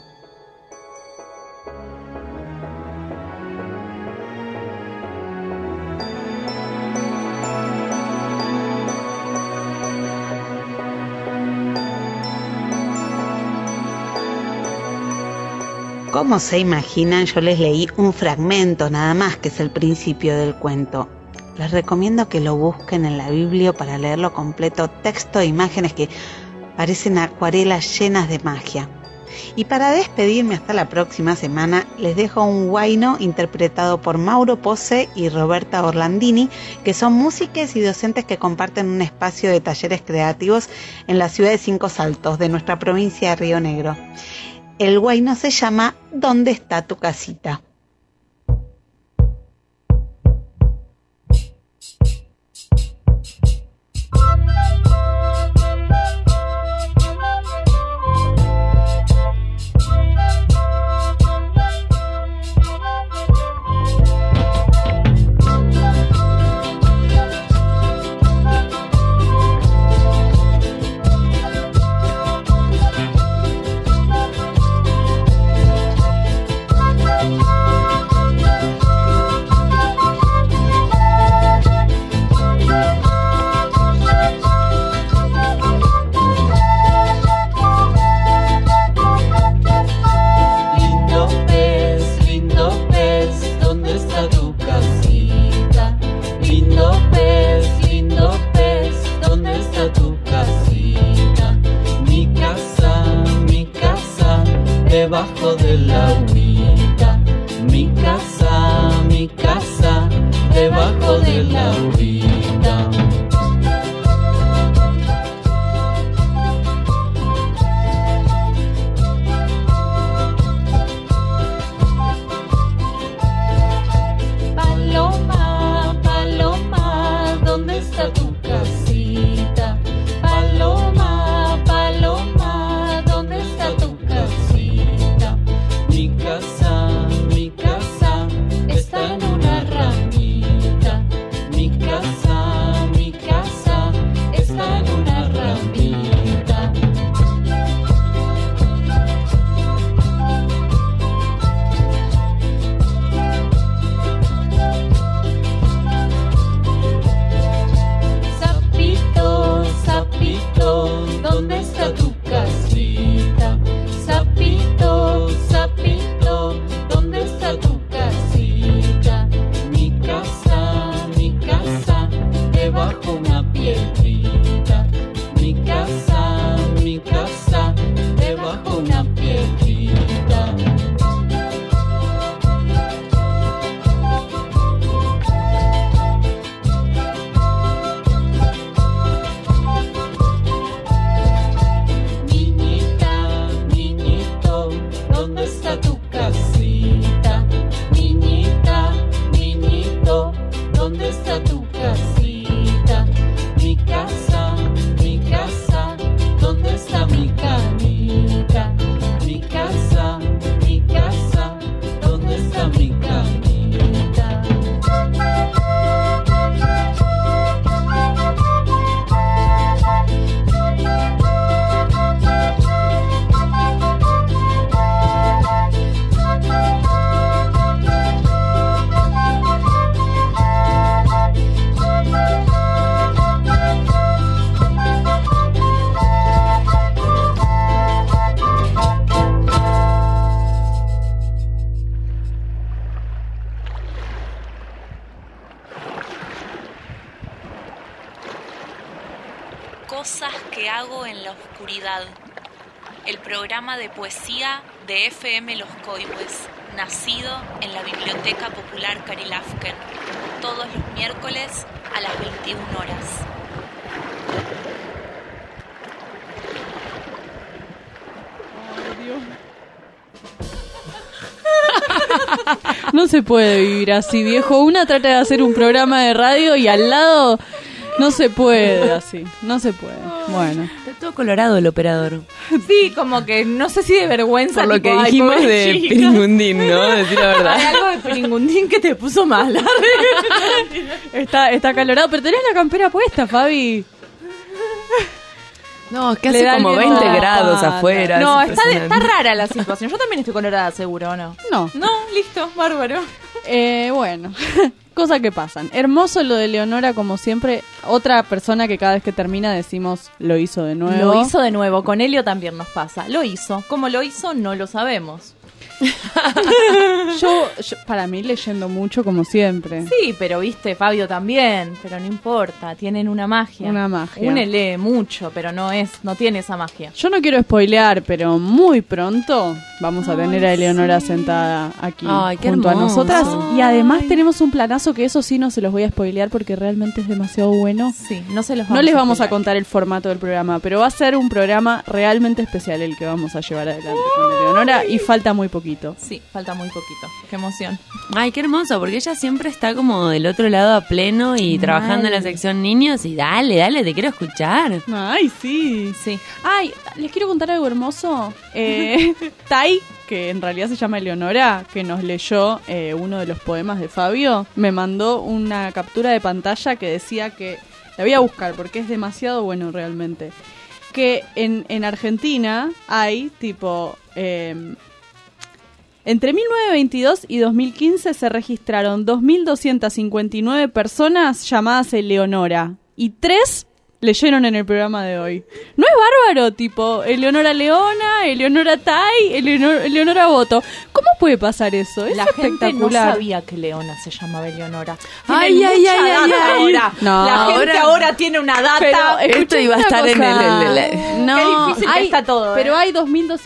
Como se imaginan, yo les leí un fragmento nada más, que es el principio del cuento. Les recomiendo que lo busquen en la Biblia para leerlo completo, texto e imágenes que parecen acuarelas llenas de magia. Y para despedirme hasta la próxima semana, les dejo un huayno interpretado por Mauro Pose y Roberta Orlandini, que son músicos y docentes que comparten un espacio de talleres creativos en la ciudad de Cinco Saltos, de nuestra provincia de Río Negro. El huayno se llama ¿Dónde está tu casita? Debajo de la agüita, mi casa, debajo de la agüita. Paloma, paloma, ¿dónde está tu casita? Paloma, paloma, ¿dónde está tu casita? Mi casa está en una ramita. Mi oscuridad. El programa de poesía de FM Los Coihues, nacido en la Biblioteca Popular Carilafken, todos los miércoles a las 21 horas. No se puede vivir así, viejo. Una trata de hacer un programa de radio y al lado no se puede así. No se puede. Bueno. Está todo colorado el operador. Sí, como que no sé si de vergüenza. Por lo tipo, que ay, dijimos pobre de chica. Piringundín, ¿no? Decir la verdad. Hay algo de Piringundín que te puso mal. Está calorado, pero tenés la campera puesta, Fabi. No, es que Le hace da el como viento 20 a la grados pata. afuera. No, es está impresionante. rara la situación. Yo también estoy colorada, seguro, ¿o no? No. No, listo, bárbaro. Bueno, cosas que pasan. Hermoso lo de Leonora, como siempre. Otra persona que cada vez que termina decimos lo hizo de nuevo. Lo hizo de nuevo, con Helio también nos pasa. Lo hizo. ¿Cómo lo hizo? No lo sabemos. Yo, para mí, leyendo mucho, como siempre. Sí, pero viste, Fabio también. Pero no importa, tienen una magia. Una magia. Une lee mucho, pero no tiene esa magia. Yo no quiero spoilear, pero muy pronto vamos a tener a Eleonora sentada aquí Qué junto a hermoso. nosotras. Y además tenemos un planazo que eso sí no se los voy a spoilear porque realmente es demasiado bueno. Sí, no se los No les vamos a spoilear. contar el formato del programa, pero va a ser un programa realmente especial el que vamos a llevar adelante con Eleonora y falta muy poquito. Sí, falta muy poquito. Qué emoción. Ay, qué hermoso, porque ella siempre está como del otro lado a pleno y trabajando en la sección niños y dale, te quiero escuchar. Ay, sí. Sí. Ay, les quiero contar algo hermoso. Tai, que en realidad se llama Eleonora, que nos leyó uno de los poemas de Fabio, me mandó una captura de pantalla que decía que, la voy a buscar porque es demasiado bueno realmente, que en Argentina hay tipo... entre 1922 y 2015 se registraron 2.259 personas llamadas Eleonora y 3 leyeron en el programa de hoy. ¿No es bárbaro? Tipo, Eleonora Leona, Eleonora Tai, Eleonora Boto. ¿Cómo puede pasar eso? Es La gente no espectacular. sabía que Leona se llamaba Eleonora. Ay, Tienen ay, mucha ay, data ay, ay. ahora. No, la gente ahora tiene una data. Pero, Esto iba a una estar en cosa. el- No, Qué difícil que está todo, Pero hay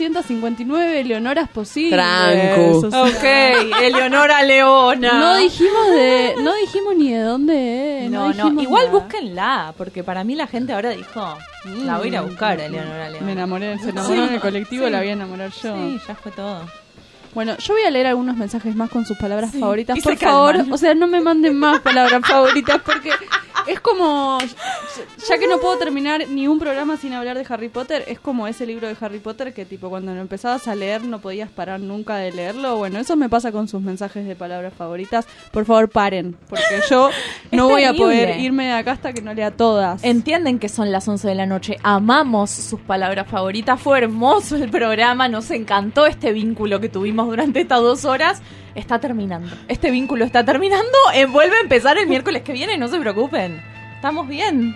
2.259 Eleonoras posibles. Trancu. O sea, Ok, Eleonora Leona. No dijimos ni de dónde es. No, dijimos igual nada. búsquenla, porque para mí la gente ahora dijo, la voy a ir a buscar a Eleonora Leona. Me enamoré, se enamoró en el colectivo, Sí. la voy a enamorar yo. Sí, ya fue todo. Bueno, yo voy a leer algunos mensajes más con sus palabras favoritas. y Por se favor, calman. o sea, no me manden más palabras favoritas porque es como, ya que no puedo terminar ni un programa sin hablar de Harry Potter, es como ese libro de Harry Potter que tipo cuando lo empezabas a leer no podías parar nunca de leerlo. Bueno, eso me pasa con sus mensajes de palabras favoritas. Por favor, paren, porque yo no voy a terrible. poder irme de acá hasta que no lea todas. Entienden que son las 11 de la noche. Amamos sus palabras favoritas. Fue hermoso el programa. Nos encantó este vínculo que tuvimos durante estas 2 horas. Está terminando. Este vínculo está terminando. Vuelve a empezar el miércoles que viene. No se preocupen. ¿Estamos bien?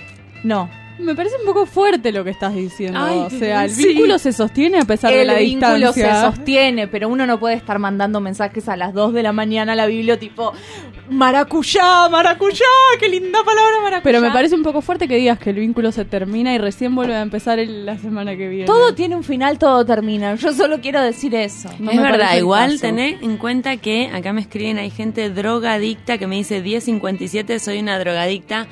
No. Me parece un poco fuerte lo que estás diciendo. Ay, o sea, el sí. vínculo se sostiene a pesar de la El vínculo distancia. se sostiene, pero uno no puede estar mandando mensajes a las 2 de la mañana a la Biblia tipo maracuyá, maracuyá, qué linda palabra maracuyá. Pero me parece un poco fuerte que digas que el vínculo se termina y recién vuelve a empezar la semana que viene. Todo tiene un final, todo termina. Yo solo quiero decir eso. No es me verdad, parece el igual caso. tené en cuenta que acá me escriben, hay gente drogadicta que me dice 10:57, soy una drogadicta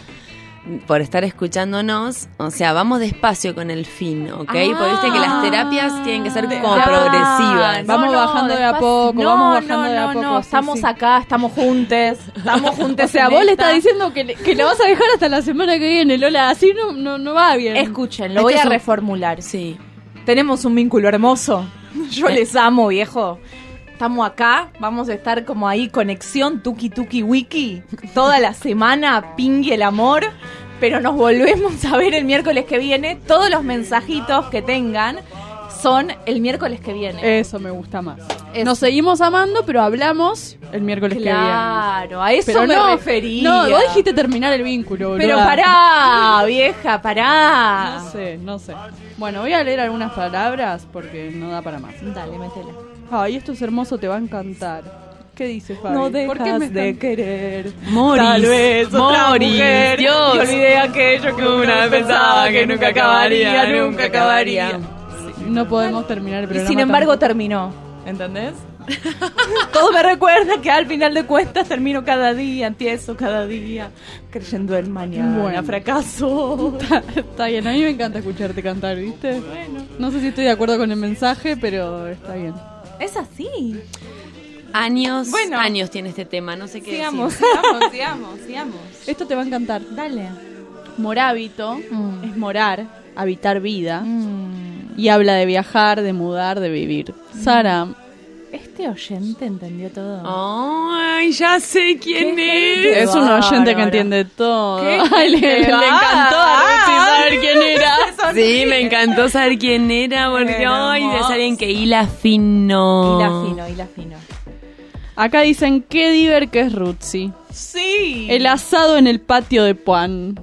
por estar escuchándonos. O sea, vamos despacio con el fin, ¿ok? Porque viste que las terapias tienen que ser como progresivas. Vamos bajando de a poco, vamos bajando de a poco. No, sí, estamos sí. acá, estamos juntos. Estamos juntos. O sea, en vos le esta. estás diciendo que la vas a dejar hasta la semana que viene, Lola. Así no va bien. Escuchen, lo voy a reformular. Sí. Tenemos un vínculo hermoso. Yo les amo, viejo. Estamos acá, vamos a estar como ahí, conexión, tuki tuki wiki, toda la semana, ping y el amor, pero nos volvemos a ver el miércoles que viene. Todos los mensajitos que tengan son el miércoles que viene. Eso me gusta más. Nos seguimos amando, pero hablamos el miércoles que viene. Claro, a eso Pero me no, refería. No, vos dijiste terminar el vínculo, boluda. Pero pará, vieja, pará. No sé. Bueno, voy a leer algunas palabras porque no da para más. Dale, métela. Ay, esto es hermoso, te va a encantar. ¿Qué dice Fabi? No ¿Por qué dejas me de están- querer. Moris, Tal vez otra Moris, mujer. Dios. Y olvidé aquello que una vez pensaba que nunca acabaría, nunca acabaría. No podemos terminar el Y programa. sin embargo tampoco. terminó, ¿entendés? Todo me recuerda que al final de cuentas termino cada día, empiezo cada día, creyendo en mañana, Bueno. fracaso. Está bien, a mí me encanta escucharte cantar, ¿viste? Bueno. No sé si estoy de acuerdo con el mensaje, pero está bien. Es así. Años Bueno. tiene este tema, no sé qué Sigamos, decir. sigamos. Esto te va a encantar. Dale. Morábito es morar, habitar vida. Y habla de viajar, de mudar, de vivir. Sara, Este oyente entendió todo. Ay, ya sé quién Qué es. es un oyente que bárbaro. entiende todo. Qué Ay, le gente encantó a Ruchi saber quién era. Sí, me encantó saber quién era porque ay, es alguien que hila fino. Hila fino. Acá dicen qué diver que es Rutsi. Sí. El asado en el patio de Puan.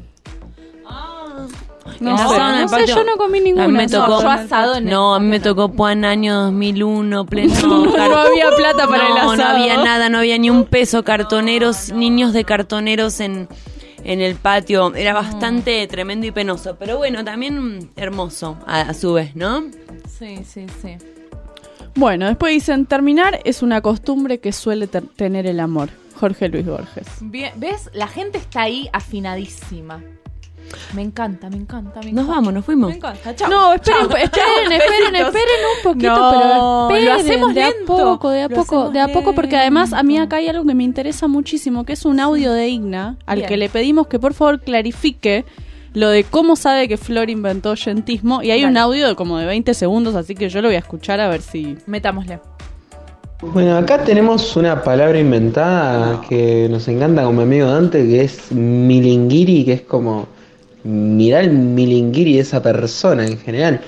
No El sé, asado en el no sé, patio. yo no comí ninguna. A mí me tocó, yo asado en el no, a mí me tocó Puan año 2001, pleno. No había plata para el asado. No había nada, no había ni un peso. Cartoneros, niños de cartoneros en el patio. Era bastante tremendo y penoso. Pero bueno, también hermoso a su vez, ¿no? Sí. Bueno, después dicen terminar es una costumbre que suele tener el amor. Jorge Luis Borges. Bien, ¿ves? La gente está ahí afinadísima. Me encanta. Nos vamos, nos fuimos. Me encanta. Chao. No, esperen un Besitos. poquito, No, pero esperen, lo hacemos de a lento. poco, Lo hacemos de a poco, porque además a mí lento. acá hay algo que me interesa muchísimo, que es un audio de Igna, al Bien. que le pedimos que por favor clarifique lo de cómo sabe que Flor inventó oyentismo, y hay un audio de como de 20 segundos, así que yo lo voy a escuchar a ver si... Metámosle. Bueno, acá tenemos una palabra inventada que nos encanta con mi amigo Dante, que es milinguiri, que es como mirar el milinguiri de esa persona en general.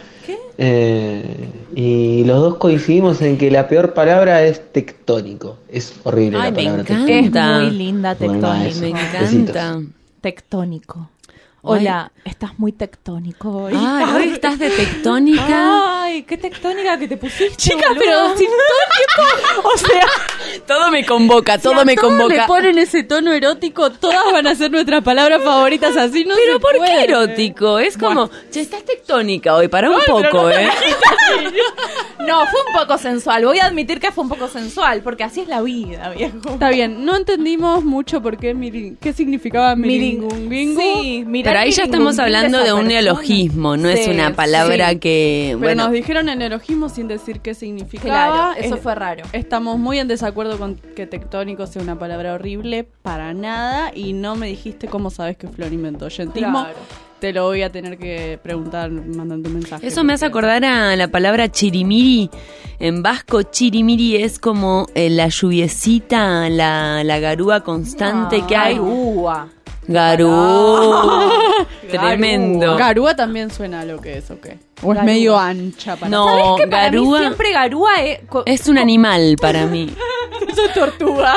Y los dos coincidimos en que la peor palabra es tectónico. Es horrible Ay, la me palabra encanta. tectónico. Es muy linda Bueno, nada, tectónico. eso. Me Besitos. encanta. Tectónico. Hola, estás muy tectónico hoy. Ay, hoy estás de tectónica. Ay, qué tectónica que te pusiste, Chica, boluda. pero si todo el tiempo, o sea, Todo me convoca, si a todos le ponen ese tono erótico, todas van a ser nuestras palabras favoritas, así no Pero se ¿por puede. qué erótico? Es como, che, estás tectónica hoy, para un poco, ¿eh? No, fue un poco sensual. Voy a admitir que fue un poco sensual, porque así es la vida, viejo. Está bien, no entendimos mucho por qué, qué significaba miringunguingu. Sí, mirá Pero ahí el ya estamos miringunguín hablando esa de un persona. neologismo, no es Sí, una palabra sí. que, Pero bueno, nos dijeron el neologismo sin decir qué significaba. Claro, eso fue raro. Estamos muy en desacuerdo con que tectónico sea una palabra horrible, para nada, y no me dijiste cómo sabes que Flor inventó oyentismo. Claro. Te lo voy a tener que preguntar mandando un mensaje. eso me hace acordar a la palabra chirimiri. En vasco, chirimiri es como la lluviecita, la garúa constante que hay. Garúa. Garú. Tremendo. Garúa también suena a lo que es, ¿o qué? O es Garúa. medio ancha para... No, ¿Sabés que para mí garúa siempre garúa es un animal para mí. Eso es tortuga.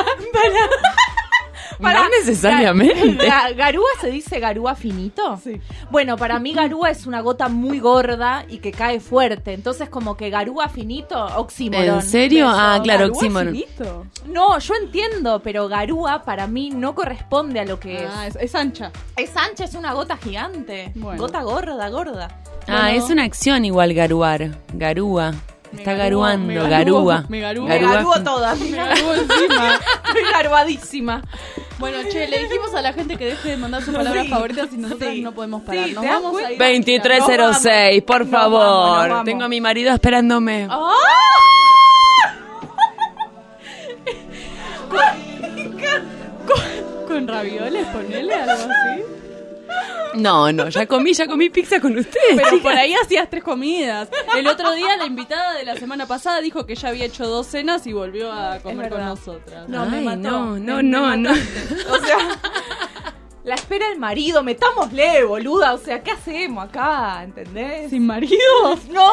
No necesariamente. ¿Garúa se dice garúa finito? Sí. Bueno, para mí garúa es una gota muy gorda y que cae fuerte. Entonces, como que garúa finito, oxímoron. ¿En serio? Beso. Ah, claro, ¿Garúa oxímoron. finito? No, yo entiendo, pero garúa para mí no corresponde a lo que Ah, es ancha. es ancha, es una gota gigante. Bueno. Gota gorda. Ah, Bueno. es una acción igual garuar. Garúa. Está Me garuando, garúo, garúa. me garúo. Me Garúa garúo fin- toda. Me garúo encima. Estoy garuadísima. Bueno, che, le dijimos a la gente que deje de mandar sus palabras Sí. favoritas y nosotros Sí. no podemos parar. Sí, Nos ¿te das vamos a ir. 2306, por Nos favor. vamos, nos vamos. Tengo a mi marido esperándome. Con ravioles, ponele algo así. No, ya comí pizza con ustedes. Pero chicas. por ahí hacías 3 comidas. El otro día la invitada de la semana pasada dijo que ya había hecho 2 cenas y volvió a comer con nosotras. No, me Ay, mató. no. O sea, la espera el marido, metámosle, boluda. O sea, ¿qué hacemos acá? ¿Entendés? ¿Sin marido? No,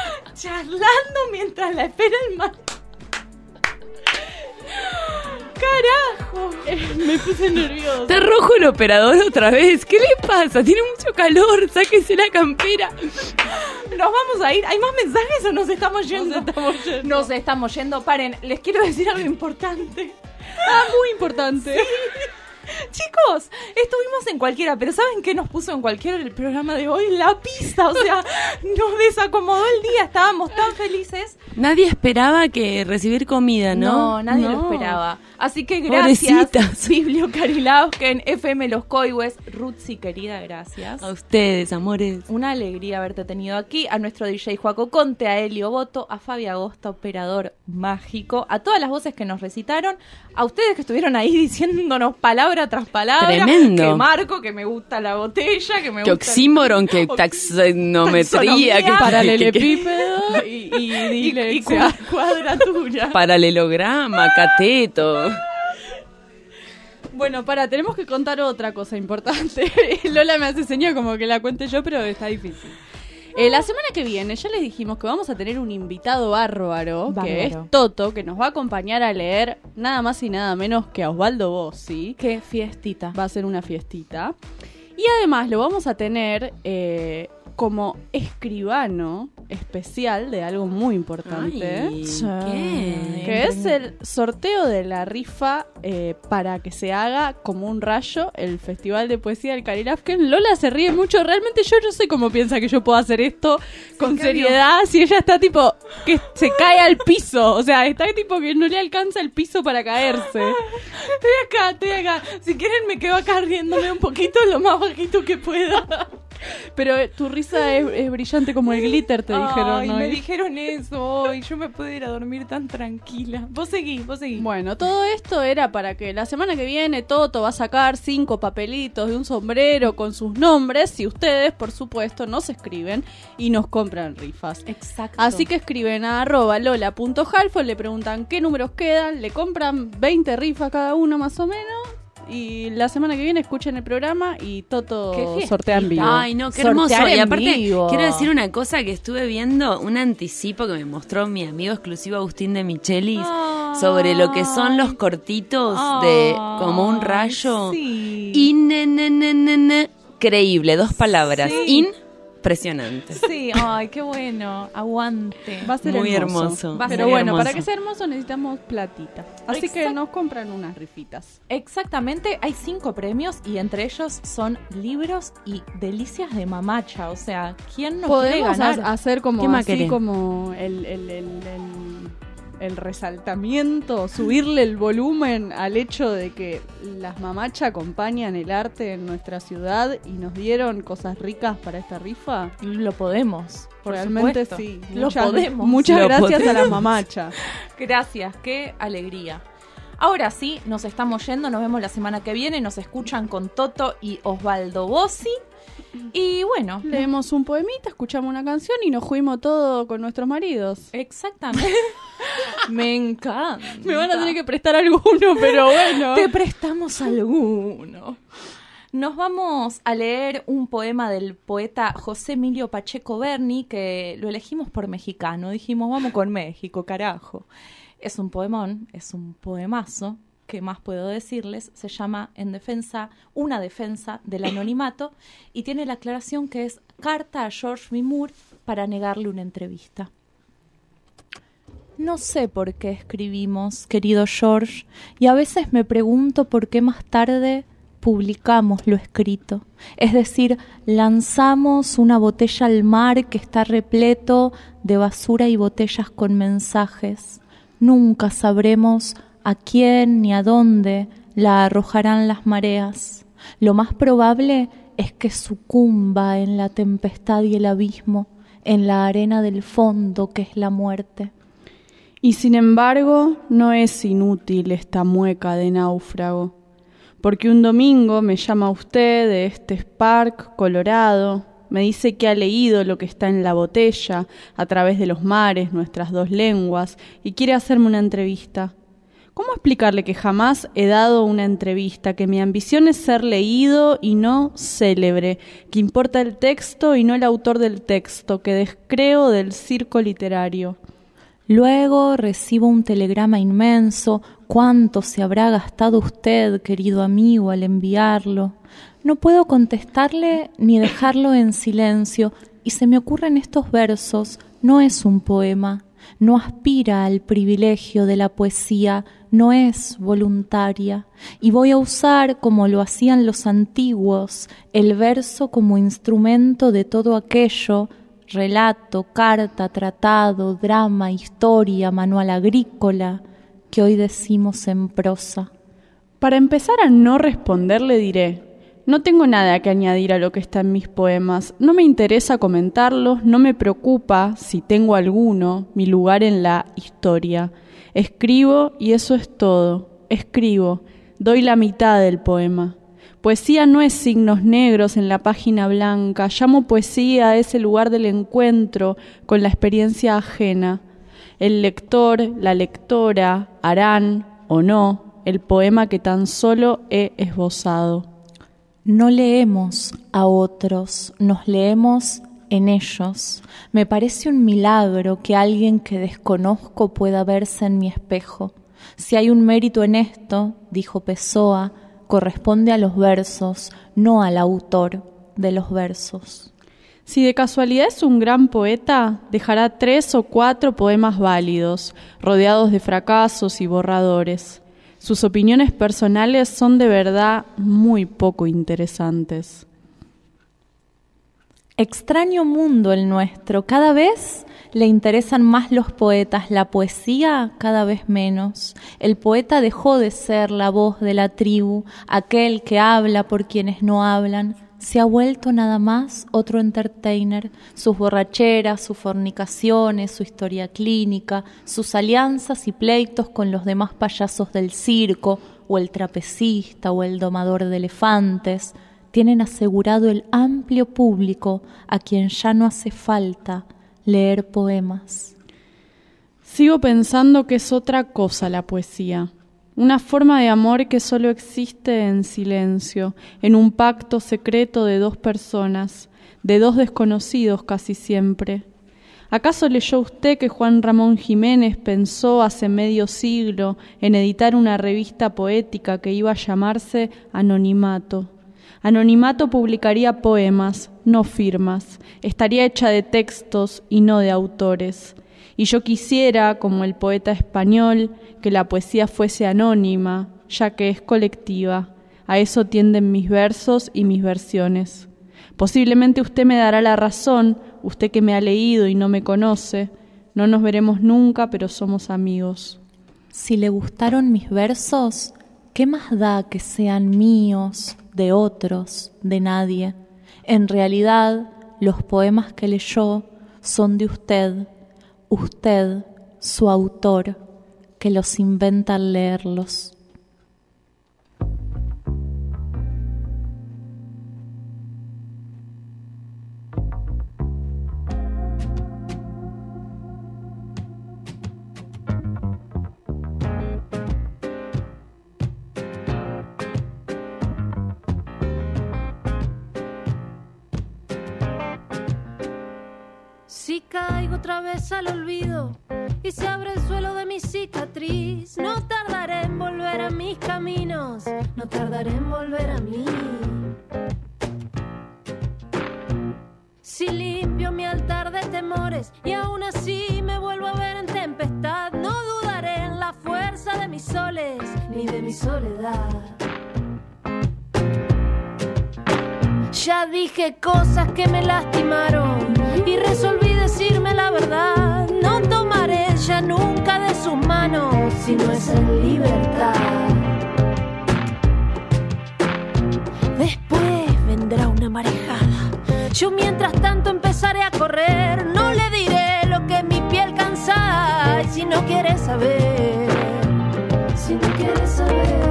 charlando mientras la espera el marido. carajo! Me puse nerviosa. Está rojo el operador otra vez. ¿Qué le pasa? Tiene mucho calor. Sáquese la campera. ¿Nos vamos a ir? ¿Hay más mensajes o nos estamos yendo? Nos estamos yendo. Paren, les quiero decir algo importante. Muy importante. Chicos, estuvimos en cualquiera, pero ¿saben qué nos puso en cualquiera el programa de hoy? La pizza, o sea, nos desacomodó el día, estábamos tan felices. Nadie esperaba que recibir comida, ¿no? No, nadie lo esperaba. Así que gracias, Pobrecitas. Biblio Karilausken, FM Los Coihues, Rutsi querida, gracias. A ustedes, amores. Una alegría haberte tenido aquí, a nuestro DJ Joaco Conte, a Elio Boto, a Fabi Agosta, operador mágico, a todas las voces que nos recitaron, a ustedes que estuvieron ahí diciéndonos palabra tras palabra. Tremendo. Que Marco, que me gusta la botella, que me Que gusta... oxímoron, que taxonometría, que Paralelepípedo y cuadratura. Paralelograma, cateto. Bueno, tenemos que contar otra cosa importante. Lola me hace señas como que la cuente yo, pero está difícil. La semana que viene ya les dijimos que vamos a tener un invitado bárbaro, que es Toto, que nos va a acompañar a leer nada más y nada menos que a Osvaldo Bossi. Qué fiestita. Va a ser una fiestita. Y además lo vamos a tener como escribano especial de algo muy importante. Ay, ¿qué? Que es el sorteo de la rifa para que se haga como un rayo el Festival de Poesía del Karilausken. Lola se ríe mucho. Realmente yo no sé cómo piensa que yo puedo hacer esto con seriedad si ella está tipo que se cae al piso. O sea, está tipo que no le alcanza el piso para caerse. Estoy acá. Si quieren me quedo acá riéndome un poquito lo más bajito que pueda. Pero tu risa es brillante como el glitter, te dijeron. Ay, ¿no? me dijeron eso hoy. Yo me puedo ir a dormir tan tranquila. Vos seguí. Bueno, todo esto era para que la semana que viene Toto va a sacar 5 papelitos de un sombrero con sus nombres y ustedes, por supuesto, nos escriben y nos compran rifas. Exacto. Así que escriben a @lola.halfo, le preguntan qué números quedan, le compran 20 rifas cada uno más o menos. Y la semana que viene escuchen el programa y Toto sortea en vivo. Ay, no, qué hermoso. Y aparte, quiero decir una cosa que estuve viendo, un anticipo que me mostró mi amigo exclusivo Agustín de Michelis sobre lo que son los cortitos de como un rayo. Sí. Increíble, 2 palabras. Sí. Impresionante. Sí, ay, qué bueno. Aguante. Va a ser muy hermoso. Pero bueno, para que sea hermoso necesitamos platita. Así que nos compran unas rifitas. Exactamente, hay 5 premios y entre ellos son libros y delicias de mamacha. O sea, ¿quién no quiere podemos ganar? hacer como ¿Qué más así querés? como el resaltamiento, subirle el volumen al hecho de que las mamacha acompañan el arte en nuestra ciudad y nos dieron cosas ricas para esta rifa? Lo podemos. Por Realmente supuesto. sí. Lo podemos. Muchas Lo gracias podemos. a las mamacha. Gracias, qué alegría. Ahora sí, nos estamos yendo, nos vemos la semana que viene, nos escuchan con Toto y Osvaldo Bossi. Y bueno, Leemos un poemita, escuchamos una canción y nos fuimos todo con nuestros maridos. exactamente. Me encanta. Me van a tener que prestar alguno, pero bueno. Te prestamos alguno. Nos vamos a leer un poema del poeta José Emilio Pacheco Berni, que lo elegimos por mexicano. Dijimos, vamos con México, carajo. Es un poemón, es un poemazo. ¿Qué más puedo decirles? Se llama Una defensa del anonimato y tiene la aclaración que es carta a George B. Moore para negarle una entrevista. No sé por qué escribimos, querido George, y a veces me pregunto por qué más tarde publicamos lo escrito. Es decir, lanzamos una botella al mar que está repleto de basura y botellas con mensajes. Nunca sabremos a quién ni a dónde la arrojarán las mareas. Lo más probable es que sucumba en la tempestad y el abismo, en la arena del fondo que es la muerte. Y sin embargo, no es inútil esta mueca de náufrago, porque un domingo me llama usted de este Spark Colorado, me dice que ha leído lo que está en la botella a través de los mares, nuestras 2 lenguas, y quiere hacerme una entrevista. ¿Cómo explicarle que jamás he dado una entrevista, que mi ambición es ser leído y no célebre, que importa el texto y no el autor del texto, que descreo del circo literario? Luego recibo un telegrama inmenso, ¿Cuánto se habrá gastado usted, querido amigo, al enviarlo? No puedo contestarle ni dejarlo en silencio, y se me ocurren estos versos. No es un poema, no aspira al privilegio de la poesía, no es voluntaria, y voy a usar, como lo hacían los antiguos, el verso como instrumento de todo aquello, relato, carta, tratado, drama, historia, manual agrícola, que hoy decimos en prosa. Para empezar a no responder le diré: no tengo nada que añadir a lo que está en mis poemas, no me interesa comentarlos, no me preocupa, si tengo alguno, mi lugar en la historia. Escribo y eso es todo, escribo, doy la mitad del poema. Poesía no es signos negros en la página blanca, llamo poesía a ese lugar del encuentro con la experiencia ajena. El lector, la lectora, harán o no el poema que tan solo he esbozado. No leemos a otros, nos leemos en ellos. Me parece un milagro que alguien que desconozco pueda verse en mi espejo. Si hay un mérito en esto, dijo Pessoa, corresponde a los versos, no al autor de los versos. Si de casualidad es un gran poeta, dejará 3 o 4 poemas válidos, rodeados de fracasos y borradores. Sus opiniones personales son de verdad muy poco interesantes. Extraño mundo el nuestro. Cada vez le interesan más los poetas, la poesía cada vez menos. El poeta dejó de ser la voz de la tribu, aquel que habla por quienes no hablan. Se ha vuelto nada más otro entertainer. Sus borracheras, sus fornicaciones, su historia clínica, sus alianzas y pleitos con los demás payasos del circo, o el trapecista, o el domador de elefantes, tienen asegurado el amplio público a quien ya no hace falta leer poemas. Sigo pensando que es otra cosa la poesía. Una forma de amor que solo existe en silencio, en un pacto secreto de 2 personas, de 2 desconocidos casi siempre. ¿Acaso leyó usted que Juan Ramón Jiménez pensó hace medio siglo en editar una revista poética que iba a llamarse Anonimato? Anonimato publicaría poemas, no firmas, estaría hecha de textos y no de autores. Y yo quisiera, como el poeta español, que la poesía fuese anónima, ya que es colectiva. A eso tienden mis versos y mis versiones. Posiblemente usted me dará la razón, usted que me ha leído y no me conoce. No nos veremos nunca, pero somos amigos. Si le gustaron mis versos, ¿qué más da que sean míos, de otros, de nadie? En realidad, los poemas que leyó son de usted, su autor, que los inventa al leerlos. Si caigo otra vez al olvido y se abre el suelo de mi cicatriz, no tardaré en volver a mis caminos, no tardaré en volver a mí. Si limpio mi altar de temores y aún así me vuelvo a ver en tempestad, no dudaré en la fuerza de mis soles ni de mi soledad. Ya dije cosas que me lastimaron y resolví decirme la verdad. No tomaré ya nunca de sus manos si no es en libertad. Después vendrá una marejada. Yo mientras tanto empezaré a correr. No le diré lo que mi piel cansa. Y si no quieres saber, si no quieres saber,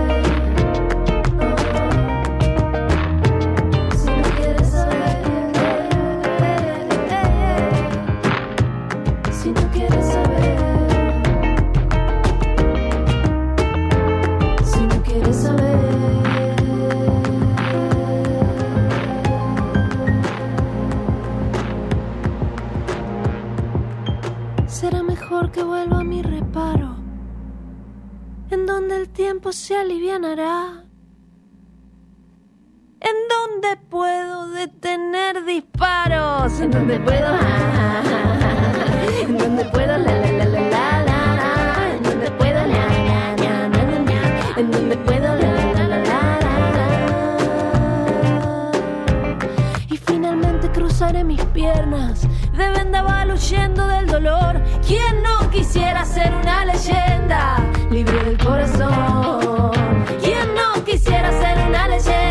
donde el tiempo se alivianará, en donde puedo detener disparos, en donde puedo, en donde puedo, la, en donde puedo, en donde puedo, y finalmente cruzaré mis piernas de vendaval huyendo del dolor. ¿Quién no quisiera ser una leyenda libre del corazón? ¿Quién no quisiera ser una leyenda